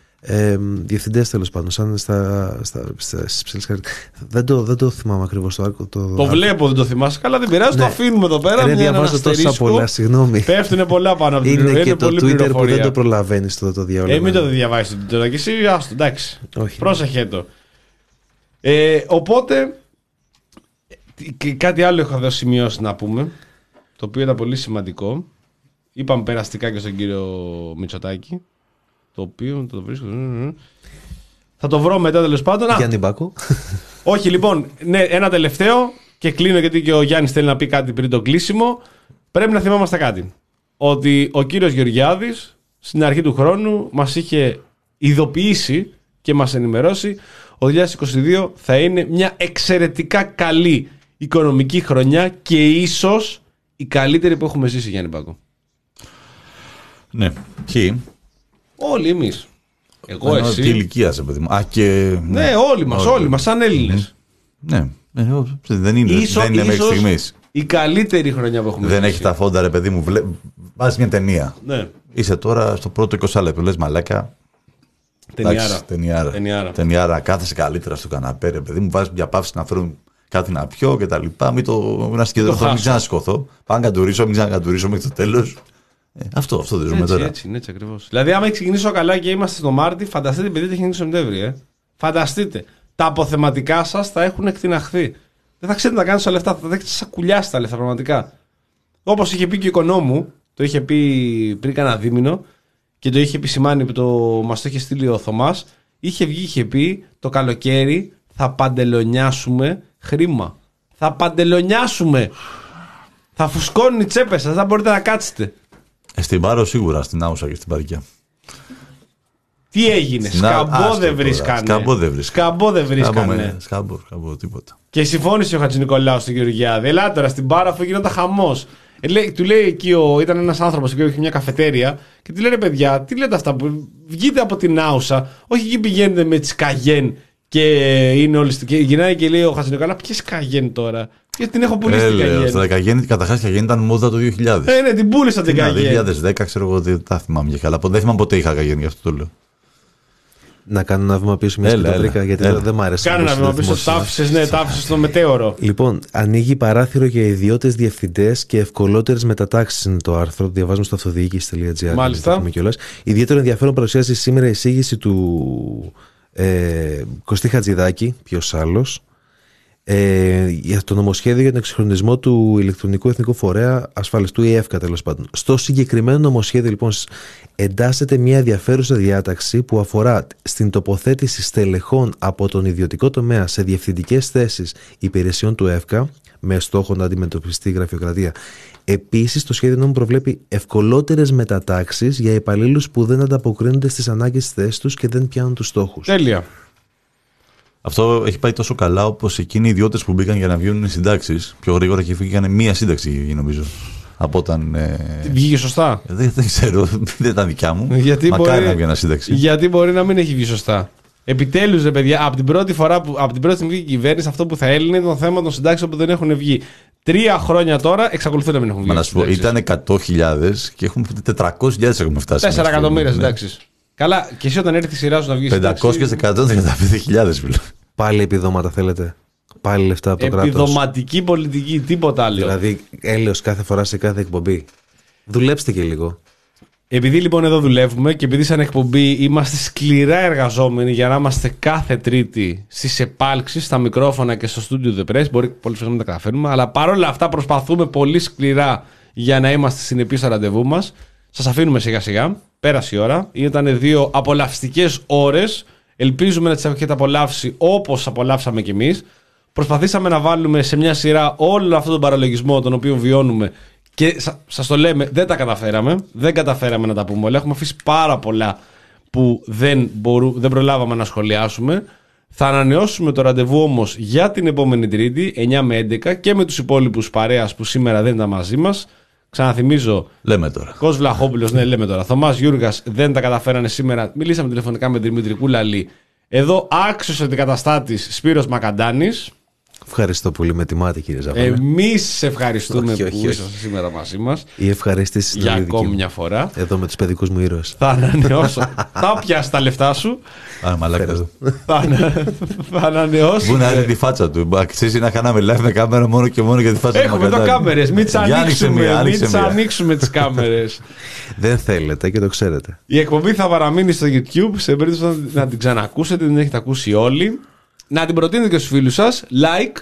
Ε, διευθυντές τέλος πάντων, σαν στα, στα, στα, στα δεν, το, δεν το θυμάμαι ακριβώς το άρκο. Το, το βλέπω, δεν το θυμάσαι. Καλά, δεν πειράζει, ναι. Το αφήνουμε εδώ πέρα. Δεν διαβάζω τόσα πολλά, συγγνώμη. Πέφτουν πολλά πάνω από την είναι πληροφορία. Και το Twitter που δεν το προλαβαίνεις το, το διάολο. Ε, μην το διαβάσεις το Twitter και εσύ, άστο, εντάξει. Όχι, πρόσεχε το. Ε, οπότε, και κάτι άλλο έχω εδώ σημειώσει να πούμε, το οποίο ήταν πολύ σημαντικό. Είπαμε περαστικά και στον κύριο Μητσοτάκη. Το οποίο το βρίσκω. Θα το βρω μετά τέλος πάντων. Γιάννη Μπάκο. Όχι, λοιπόν, ναι, ένα τελευταίο και κλείνω γιατί και ο Γιάννης θέλει να πει κάτι πριν το κλείσιμο. Πρέπει να θυμάμαστε κάτι. Ότι ο κύριος Γεωργιάδης στην αρχή του χρόνου μας είχε ειδοποιήσει και μας ενημερώσει ότι το δύο χιλιάδες είκοσι δύο θα είναι μια εξαιρετικά καλή οικονομική χρονιά και ίσως η καλύτερη που έχουμε ζήσει, Γιάννη Μπάκο. Ναι, και όλοι εμείς. Εγώ, ενώ, εσύ. Τι ηλικία σε παιδί μου. Α, και... Ναι, ναι, όλοι μας, όλοι, όλοι μας, σαν Έλληνες. Ναι, ναι, δεν είναι, ίσως, δεν είναι μέχρι στιγμής. Η καλύτερη χρονιά που έχουμε Δεν ζήσει. έχει τα φόντα, ρε παιδί μου. Βλέ... Βάζεις μια ταινία. Ναι. Είσαι τώρα στο πρώτο είκοσι λεπτό. Λες μαλάκα. Ταινιάρα. Ταινιάρα. Ταινιάρα. Ταινιάρα. Κάθεσαι καλύτερα στο καναπέ, ρε παιδί μου. Βάζεις μια παύση να φέρουν κάτι να πιω και τα λοιπά. Μην το να συγκεντρωθώ, μην ξανασηκωθώ. Πάω να κατουρίσω, μην ξανακατουρίσω μέχρι το τέλος. Ε, αυτό, αυτό δεν ζούμε τώρα. Έτσι, έτσι ακριβώς. Δηλαδή, άμα έχει ξεκινήσει καλά και είμαστε στο Μάρτι, φανταστείτε, επειδή έχει ξεκινήσει το Σεπτέμβρη. Ε. Φανταστείτε. Τα αποθεματικά σας θα έχουν εκτιναχθεί. Δεν θα ξέρετε να κάνετε τα λεφτά, θα τα έχετε σακουλιάσει τα λεφτά πραγματικά. Όπως είχε πει και ο οικονόμου, το είχε πει πριν κάνα δίμηνο και το είχε επισημάνει που το, μας το είχε στείλει ο Θωμάς. Είχε βγει, είχε πει το καλοκαίρι θα παντελονιάσουμε χρήμα. Θα παντελονιάσουμε. Θα φουσκώνουν οι τσέπες σας, δεν μπορείτε να κάτσετε. Ε, στην Πάρο σίγουρα, στην Άουσα και στην Παρικιά. Τι έγινε, σκαμπό δεν βρίσκανε. Σκαμπό δεν βρίσκανε. Σκαμπό δεν βρίσκανε. Σκαμπό, σκαμπό, τίποτα. Και συμφώνησε ο Χατζηνικολάου στην Γεωργιάδη. Ελά τώρα στην Πάρο, αφού γινόταν χαμός. Ε, λέει, του λέει εκεί, ο, ήταν ένας άνθρωπος που είχε μια καφετέρια και του λέει: ρε παιδιά, τι λέτε αυτά που βγείτε από την Άουσα, όχι εκεί πηγαίνετε με τις Καγέν και είναι όλοι. Και γυρνάει και λέει ο Χατζηνικολάου: ποιες Καγέν τώρα, γιατί την έχω πουλήσει την Καγέν. Στα Καγέν, καταρχάς η Καγέν ήταν μόδα το δύο χιλιάδες. Ε, ναι, την πούλησα την Καγέν. δύο χιλιάδες δέκα, ξέρω εγώ, δεν τα θυμάμαι και καλά. Δεν θυμάμαι ποτέ είχα Καγέν, γι' αυτό το λέω. Να κάνω ένα βήμα πίσω μια σκητατρίκα, γιατί έλα. δεν μ' άρεσε. Κάνε ένα βήμα πίσω, τ' άφησες, ναι, τ' άφησες στο μετέωρο. Λοιπόν, ανοίγει παράθυρο για ιδιώτες διευθυντές και ευκολότερες μετατάξεις είναι το άρθρο. Το διαβάζουμε στο αυτοδιοίκηση τελεία τζι άρ. Μάλιστα. Ιδιαίτερο ενδιαφέρον παρουσιάζει σήμερα η εισήγηση του ε, Κωστή Χατζηδάκη, ποιος άλλος, ε, για το νομοσχέδιο για τον εξυγχρονισμό του ηλεκτρονικού εθνικού φορέα ασφάλειας, του ΙΕΦΚΑ τέλος πάντων. Στο συγκεκριμένο νομοσχέδιο λοιπόν εντάσσεται μια ενδιαφέρουσα διάταξη που αφορά στην τοποθέτηση στελεχών από τον ιδιωτικό τομέα σε διευθυντικές θέσεις υπηρεσιών του ΕΦΚΑ με στόχο να αντιμετωπιστεί η γραφειοκρατία. Επίσης, το σχέδιο νόμου προβλέπει ευκολότερες μετατάξεις για υπαλλήλους που δεν ανταποκρίνονται στις ανάγκες της θέσης τους και δεν πιάνουν τους στόχους. Τέλεια. Αυτό έχει πάει τόσο καλά όπως εκείνοι οι ιδιώτες που μπήκαν για να βγαίνουν συντάξεις πιο γρήγορα και φύγανε μία σύνταξη, νομίζω. Από όταν. Ε... Βγήκε σωστά. Δεν, δεν ξέρω, δεν ήταν δικιά μου. Γιατί Μακάρι μπορεί, να βγει ένα σύνταξη. Γιατί μπορεί να μην έχει βγει σωστά. Επιτέλους, ρε παιδιά, από την πρώτη φορά που, από την πρώτη στιγμή η κυβέρνηση, αυτό που θα έλυνε είναι το θέμα των συντάξεων που δεν έχουν βγει. Τρία χρόνια τώρα εξακολουθούν να μην έχουν βγει. Μα να σου πω, ήταν εκατό χιλιάδες και έχουμε τετρακόσιες χιλιάδες έχουμε φτάσει. Τέσσερα εκατομμύρια συντάξεις. Καλά, και εσύ όταν έρθει η σειρά σου να βγει συντάξη. πεντακόσιες εκατόν τριάντα πέντε χιλιάδες. Πάλι επιδόματα θέλετε. Πάλι λεφτά από το κράτος. Επιδοματική πολιτική, τίποτα άλλο. Δηλαδή, έλεος κάθε φορά σε κάθε εκπομπή. Δουλέψτε και λίγο. Επειδή λοιπόν εδώ δουλεύουμε και επειδή σαν εκπομπή είμαστε σκληρά εργαζόμενοι για να είμαστε κάθε Τρίτη στις επάλξεις, στα μικρόφωνα και στο Studio The Press, μπορεί πολύ συχνά να τα καταφέρουμε, αλλά παρόλα αυτά προσπαθούμε πολύ σκληρά για να είμαστε συνεπείς στο ραντεβού μας. Σας αφήνουμε σιγά σιγά. Πέρασε η ώρα. Ήταν δύο απολαυστικές ώρες. Ελπίζουμε να τις έχετε απολαύσει όπως απολαύσαμε κι εμείς. Προσπαθήσαμε να βάλουμε σε μια σειρά όλο αυτόν τον παραλογισμό τον οποίο βιώνουμε και σα, σας το λέμε, δεν τα καταφέραμε. Δεν καταφέραμε να τα πούμε όλα. Έχουμε αφήσει πάρα πολλά που δεν, μπορού, δεν προλάβαμε να σχολιάσουμε. Θα ανανεώσουμε το ραντεβού όμως για την επόμενη Τρίτη, εννιά με έντεκα, και με τους υπόλοιπους παρέας που σήμερα δεν ήταν μαζί μας. Ξαναθυμίζω. Λέμε τώρα. Κος Βλαχόπουλος, ναι, λέμε τώρα. Θωμάς Γιούργας δεν τα καταφέρανε σήμερα. Μιλήσαμε τηλεφωνικά με τον Δημήτρη Κούλαλη. Εδώ άξιος αντικαταστάτης Σπύρος Μακαντάνης. Ευχαριστώ πολύ, με τιμάτε κύριε Ζαβάλα. Εμείς σε ευχαριστούμε όχι, που όχι, είσαστε σήμερα μαζί μας. Η ευχαρίστηση για ακόμη μια φορά. Εδώ με τους παιδικούς μου ήρωες. Θα ανανεώσω. Θα πιάσει τα λεφτά σου. Άρα μαλάκα. Θα ανανεώσω. Πού να είναι τη φάτσα του. Αξίζει να κάναμε live με κάμερα μόνο και μόνο για τη φάτσα του. Έχουμε εδώ κάμερες. Μην τις ανοίξουμε. Μην τις ανοίξουμε τις κάμερες. Δεν θέλετε και το ξέρετε. Η εκπομπή θα παραμείνει στο YouTube. Σε περίπτωση να την ξανακούσετε, την έχετε ακούσει όλοι. Να την προτείνετε και στους φίλους σας. Like.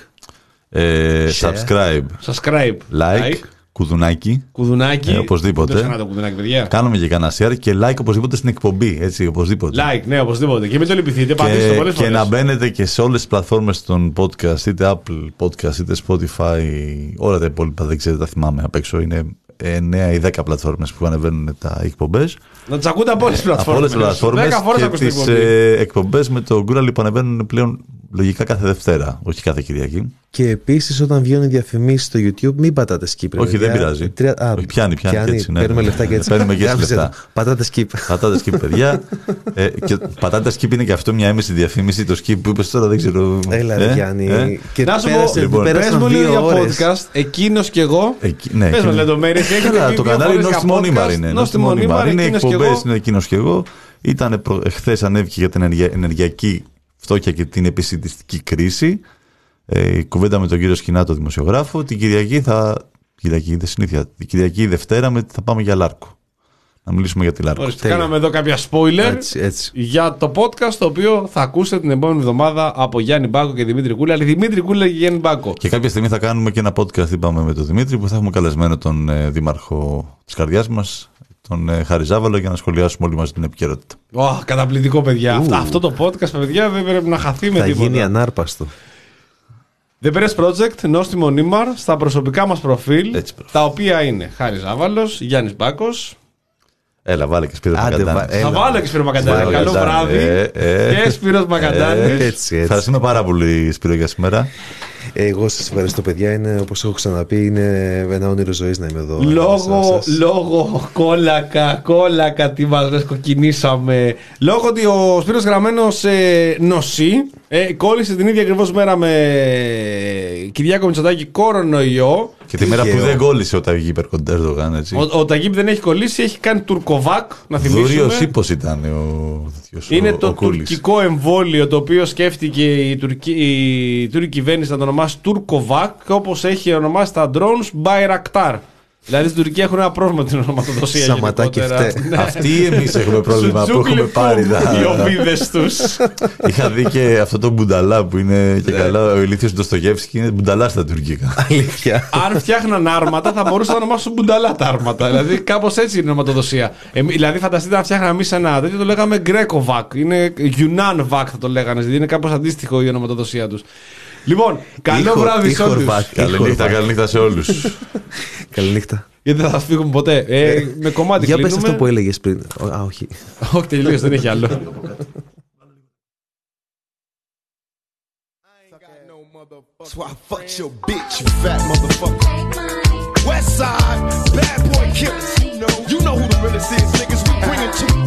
Ε, subscribe. Subscribe. Like. like. Κουδουνάκι. Κουδουνάκι. Ε, οπωσδήποτε. Δεν το κουδουνάκι, παιδιά. Κάνουμε και κανένα share και like οπωσδήποτε στην εκπομπή. Έτσι, οπωσδήποτε. Like, ναι, οπωσδήποτε. Και μην το λυπηθείτε. Πατήστε το πολλές και φορές. να μπαίνετε και σε όλες τις πλατφόρμες των podcast, είτε Apple Podcast, είτε Spotify. Όλα τα υπόλοιπα δεν ξέρετε, τα θυμάμαι απ' έξω. Είναι εννιά ή δέκα πλατφόρμες που ανεβαίνουν τα εκπομπές. Να τις ακούτε από όλες τις πλατφόρμες. Από όλες τις πλατφόρμες και τις ε, εκπομπές με τον Γκούραλη που ανεβαίνουν πλέον λογικά κάθε Δευτέρα, όχι κάθε Κυριακή. Και επίσης όταν βγαίνουν οι διαφημίσεις στο YouTube, μην πατάτε skip. Όχι, δεν πειράζει. Τρία... Α, όχι, πιάνει, πιάνει, πιάνει και έτσι. Ναι, παίρνουμε λεφτά και έτσι. Παίρνουμε και έτσι λεφτά. Πατάτε skip. Πατάτε skip, παιδιά. ε, και πατάτε skip είναι και αυτό μια έμεση διαφήμιση. Το skip που είπες τώρα δεν ξέρω. Έλα, ε, Γιάννη. Ε? Και να σου πω, λοιπόν, πες μου λίγο για podcast. Εκείνος και εγώ. Ναι, πες μου λεπτομέρειες. Το κανάλι Νόστιμο Νίμαρ είναι. Νόστιμο Νίμαρ είναι εκπομπές, είναι εκείνος και εγώ. Ήταν χθες ανέβηκε για την ενεργειακή φτώχεια και την επισητιστική κρίση. Ε, η κουβέντα με τον κύριο Σκινάτο, δημοσιογράφο. Την Κυριακή θα. Κυριακή, δεν συνήθεια. Την Κυριακή Δευτέρα με, θα πάμε για Λάρκο. Να μιλήσουμε για τη Λάρκο. Ορίστε, κάναμε εδώ κάποια spoiler έτσι, έτσι. για το podcast το οποίο θα ακούσετε την επόμενη εβδομάδα από Γιάννη Μπάκο και Δημήτρη Κούλα. Αλλά Δημήτρη Κούλα και Γιάννη Μπάκο. Και κάποια στιγμή θα κάνουμε και ένα podcast, είπαμε, με τον Δημήτρη, που θα έχουμε καλεσμένο τον ε, δήμαρχο της καρδιάς μας, τον ε, Χάρη Ζάβαλο, για να σχολιάσουμε όλοι μαζί την επικαιρότητα. Oh, καταπληκτικό, παιδιά. Αυτό, αυτό το podcast, παιδιά, δεν πρέπει να χαθεί με θα τίποτα. Θα γίνει ανάρπαστο. The Press Project, Νόστιμο Νίμαρ, στα προσωπικά μας προφίλ, Έτσι, τα οποία είναι Χάρη Ζάβαλος, Γιάννης Μπάκος. Έλα, βάλε και Σπύρο Μακαντάνη. Θα βάλω και Σπύρο Μακαντάνη. Καλό βράδυ. Ε, ε, και Σπύρος Μακαντάνης. Έτσι, έτσι. Ευχαριστούμε πάρα πολύ, Σπύρο, για σήμερα. Εγώ σας ευχαριστώ, παιδιά. Είναι, όπως έχω ξαναπεί, είναι ένα όνειρο ζωής να είμαι εδώ. Λόγω, λόγω κόλακα, κόλακα τι μας κοκκινήσαμε. Λόγω ότι ο Σπύρος Γραμμένος ε, νοσεί, ε, κόλλησε την ίδια ακριβώς μέρα με Κυριάκο Μητσοτάκη κορονοϊό. Και τη μέρα που δεν κόλλησε ο Ταγίπ Ερντογάν, έτσι. Ο, ο Ταγίπ δεν έχει κολλήσει, έχει κάνει τουρκοβάκ, να θυμίσουμε. Δούριος ύπος ήταν ο τέτοιος. Είναι ο, το ο τουρκικό εμβόλιο το οποίο σκέφτηκε η, Τουρκική, η τουρκική κυβέρνηση να το ονομάσει τουρκοβάκ, όπως έχει ονομάσει τα drones Bayraktar. Δηλαδή στην Τουρκία έχουν ένα πρόβλημα την ονοματοδοσία. Σαματάκι φταίει. Αυτοί εμείς έχουμε πρόβλημα που έχουμε πάρει οι οβίδες τους. Είχα δει και αυτό το μπουνταλά που είναι και καλά. Ο ηλίθιος Ντοστογεύσκι είναι μπουνταλά στα τουρκικά. Αλήθεια. Αν φτιάχναν άρματα θα μπορούσαν να ονομάσουν μπουνταλά τα άρματα. Δηλαδή κάπως έτσι είναι η ονοματοδοσία. Ε, δηλαδή φανταστείτε να φτιάχναμε εμείς ένα τέτοιο, το λέγαμε Γκρέκοβακ. Είναι Γιουνάνβακ θα το λέγανε. Δηλαδή είναι κάπως αντίστοιχο η ονοματοδοσία τους. Λοιπόν, καλό βράδυ σε όλους. Καληνύχτα, καληνύχτα σε όλους. Καληνύχτα. Γιατί δεν θα φύγουμε ποτέ. Ε, με κομμάτι για κλείνουμε. πες αυτό που έλεγες πριν. Α, όχι. Όχι, τελείως, δεν έχει άλλο. So I fucked your bitch, you fat motherfucker. West side, bad boy killers. You know, you know who the realest is, niggas. We bring it to you.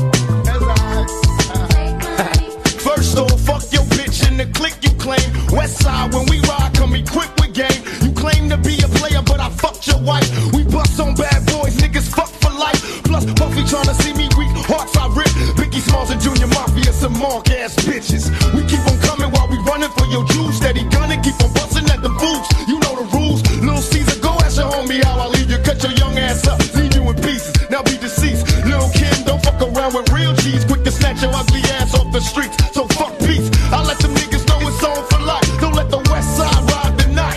First off, fuck your bitch in the clique you claim. West side, when we ride, come equipped with game. You claim to be a player, but I fucked your wife. We bust on bad boys, niggas fuck for life. Plus, Puffy tryna see me weak, hearts I rip. Biggie Smalls and Junior Mafia, some mark ass bitches. We keep on coming while we running for your Jews. Steady gunning, keep on busting at the fools. You know the rules. Lil Caesar, go ask your homie how I leave you. Cut your young ass up, leave you in pieces. Now be deceased. Lil Kim, don't fuck around with real cheese. Quick to snatch your ugly ass off the streets. So fuck peace. I let them niggas know it's on for life. Don't let the West Side ride the night.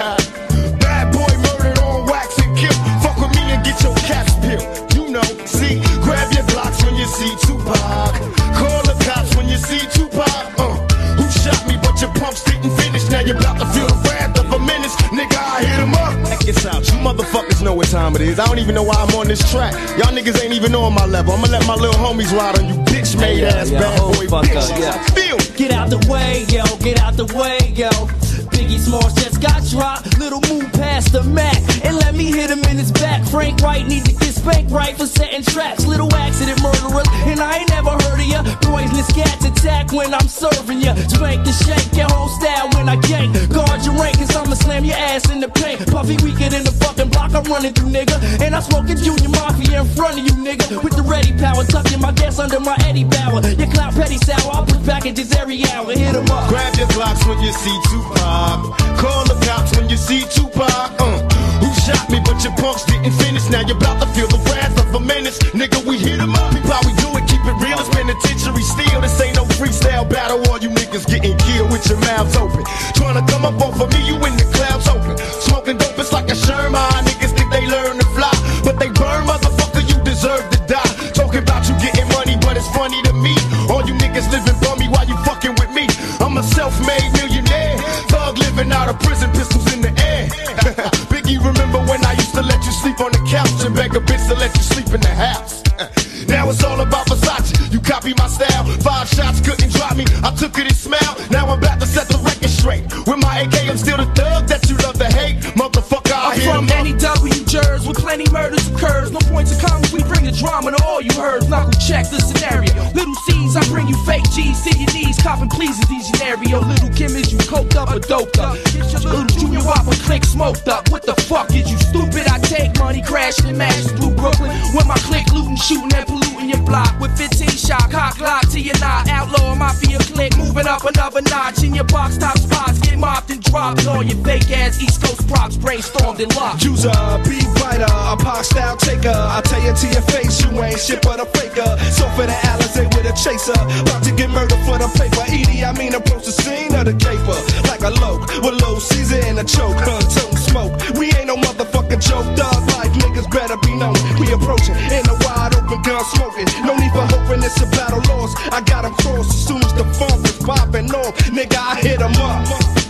Bad boy murdered on wax and kill. Fuck with me and get your caps peeled. You know, see, grab your Glocks when you see Tupac. Call the cops when you see Tupac. Uh, who shot me but your pumps didn't finish. Now you're about to feel the wrath of a menace. Nigga, I hit him up. Check this out, you motherfuckers know what time it is. I don't even know why I'm on this track. Y'all niggas ain't even on my level. I'ma let my little homies ride on you bitch made ass yeah, bad boy bitches. Yeah. Feel. Get out the way, yo, get out the way, yo. Biggie Smalls just got dropped. Little move past the Mac and let me hit him in his back. Frank White need to get spanked right for setting traps. Little accident murderers, and I ain't never heard of ya. Poisonous cats attack when I'm serving ya. Spank the shake, your whole style when I gank. Guard your rank, cause I'ma slam your ass in the paint. Puffy weaker than the fucking block I'm running through, nigga. And I'm smoking Junior Mafia in front of you, nigga. With the ready power, tucking my gas under my Eddie Bauer. Your clout petty sour, I'll put packages every hour. Hit 'em up. Grab your Glocks when you see Tupac. Call the cops when you see Tupac. Uh, who shot me but your punks didn't finish. Now you're about to feel the wrath of a menace. Nigga, we hit 'em up. How we do it, keep it real. It's penitentiary steel. This ain't no freestyle battle. All you niggas getting killed with your mouths open. Trying to come up off of me, you in the clouds open. Smoking dope, it's like a Sherman. Niggas think they learn to fly, but they burn, motherfucker, you deserve to die. Talking about you getting money, but it's funny to me. All you niggas living bummy while you fucking with me. I'm a self-made millionaire. Thug living out of prison, pistols in the air. Biggie, remember when I used to let you sleep on the couch and beg a bitch to let you sleep in the house? Now it's all about Versace. You copy my style. Five shots couldn't drop me. I took it and smiled. Now I'm about to set the record straight. With my A K, I'm still the thug that you love to hate. Motherfucker, I I'm hit from him N E W Jers with plenty murders occurs. No points of comments, we bring the drama to all you heard. Knuckle check the scenario. Little C's, I bring you fake G's to your knees. Copping please is these scenario. Little Kim, is you coked up or doped up? Little Junior Whopper click smoked up. What the fuck is you stupid? I take money, crashing and mashes through Brooklyn. With my click looting, shooting and polluting your block. With fifteen shot, cock lock to your knot. Outlaw mafia click, moving up another notch. In your box top spots, get mopped and dropped. All your fake ass East Coast props brainstormed and locked. User, be writer, a pop style taker. I tell you to your face, you ain't shit but a faker. So for the Alizé with a chaser, about to get murdered for the paper. Edie, I mean approach the scene of the caper like a loke with low Caesar in a choke. Tongue smoke, we ain't no motherfucking joke. Dog life niggas better be known. We approaching in a wide open gun smoking. No need for hoping it's a battle lost. I got him crossed as soon as the funk is popping off. Nigga, I hit him up.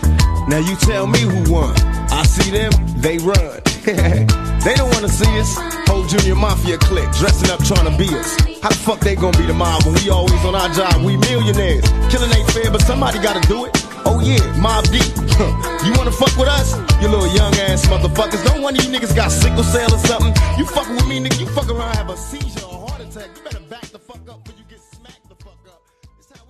Now you tell me who won. I see them, they run. They don't wanna see us. Whole Junior Mafia clique dressing up trying to be us. How the fuck they gonna be the mob when we always on our job? We millionaires. Killing ain't fair, but somebody gotta do it. Oh yeah, Mob Deep. You wanna fuck with us? You little young ass motherfuckers. Don't one of you niggas got sickle cell or something. You fucking with me, nigga. You fuck around, have a seizure or a heart attack. You better